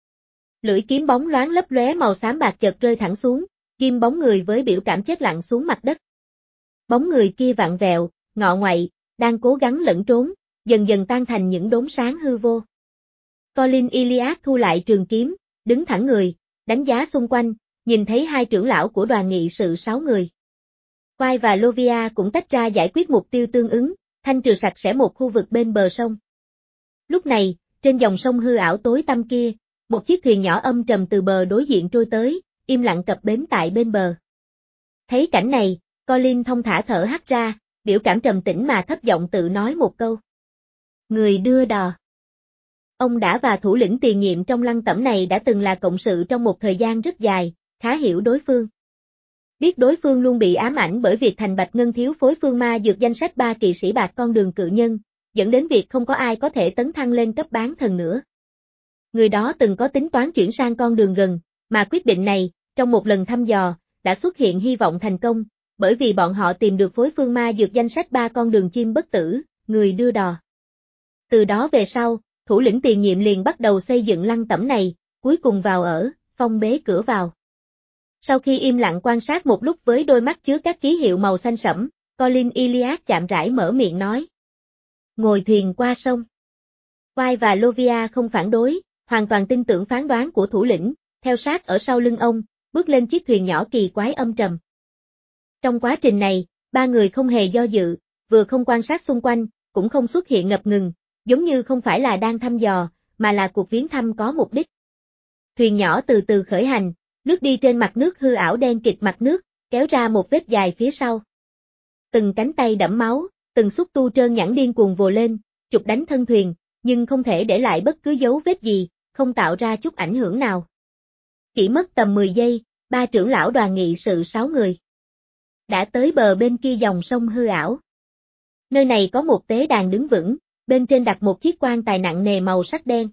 Lưỡi kiếm bóng loáng lấp lóe màu xám bạc chợt rơi thẳng xuống, ghim bóng người với biểu cảm chết lặng xuống mặt đất. Bóng người kia vặn vẹo, ngọ ngoại, đang cố gắng lẫn trốn, dần dần tan thành những đốm sáng hư vô. Colin Iliad thu lại trường kiếm, đứng thẳng người, đánh giá xung quanh, nhìn thấy hai trưởng lão của đoàn nghị sự sáu người. Quai và Lovia cũng tách ra giải quyết mục tiêu tương ứng, thanh trừ sạch sẽ một khu vực bên bờ sông. Lúc này, trên dòng sông hư ảo tối tăm kia, một chiếc thuyền nhỏ âm trầm từ bờ đối diện trôi tới, im lặng cập bến tại bên bờ. Thấy cảnh này, Colin thông thả thở hắt ra, biểu cảm trầm tĩnh mà thấp giọng tự nói một câu. Người đưa đò. Ông đã và thủ lĩnh tiền nhiệm trong lăng tẩm này đã từng là cộng sự trong một thời gian rất dài, khá hiểu đối phương. Biết đối phương luôn bị ám ảnh bởi việc thành Bạch Ngân thiếu phối phương ma dược danh sách ba kỵ sĩ bạc con đường cự nhân, dẫn đến việc không có ai có thể tấn thăng lên cấp bán thần nữa. Người đó từng có tính toán chuyển sang con đường gần, mà quyết định này, trong một lần thăm dò, đã xuất hiện hy vọng thành công, bởi vì bọn họ tìm được phối phương ma dược danh sách ba con đường chim bất tử, người đưa đò. Từ đó về sau, thủ lĩnh tiền nhiệm liền bắt đầu xây dựng lăng tẩm này, cuối cùng vào ở, phong bế cửa vào. Sau khi im lặng quan sát một lúc với đôi mắt chứa các ký hiệu màu xanh sẫm, Colin Iliad chạm rãi mở miệng nói. Ngồi thuyền qua sông. Vai và Lovia không phản đối, hoàn toàn tin tưởng phán đoán của thủ lĩnh, theo sát ở sau lưng ông, bước lên chiếc thuyền nhỏ kỳ quái âm trầm. Trong quá trình này, ba người không hề do dự, vừa không quan sát xung quanh, cũng không xuất hiện ngập ngừng, giống như không phải là đang thăm dò, mà là cuộc viếng thăm có mục đích. Thuyền nhỏ từ từ khởi hành, lướt đi trên mặt nước hư ảo đen kịt mặt nước, kéo ra một vết dài phía sau. Từng cánh tay đẫm máu, từng xúc tu trơn nhẵn điên cuồng vồ lên, chụp đánh thân thuyền, nhưng không thể để lại bất cứ dấu vết gì, không tạo ra chút ảnh hưởng nào. Chỉ mất tầm mười giây, ba trưởng lão đoàn nghị sự sáu người đã tới bờ bên kia dòng sông hư ảo. Nơi này có một tế đàn đứng vững, bên trên đặt một chiếc quan tài nặng nề màu sắc đen.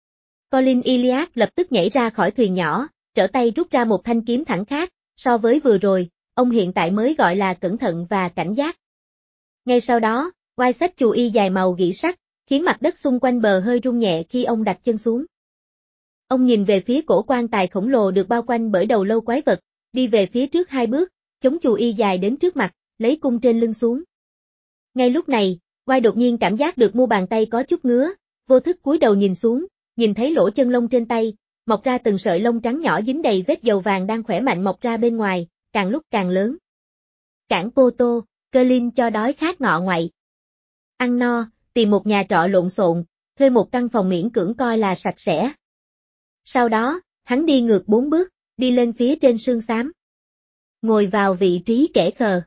Colin Iliad lập tức nhảy ra khỏi thuyền nhỏ, trở tay rút ra một thanh kiếm thẳng khác, so với vừa rồi, ông hiện tại mới gọi là cẩn thận và cảnh giác. Ngay sau đó, quai xách chù y dài màu gỉ sắt, khiến mặt đất xung quanh bờ hơi rung nhẹ khi ông đặt chân xuống. Ông nhìn về phía cổ quan tài khổng lồ được bao quanh bởi đầu lâu quái vật, đi về phía trước hai bước, chống chù y dài đến trước mặt, lấy cung trên lưng xuống. Ngay lúc này, quai đột nhiên cảm giác được mu bàn tay có chút ngứa, vô thức cúi đầu nhìn xuống, nhìn thấy lỗ chân lông trên tay, mọc ra từng sợi lông trắng nhỏ dính đầy vết dầu vàng đang khỏe mạnh mọc ra bên ngoài, càng lúc càng lớn. Cảng Poto, Colin cho đói khát ngọ ngoại. Ăn no, tìm một nhà trọ lộn xộn, thuê một căn phòng miễn cưỡng coi là sạch sẽ. Sau đó, hắn đi ngược bốn bước, đi lên phía trên sương xám. Ngồi vào vị trí kẻ khờ.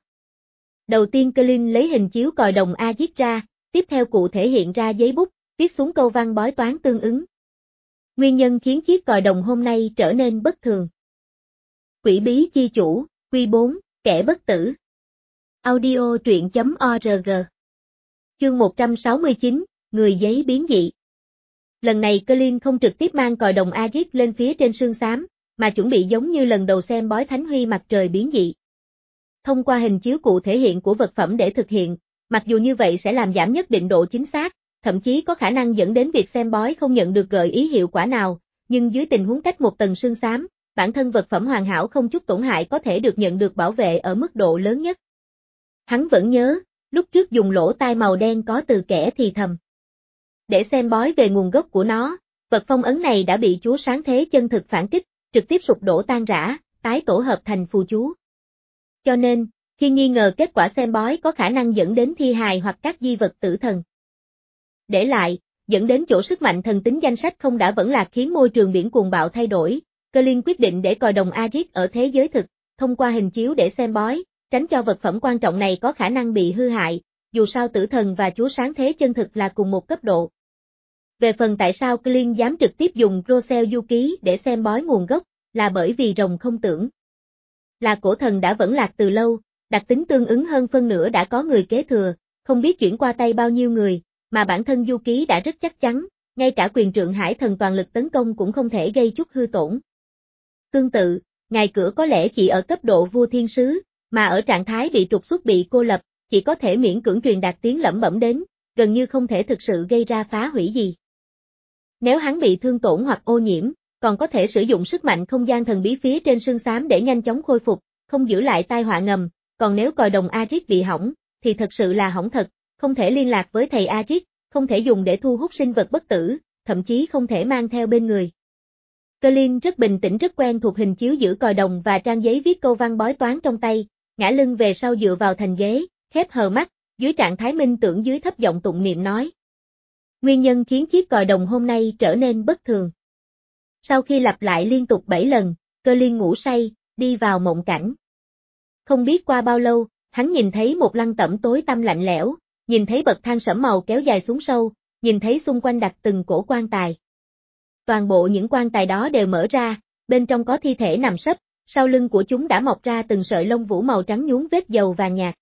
Đầu tiên Colin lấy hình chiếu còi đồng A viết ra, tiếp theo cụ thể hiện ra giấy bút, viết xuống câu văn bói toán tương ứng. Nguyên nhân khiến chiếc còi đồng hôm nay trở nên bất thường. Quỷ bí chi chủ, Quy bốn, kẻ bất tử. Audio truyện chấm org. Chương một trăm sáu mươi chín, người giấy biến dị. Lần này Colin không trực tiếp mang còi đồng Agit lên phía trên sương xám, mà chuẩn bị giống như lần đầu xem bói thánh huy mặt trời biến dị. Thông qua hình chiếu cụ thể hiện của vật phẩm để thực hiện, mặc dù như vậy sẽ làm giảm nhất định độ chính xác, thậm chí có khả năng dẫn đến việc xem bói không nhận được gợi ý hiệu quả nào, nhưng dưới tình huống cách một tầng sương xám, bản thân vật phẩm hoàn hảo không chút tổn hại có thể được nhận được bảo vệ ở mức độ lớn nhất. Hắn vẫn nhớ, lúc trước dùng lỗ tai màu đen có từ kẻ thì thầm. Để xem bói về nguồn gốc của nó, vật phong ấn này đã bị chúa sáng thế chân thực phản kích, trực tiếp sụp đổ tan rã, tái tổ hợp thành phù chú. Cho nên, khi nghi ngờ kết quả xem bói có khả năng dẫn đến thi hài hoặc các di vật tử thần để lại, dẫn đến chỗ sức mạnh thần tính danh sách không đã vẫn là khiến môi trường biển cuồng bạo thay đổi, Colin quyết định để còi đồng Agit ở thế giới thực, thông qua hình chiếu để xem bói, tránh cho vật phẩm quan trọng này có khả năng bị hư hại, dù sao tử thần và chúa sáng thế chân thực là cùng một cấp độ. Về phần tại sao Colin dám trực tiếp dùng Rosel du ký để xem bói nguồn gốc, là bởi vì rồng không tưởng. Là cổ thần đã vẫn lạc từ lâu, đặc tính tương ứng hơn phân nửa đã có người kế thừa, không biết chuyển qua tay bao nhiêu người, mà bản thân du ký đã rất chắc chắn, ngay cả quyền trượng hải thần toàn lực tấn công cũng không thể gây chút hư tổn. Tương tự, ngài cửa có lẽ chỉ ở cấp độ vua thiên sứ, mà ở trạng thái bị trục xuất bị cô lập, chỉ có thể miễn cưỡng truyền đạt tiếng lẩm bẩm đến, gần như không thể thực sự gây ra phá hủy gì. Nếu hắn bị thương tổn hoặc ô nhiễm, còn có thể sử dụng sức mạnh không gian thần bí phía trên sương xám để nhanh chóng khôi phục, không giữ lại tai họa ngầm, còn nếu còi đồng Agit bị hỏng, thì thật sự là hỏng thật, không thể liên lạc với thầy Agit, không thể dùng để thu hút sinh vật bất tử, thậm chí không thể mang theo bên người. Colin rất bình tĩnh rất quen thuộc hình chiếu giữ còi đồng và trang giấy viết câu văn bói toán trong tay, ngã lưng về sau dựa vào thành ghế, khép hờ mắt, dưới trạng thái minh tưởng dưới thấp giọng tụng niệm nói. Nguyên nhân khiến chiếc còi đồng hôm nay trở nên bất thường. Sau khi lặp lại liên tục bảy lần, Colin ngủ say, đi vào mộng cảnh. Không biết qua bao lâu, hắn nhìn thấy một lăng tẩm tối tăm lạnh lẽo, nhìn thấy bậc thang sẫm màu kéo dài xuống sâu, nhìn thấy xung quanh đặt từng cổ quan tài. Toàn bộ những quan tài đó đều mở ra, bên trong có thi thể nằm sấp, sau lưng của chúng đã mọc ra từng sợi lông vũ màu trắng nhuốm vết dầu vàng nhạt.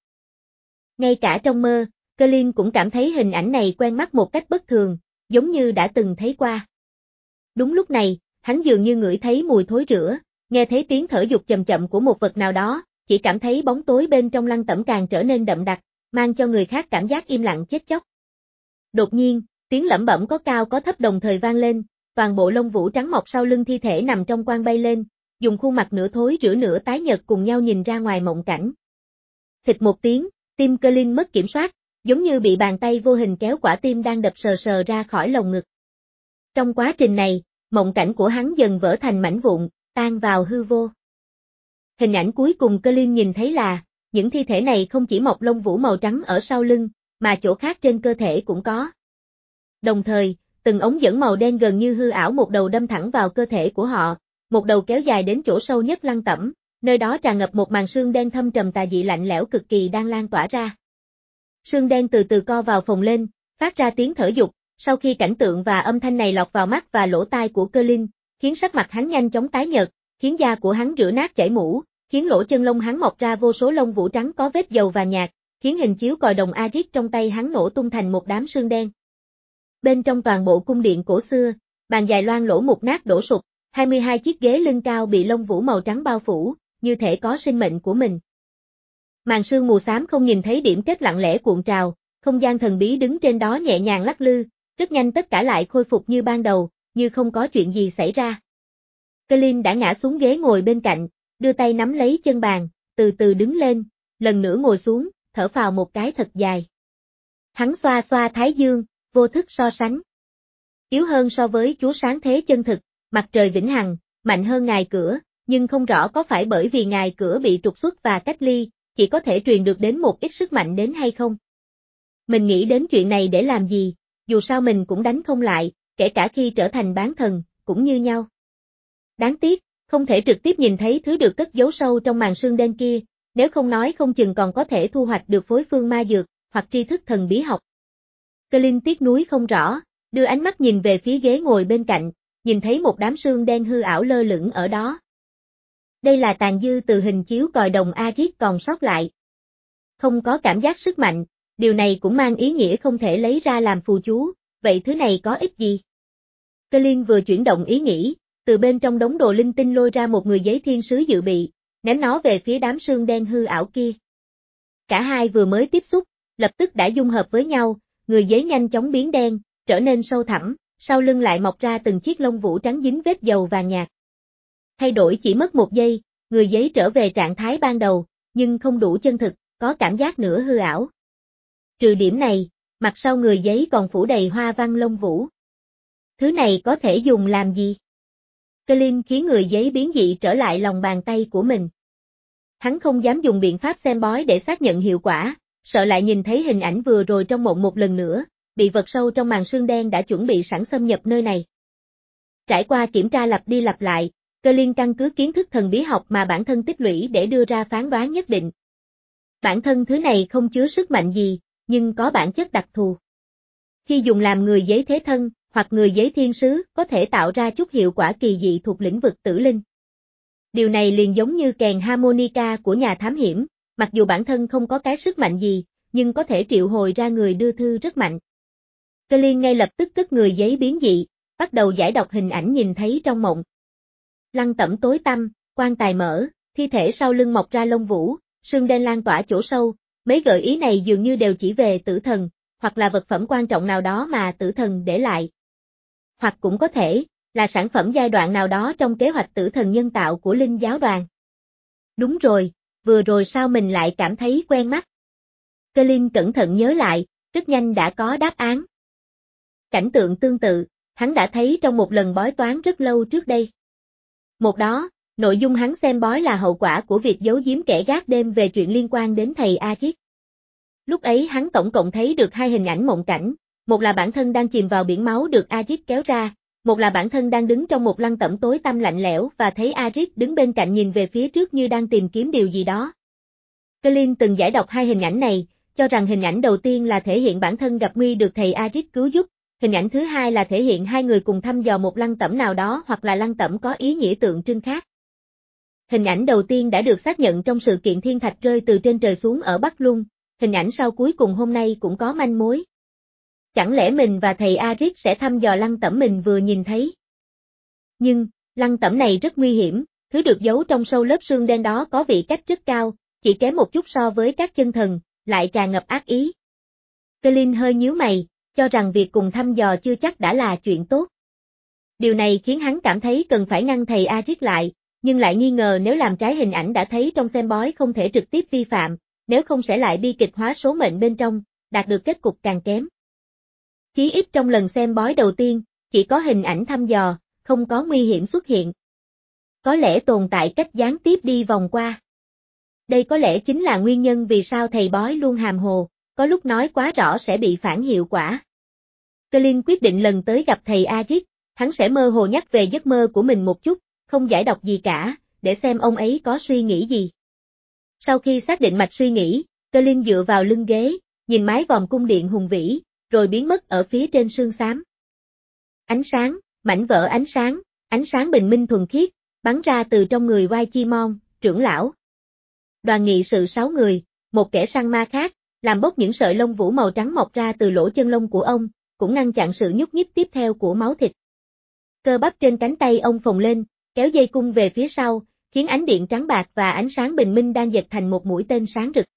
Ngay cả trong mơ, Colin cũng cảm thấy hình ảnh này quen mắt một cách bất thường, giống như đã từng thấy qua. Đúng lúc này, hắn dường như ngửi thấy mùi thối rữa, nghe thấy tiếng thở dục chậm chậm của một vật nào đó, chỉ cảm thấy bóng tối bên trong lăng tẩm càng trở nên đậm đặc, mang cho người khác cảm giác im lặng chết chóc. Đột nhiên, tiếng lẩm bẩm có cao có thấp đồng thời vang lên, toàn bộ lông vũ trắng mọc sau lưng thi thể nằm trong quang bay lên, dùng khuôn mặt nửa thối rữa nửa tái nhợt cùng nhau nhìn ra ngoài mộng cảnh. Thịch một tiếng, tim Colin mất kiểm soát, giống như bị bàn tay vô hình kéo quả tim đang đập sờ sờ ra khỏi lồng ngực. Trong quá trình này, mộng cảnh của hắn dần vỡ thành mảnh vụn, tan vào hư vô. Hình ảnh cuối cùng Colin nhìn thấy là, những thi thể này không chỉ mọc lông vũ màu trắng ở sau lưng, mà chỗ khác trên cơ thể cũng có. Đồng thời, từng ống dẫn màu đen gần như hư ảo một đầu đâm thẳng vào cơ thể của họ, một đầu kéo dài đến chỗ sâu nhất lăng tẩm, nơi đó tràn ngập một màn sương đen thâm trầm tà dị lạnh lẽo cực kỳ đang lan tỏa ra. Sương đen từ từ co vào phồng lên, phát ra tiếng thở dục, sau khi cảnh tượng và âm thanh này lọt vào mắt và lỗ tai của Colin, khiến sắc mặt hắn nhanh chóng tái nhợt, khiến da của hắn rữa nát chảy mủ, khiến lỗ chân lông hắn mọc ra vô số lông vũ trắng có vết dầu và nhạt, khiến hình chiếu còi đồng Arit trong tay hắn nổ tung thành một đám sương đen. Bên trong toàn bộ cung điện cổ xưa, bàn dài loang lỗ mục nát đổ sụp, hai mươi hai chiếc ghế lưng cao bị lông vũ màu trắng bao phủ, như thể có sinh mệnh của mình. Màn sương mù xám không nhìn thấy điểm kết lặng lẽ cuộn trào, không gian thần bí đứng trên đó nhẹ nhàng lắc lư, rất nhanh tất cả lại khôi phục như ban đầu, như không có chuyện gì xảy ra. Colin đã ngã xuống ghế ngồi bên cạnh, đưa tay nắm lấy chân bàn, từ từ đứng lên, lần nữa ngồi xuống, thở phào một cái thật dài. Hắn xoa xoa thái dương, vô thức so sánh. Yếu hơn so với Chúa sáng thế chân thực, mặt trời vĩnh hằng, mạnh hơn ngài cửa, nhưng không rõ có phải bởi vì ngài cửa bị trục xuất và cách ly, chỉ có thể truyền được đến một ít sức mạnh đến hay không. Mình nghĩ đến chuyện này để làm gì, dù sao mình cũng đánh không lại, kể cả khi trở thành bán thần, cũng như nhau. Đáng tiếc, không thể trực tiếp nhìn thấy thứ được cất giấu sâu trong màn sương đen kia, nếu không nói không chừng còn có thể thu hoạch được phối phương ma dược, hoặc tri thức thần bí học. Colin tiếc nuối không rõ, đưa ánh mắt nhìn về phía ghế ngồi bên cạnh, nhìn thấy một đám sương đen hư ảo lơ lửng ở đó. Đây là tàn dư từ hình chiếu còi đồng Arit còn sót lại. Không có cảm giác sức mạnh, điều này cũng mang ý nghĩa không thể lấy ra làm phù chú, vậy thứ này có ích gì? Colin vừa chuyển động ý nghĩ, từ bên trong đống đồ linh tinh lôi ra một người giấy thiên sứ dự bị, ném nó về phía đám sương đen hư ảo kia. Cả hai vừa mới tiếp xúc, lập tức đã dung hợp với nhau, người giấy nhanh chóng biến đen, trở nên sâu thẳm, sau lưng lại mọc ra từng chiếc lông vũ trắng dính vết dầu vàng nhạt. Thay đổi chỉ mất một giây, người giấy trở về trạng thái ban đầu, nhưng không đủ chân thực, có cảm giác nửa hư ảo. Trừ điểm này, mặt sau người giấy còn phủ đầy hoa văn lông vũ. Thứ này có thể dùng làm gì? Colin khiến người giấy biến dị trở lại lòng bàn tay của mình. Hắn không dám dùng biện pháp xem bói để xác nhận hiệu quả, sợ lại nhìn thấy hình ảnh vừa rồi trong mộng một lần nữa, bị vật sâu trong màn sương đen đã chuẩn bị sẵn xâm nhập nơi này. Trải qua kiểm tra lặp đi lặp lại, Colin căn cứ kiến thức thần bí học mà bản thân tích lũy để đưa ra phán đoán nhất định. Bản thân thứ này không chứa sức mạnh gì, nhưng có bản chất đặc thù. Khi dùng làm người giấy thế thân, hoặc người giấy thiên sứ, có thể tạo ra chút hiệu quả kỳ dị thuộc lĩnh vực tử linh. Điều này liền giống như kèn harmonica của nhà thám hiểm, mặc dù bản thân không có cái sức mạnh gì, nhưng có thể triệu hồi ra người đưa thư rất mạnh. Colin ngay lập tức cất người giấy biến dị, bắt đầu giải đọc hình ảnh nhìn thấy trong mộng. Lăng tẩm tối tăm, quan tài mở, thi thể sau lưng mọc ra lông vũ, sương đen lan tỏa chỗ sâu, mấy gợi ý này dường như đều chỉ về tử thần, hoặc là vật phẩm quan trọng nào đó mà tử thần để lại. Hoặc cũng có thể, là sản phẩm giai đoạn nào đó trong kế hoạch tử thần nhân tạo của Linh giáo đoàn. Đúng rồi, vừa rồi sao mình lại cảm thấy quen mắt? Colin cẩn thận nhớ lại, rất nhanh đã có đáp án. Cảnh tượng tương tự, hắn đã thấy trong một lần bói toán rất lâu trước đây. Một đó, nội dung hắn xem bói là hậu quả của việc giấu giếm kẻ gác đêm về chuyện liên quan đến thầy Arit. Lúc ấy hắn tổng cộng thấy được hai hình ảnh mộng cảnh, một là bản thân đang chìm vào biển máu được Arit kéo ra, một là bản thân đang đứng trong một lăng tẩm tối tăm lạnh lẽo và thấy Arit đứng bên cạnh nhìn về phía trước như đang tìm kiếm điều gì đó. Colin từng giải đọc hai hình ảnh này, cho rằng hình ảnh đầu tiên là thể hiện bản thân gặp nguy được thầy Arit cứu giúp, hình ảnh thứ hai là thể hiện hai người cùng thăm dò một lăng tẩm nào đó hoặc là lăng tẩm có ý nghĩa tượng trưng khác. Hình ảnh đầu tiên đã được xác nhận trong sự kiện thiên thạch rơi từ trên trời xuống ở Bắc Luân, hình ảnh sau cuối cùng hôm nay cũng có manh mối. Chẳng lẽ mình và thầy Arit sẽ thăm dò lăng tẩm mình vừa nhìn thấy? Nhưng, lăng tẩm này rất nguy hiểm, thứ được giấu trong sâu lớp sương đen đó có vị cách rất cao, chỉ kém một chút so với các chân thần, lại tràn ngập ác ý. Colin hơi nhíu mày, cho rằng việc cùng thăm dò chưa chắc đã là chuyện tốt. Điều này khiến hắn cảm thấy cần phải ngăn thầy Arit lại, nhưng lại nghi ngờ nếu làm trái hình ảnh đã thấy trong xem bói không thể trực tiếp vi phạm, nếu không sẽ lại bi kịch hóa số mệnh bên trong, đạt được kết cục càng kém. Chí ít trong lần xem bói đầu tiên, chỉ có hình ảnh thăm dò, không có nguy hiểm xuất hiện. Có lẽ tồn tại cách gián tiếp đi vòng qua. Đây có lẽ chính là nguyên nhân vì sao thầy bói luôn hàm hồ, có lúc nói quá rõ sẽ bị phản hiệu quả. Colin quyết định lần tới gặp thầy Arit, hắn sẽ mơ hồ nhắc về giấc mơ của mình một chút, không giải đọc gì cả, để xem ông ấy có suy nghĩ gì. Sau khi xác định mạch suy nghĩ, Colin dựa vào lưng ghế, nhìn mái vòm cung điện hùng vĩ, rồi biến mất ở phía trên sương xám. Ánh sáng, mảnh vỡ ánh sáng, ánh sáng bình minh thuần khiết, bắn ra từ trong người Wai Chi Mon, trưởng lão. Đoàn nghị sự sáu người, một kẻ săn ma khác, làm bốc những sợi lông vũ màu trắng mọc ra từ lỗ chân lông của ông, cũng ngăn chặn sự nhúc nhích tiếp theo của máu thịt. Cơ bắp trên cánh tay ông phồng lên, kéo dây cung về phía sau, khiến ánh điện trắng bạc và ánh sáng bình minh đang dệt thành một mũi tên sáng rực.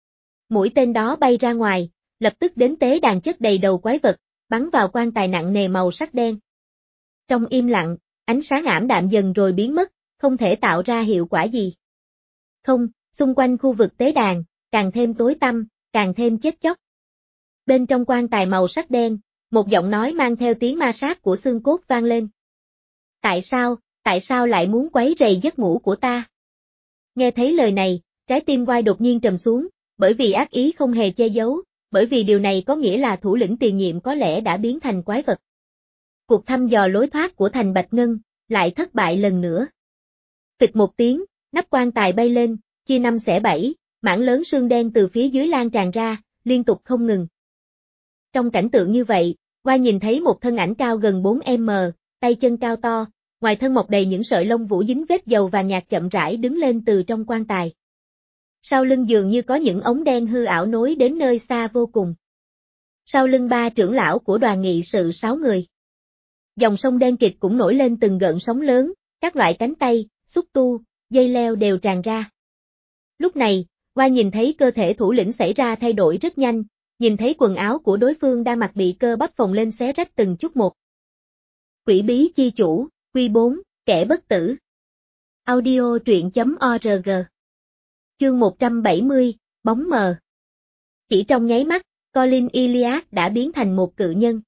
Mũi tên đó bay ra ngoài, lập tức đến tế đàn chất đầy đầu quái vật, bắn vào quan tài nặng nề màu sắc đen. Trong im lặng, ánh sáng ảm đạm dần rồi biến mất, không thể tạo ra hiệu quả gì. Không, xung quanh khu vực tế đàn, càng thêm tối tăm, càng thêm chết chóc. Bên trong quan tài màu sắc đen, một giọng nói mang theo tiếng ma sát của xương cốt vang lên. Tại sao, tại sao lại muốn quấy rầy giấc ngủ của ta? Nghe thấy lời này, trái tim Wai đột nhiên trầm xuống, bởi vì ác ý không hề che giấu, bởi vì điều này có nghĩa là thủ lĩnh tiền nhiệm có lẽ đã biến thành quái vật. Cuộc thăm dò lối thoát của thành Bạch Ngân, lại thất bại lần nữa. Phịch một tiếng, nắp quan tài bay lên, chia năm xẻ bảy, mảng lớn sương đen từ phía dưới lan tràn ra, liên tục không ngừng. Trong cảnh tượng như vậy, Wai nhìn thấy một thân ảnh cao gần bốn mét, tay chân cao to, ngoài thân mọc đầy những sợi lông vũ dính vết dầu vàng nhạt chậm rãi đứng lên từ trong quan tài. Sau lưng dường như có những ống đen hư ảo nối đến nơi xa vô cùng. Sau lưng ba trưởng lão của đoàn nghị sự sáu người. Dòng sông đen kịt cũng nổi lên từng gợn sóng lớn, các loại cánh tay, xúc tu, dây leo đều tràn ra. Lúc này, Wai nhìn thấy cơ thể thủ lĩnh xảy ra thay đổi rất nhanh, nhìn thấy quần áo của đối phương đang mặc bị cơ bắp phồng lên xé rách từng chút một. Quỷ bí chi chủ, Quy bốn, kẻ bất tử. Audio truyện chấm org. Chương một trăm bảy mươi, bóng mờ. Chỉ trong nháy mắt, Colin Iliad đã biến thành một cự nhân.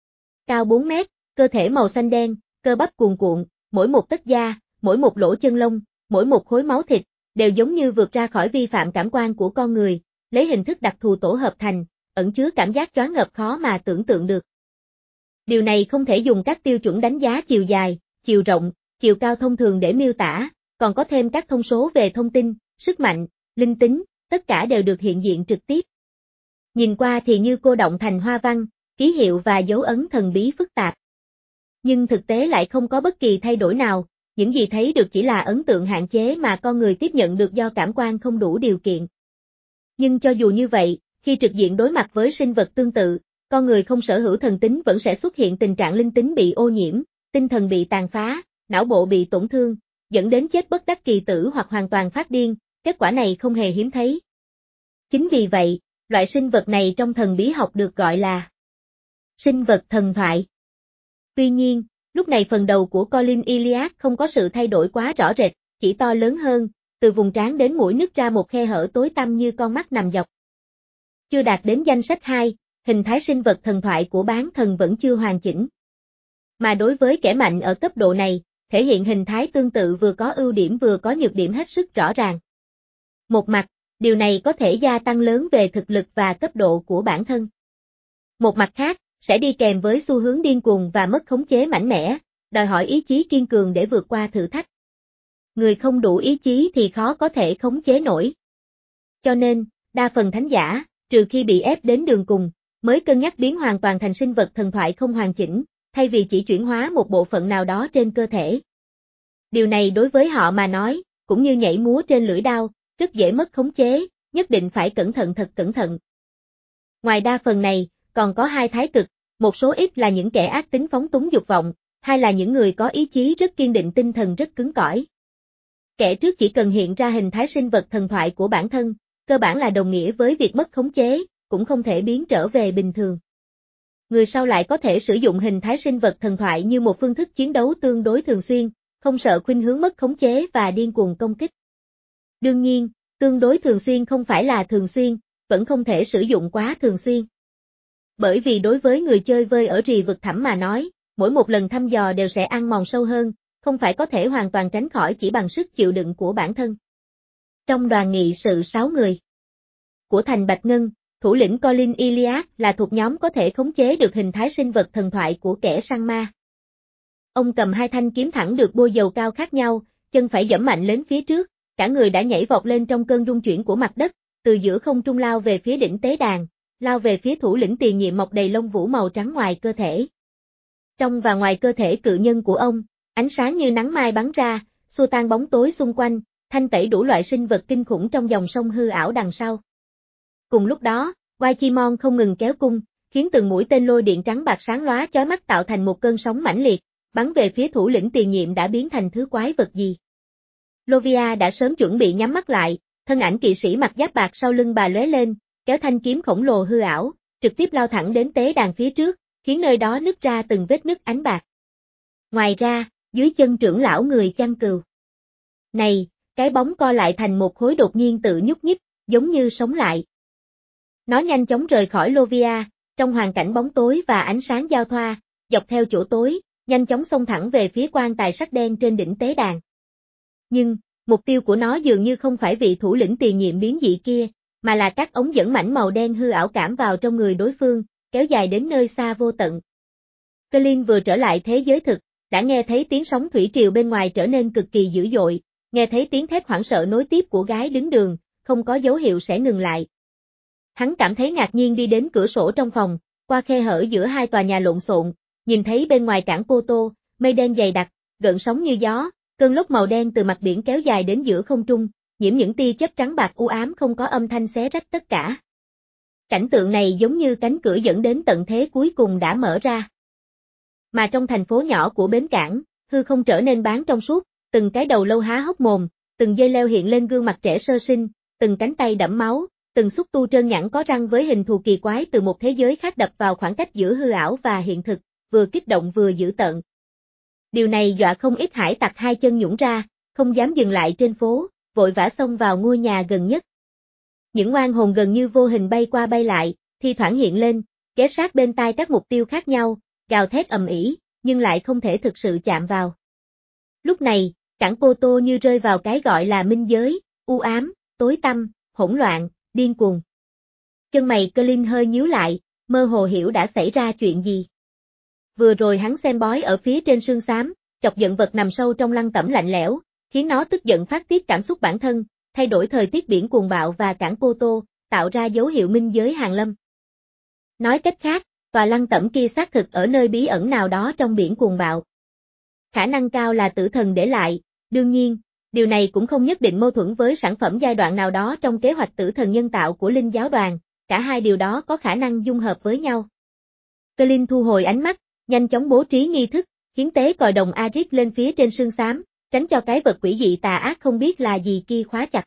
Cao bốn mét, cơ thể màu xanh đen, cơ bắp cuồn cuộn, mỗi một tấc da, mỗi một lỗ chân lông, mỗi một khối máu thịt, đều giống như vượt ra khỏi vi phạm cảm quan của con người, lấy hình thức đặc thù tổ hợp thành, ẩn chứa cảm giác choáng ngợp khó mà tưởng tượng được. Điều này không thể dùng các tiêu chuẩn đánh giá chiều dài, chiều rộng, chiều cao thông thường để miêu tả, còn có thêm các thông số về thông tin, sức mạnh, linh tính, tất cả đều được hiện diện trực tiếp. Nhìn qua thì như cô đọng thành hoa văn, ký hiệu và dấu ấn thần bí phức tạp. Nhưng thực tế lại không có bất kỳ thay đổi nào, những gì thấy được chỉ là ấn tượng hạn chế mà con người tiếp nhận được do cảm quan không đủ điều kiện. Nhưng cho dù như vậy, khi trực diện đối mặt với sinh vật tương tự, con người không sở hữu thần tính vẫn sẽ xuất hiện tình trạng linh tính bị ô nhiễm, tinh thần bị tàn phá, não bộ bị tổn thương, dẫn đến chết bất đắc kỳ tử hoặc hoàn toàn phát điên, kết quả này không hề hiếm thấy. Chính vì vậy, loại sinh vật này trong thần bí học được gọi là sinh vật thần thoại. Tuy nhiên, lúc này phần đầu của Colin Iliad không có sự thay đổi quá rõ rệt, chỉ to lớn hơn, từ vùng trán đến mũi nứt ra một khe hở tối tăm như con mắt nằm dọc. Chưa đạt đến danh sách hai, hình thái sinh vật thần thoại của bán thần vẫn chưa hoàn chỉnh. Mà đối với kẻ mạnh ở cấp độ này, thể hiện hình thái tương tự vừa có ưu điểm vừa có nhược điểm hết sức rõ ràng. Một mặt, điều này có thể gia tăng lớn về thực lực và cấp độ của bản thân. Một mặt khác, sẽ đi kèm với xu hướng điên cuồng và mất khống chế mạnh mẽ, đòi hỏi ý chí kiên cường để vượt qua thử thách. Người không đủ ý chí thì khó có thể khống chế nổi. Cho nên, đa phần thánh giả, trừ khi bị ép đến đường cùng, mới cân nhắc biến hoàn toàn thành sinh vật thần thoại không hoàn chỉnh, thay vì chỉ chuyển hóa một bộ phận nào đó trên cơ thể. Điều này đối với họ mà nói, cũng như nhảy múa trên lưỡi đao, rất dễ mất khống chế, nhất định phải cẩn thận thật cẩn thận. Ngoài đa phần này, còn có hai thái cực, một số ít là những kẻ ác tính phóng túng dục vọng, hai là những người có ý chí rất kiên định tinh thần rất cứng cỏi. Kẻ trước chỉ cần hiện ra hình thái sinh vật thần thoại của bản thân, cơ bản là đồng nghĩa với việc mất khống chế, cũng không thể biến trở về bình thường. người sau lại có thể sử dụng hình thái sinh vật thần thoại như một phương thức chiến đấu tương đối thường xuyên, không sợ khuynh hướng mất khống chế và điên cuồng công kích. Đương nhiên, tương đối thường xuyên không phải là thường xuyên, vẫn không thể sử dụng quá thường xuyên. Bởi vì đối với người chơi vơi ở rì vực thẳm mà nói, mỗi một lần thăm dò đều sẽ ăn mòn sâu hơn, không phải có thể hoàn toàn tránh khỏi chỉ bằng sức chịu đựng của bản thân. Trong đoàn nghị sự sáu người của thành Bạch Ngân, thủ lĩnh Colin Iliad là thuộc nhóm có thể khống chế được hình thái sinh vật thần thoại của kẻ săn ma. Ông cầm hai thanh kiếm thẳng được bôi dầu cao khác nhau, chân phải giẫm mạnh lên phía trước, cả người đã nhảy vọt lên trong cơn rung chuyển của mặt đất, từ giữa không trung lao về phía đỉnh tế đàn, lao về phía thủ lĩnh tiền nhiệm mọc đầy lông vũ màu trắng ngoài cơ thể. Trong và ngoài cơ thể cự nhân của ông, ánh sáng như nắng mai bắn ra, xua tan bóng tối xung quanh, thanh tẩy đủ loại sinh vật kinh khủng trong dòng sông hư ảo đằng sau. Cùng lúc đó, Waichimon không ngừng kéo cung, khiến từng mũi tên lôi điện trắng bạc sáng lóa chói mắt tạo thành một cơn sóng mãnh liệt, bắn về phía thủ lĩnh tiền nhiệm đã biến thành thứ quái vật gì. Lovia đã sớm chuẩn bị nhắm mắt lại, thân ảnh kỵ sĩ mặc giáp bạc sau lưng bà lóe lên, kéo thanh kiếm khổng lồ hư ảo, trực tiếp lao thẳng đến tế đàn phía trước, khiến nơi đó nứt ra từng vết nứt ánh bạc. Ngoài ra, dưới chân trưởng lão người chăn cừu. Này, cái bóng co lại thành một khối đột nhiên tự nhúc nhích, giống như sống lại. Nó nhanh chóng rời khỏi Lovia, trong hoàn cảnh bóng tối và ánh sáng giao thoa, dọc theo chỗ tối, nhanh chóng xông thẳng về phía quan tài sắt đen trên đỉnh tế đàn. Nhưng, mục tiêu của nó dường như không phải vị thủ lĩnh tiền nhiệm biến dị kia, mà là các ống dẫn mảnh màu đen hư ảo cảm vào trong người đối phương, kéo dài đến nơi xa vô tận. Colin vừa trở lại thế giới thực, đã nghe thấy tiếng sóng thủy triều bên ngoài trở nên cực kỳ dữ dội, nghe thấy tiếng thét hoảng sợ nối tiếp của gái đứng đường, không có dấu hiệu sẽ ngừng lại. Hắn cảm thấy ngạc nhiên đi đến cửa sổ trong phòng, qua khe hở giữa hai tòa nhà lộn xộn, nhìn thấy bên ngoài cảng Porto, mây đen dày đặc, gợn sóng như gió, cơn lốc màu đen từ mặt biển kéo dài đến giữa không trung, nhiễm những tia chớp trắng bạc u ám không có âm thanh xé rách tất cả. Cảnh tượng này giống như cánh cửa dẫn đến tận thế cuối cùng đã mở ra. Mà trong thành phố nhỏ của bến cảng, hư không trở nên bán trong suốt, từng cái đầu lâu há hốc mồm, từng dây leo hiện lên gương mặt trẻ sơ sinh, từng cánh tay đẫm máu, từng xúc tu trơn nhẵn có răng với hình thù kỳ quái từ một thế giới khác đập vào khoảng cách giữa hư ảo và hiện thực, vừa kích động vừa dữ tợn. Điều này dọa không ít hải tặc hai chân nhũn ra, không dám dừng lại trên phố, vội vã xông vào ngôi nhà gần nhất. Những oan hồn gần như vô hình bay qua bay lại, thi thoảng hiện lên, ghé sát bên tai các mục tiêu khác nhau, gào thét ầm ĩ, nhưng lại không thể thực sự chạm vào. Lúc này, cảng Porto như rơi vào cái gọi là minh giới, u ám, tối tăm, hỗn loạn, điên cuồng. Chân mày Colin hơi nhíu lại, mơ hồ hiểu đã xảy ra chuyện gì. Vừa rồi hắn xem bói ở phía trên sương xám, chọc giận vật nằm sâu trong lăng tẩm lạnh lẽo, khiến nó tức giận phát tiết cảm xúc bản thân, thay đổi thời tiết biển cuồng bạo và cảng Porto, tạo ra dấu hiệu minh giới hàng lâm. Nói cách khác, tòa lăng tẩm kia xác thực ở nơi bí ẩn nào đó trong biển cuồng bạo. Khả năng cao là tử thần để lại, đương nhiên, điều này cũng không nhất định mâu thuẫn với sản phẩm giai đoạn nào đó trong kế hoạch tử thần nhân tạo của Linh giáo đoàn, cả hai điều đó có khả năng dung hợp với nhau. Colin thu hồi ánh mắt, nhanh chóng bố trí nghi thức, hiến tế còi đồng Arit lên phía trên sương xám, tránh cho cái vật quỷ dị tà ác không biết là gì kia khóa chặt.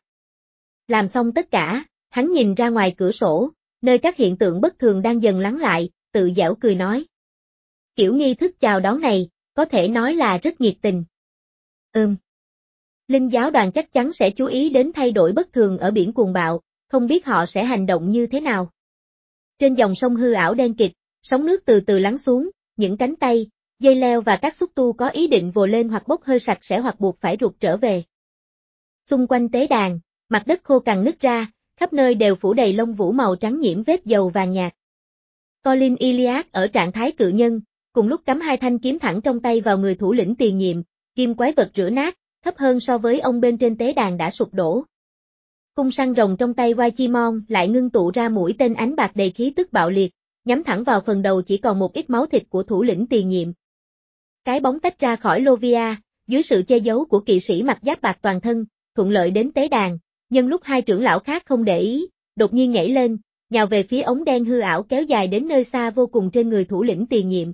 Làm xong tất cả, hắn nhìn ra ngoài cửa sổ, nơi các hiện tượng bất thường đang dần lắng lại, tự giễu cười nói. Kiểu nghi thức chào đón này, có thể nói là rất nhiệt tình. Ừm. Linh giáo đoàn chắc chắn sẽ chú ý đến thay đổi bất thường ở biển cuồng bạo, không biết họ sẽ hành động như thế nào. Trên dòng sông hư ảo đen kịt, sóng nước từ từ lắng xuống, những cánh tay, dây leo và các xúc tu có ý định vồ lên hoặc bốc hơi sạch sẽ hoặc buộc phải rụt trở về. Xung quanh tế đàn, mặt đất khô cằn nứt ra, khắp nơi đều phủ đầy lông vũ màu trắng nhiễm vết dầu vàng nhạt. Colin Iliad ở trạng thái cự nhân, cùng lúc cắm hai thanh kiếm thẳng trong tay vào người thủ lĩnh tiền nhiệm, kim quái vật rửa nát, thấp hơn so với ông bên trên tế đàn đã sụp đổ. Cung săn rồng trong tay Waichimon lại ngưng tụ ra mũi tên ánh bạc đầy khí tức bạo liệt, nhắm thẳng vào phần đầu chỉ còn một ít máu thịt của thủ lĩnh tiền nhiệm. Cái bóng tách ra khỏi Lovia, dưới sự che giấu của kỵ sĩ mặc giáp bạc toàn thân, thuận lợi đến tế đàn, nhân lúc hai trưởng lão khác không để ý, đột nhiên nhảy lên, nhào về phía ống đen hư ảo kéo dài đến nơi xa vô cùng trên người thủ lĩnh tiền nhiệm.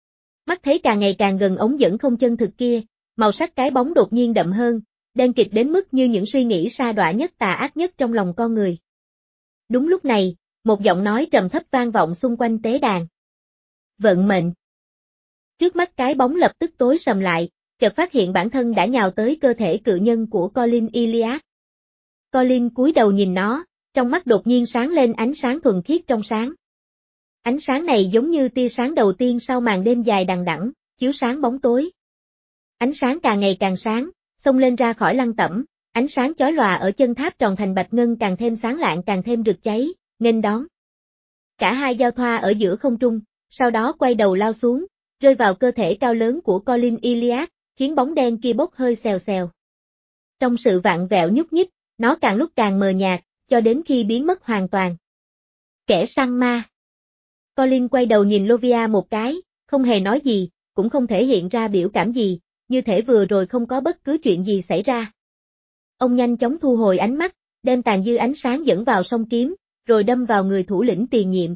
Mắt thấy càng ngày càng gần ống dẫn không chân thực kia, màu sắc cái bóng đột nhiên đậm hơn, đen kịt đến mức như những suy nghĩ sa đọa nhất tà ác nhất trong lòng con người. Đúng lúc này, một giọng nói trầm thấp vang vọng xung quanh tế đàn. Vận mệnh. Trước mắt cái bóng lập tức tối sầm lại, chợt phát hiện bản thân đã nhào tới cơ thể cự nhân của Colin Iliad. Colin cúi đầu nhìn nó, trong mắt đột nhiên sáng lên ánh sáng thuần khiết trong sáng. Ánh sáng này giống như tia sáng đầu tiên sau màn đêm dài đằng đẵng, chiếu sáng bóng tối. Ánh sáng càng ngày càng sáng, xông lên ra khỏi lăng tẩm, ánh sáng chói lòa ở chân tháp tròn thành bạch ngân càng thêm sáng lạng càng thêm rực cháy, nghênh đón. Cả hai giao thoa ở giữa không trung, sau đó quay đầu lao xuống, rơi vào cơ thể cao lớn của Colin Iliad, khiến bóng đen kia bốc hơi xèo xèo. Trong sự vặn vẹo nhúc nhích, nó càng lúc càng mờ nhạt, cho đến khi biến mất hoàn toàn. Kẻ săn ma. Colin quay đầu nhìn Lovia một cái, không hề nói gì, cũng không thể hiện ra biểu cảm gì, như thể vừa rồi không có bất cứ chuyện gì xảy ra. Ông nhanh chóng thu hồi ánh mắt, đem tàn dư ánh sáng dẫn vào song kiếm, rồi đâm vào người thủ lĩnh tiền nhiệm.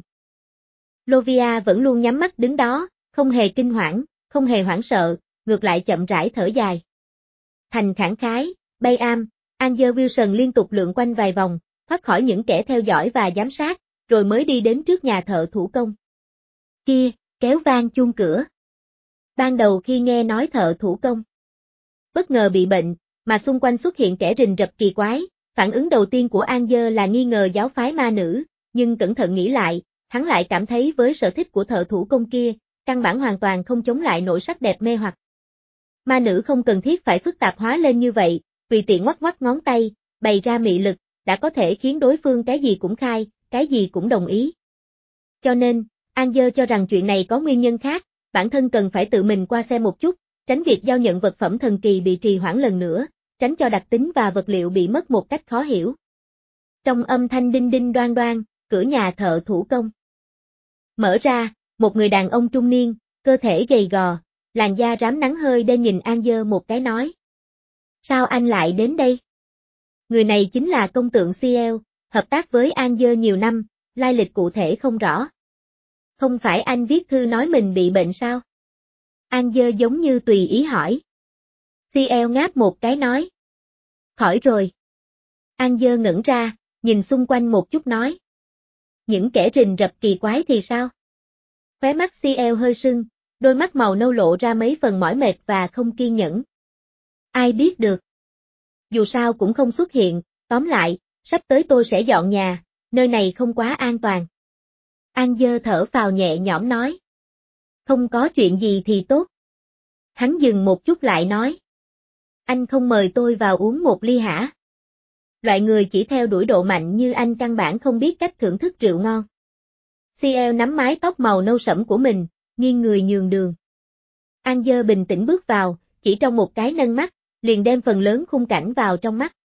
Lovia vẫn luôn nhắm mắt đứng đó, không hề kinh hoảng, không hề hoảng sợ, ngược lại chậm rãi thở dài. Thành khẳng khái, bay am, Angel Wilson liên tục lượn quanh vài vòng, thoát khỏi những kẻ theo dõi và giám sát, rồi mới đi đến trước nhà thợ thủ công. Kia, kéo vang chuông cửa. Ban đầu khi nghe nói thợ thủ công bất ngờ bị bệnh, mà xung quanh xuất hiện kẻ rình rập kỳ quái, phản ứng đầu tiên của Angel là nghi ngờ giáo phái ma nữ, nhưng cẩn thận nghĩ lại, hắn lại cảm thấy với sở thích của thợ thủ công kia, căn bản hoàn toàn không chống lại nỗi sắc đẹp mê hoặc. Ma nữ không cần thiết phải phức tạp hóa lên như vậy, tùy tiện ngoắc ngoắc ngón tay, bày ra mị lực, đã có thể khiến đối phương cái gì cũng khai, cái gì cũng đồng ý. Cho nên, Angel cho rằng chuyện này có nguyên nhân khác, bản thân cần phải tự mình qua xem một chút, tránh việc giao nhận vật phẩm thần kỳ bị trì hoãn lần nữa, tránh cho đặc tính và vật liệu bị mất một cách khó hiểu. Trong âm thanh đinh đinh đoan đoan, cửa nhà thợ thủ công mở ra, một người đàn ông trung niên, cơ thể gầy gò, làn da rám nắng hơi đen nhìn Angel một cái nói. Sao anh lại đến đây? Người này chính là công tượng Ciel, hợp tác với Angel nhiều năm, lai lịch cụ thể không rõ. Không phải anh viết thư nói mình bị bệnh sao? Angel giống như tùy ý hỏi. Ciel ngáp một cái nói. Khỏi rồi. Angel ngẩn ra, nhìn xung quanh một chút nói. Những kẻ rình rập kỳ quái thì sao? Khóe mắt Ciel hơi sưng, đôi mắt màu nâu lộ ra mấy phần mỏi mệt và không kiên nhẫn. Ai biết được. Dù sao cũng không xuất hiện, tóm lại, sắp tới tôi sẽ dọn nhà, nơi này không quá an toàn. Angel thở phào nhẹ nhõm nói. Không có chuyện gì thì tốt. Hắn dừng một chút lại nói. Anh không mời tôi vào uống một ly hả? Loại người chỉ theo đuổi độ mạnh như anh căn bản không biết cách thưởng thức rượu ngon. Ciel nắm mái tóc màu nâu sẫm của mình, nghiêng người nhường đường. Angel bình tĩnh bước vào, chỉ trong một cái nâng mắt, liền đem phần lớn khung cảnh vào trong mắt.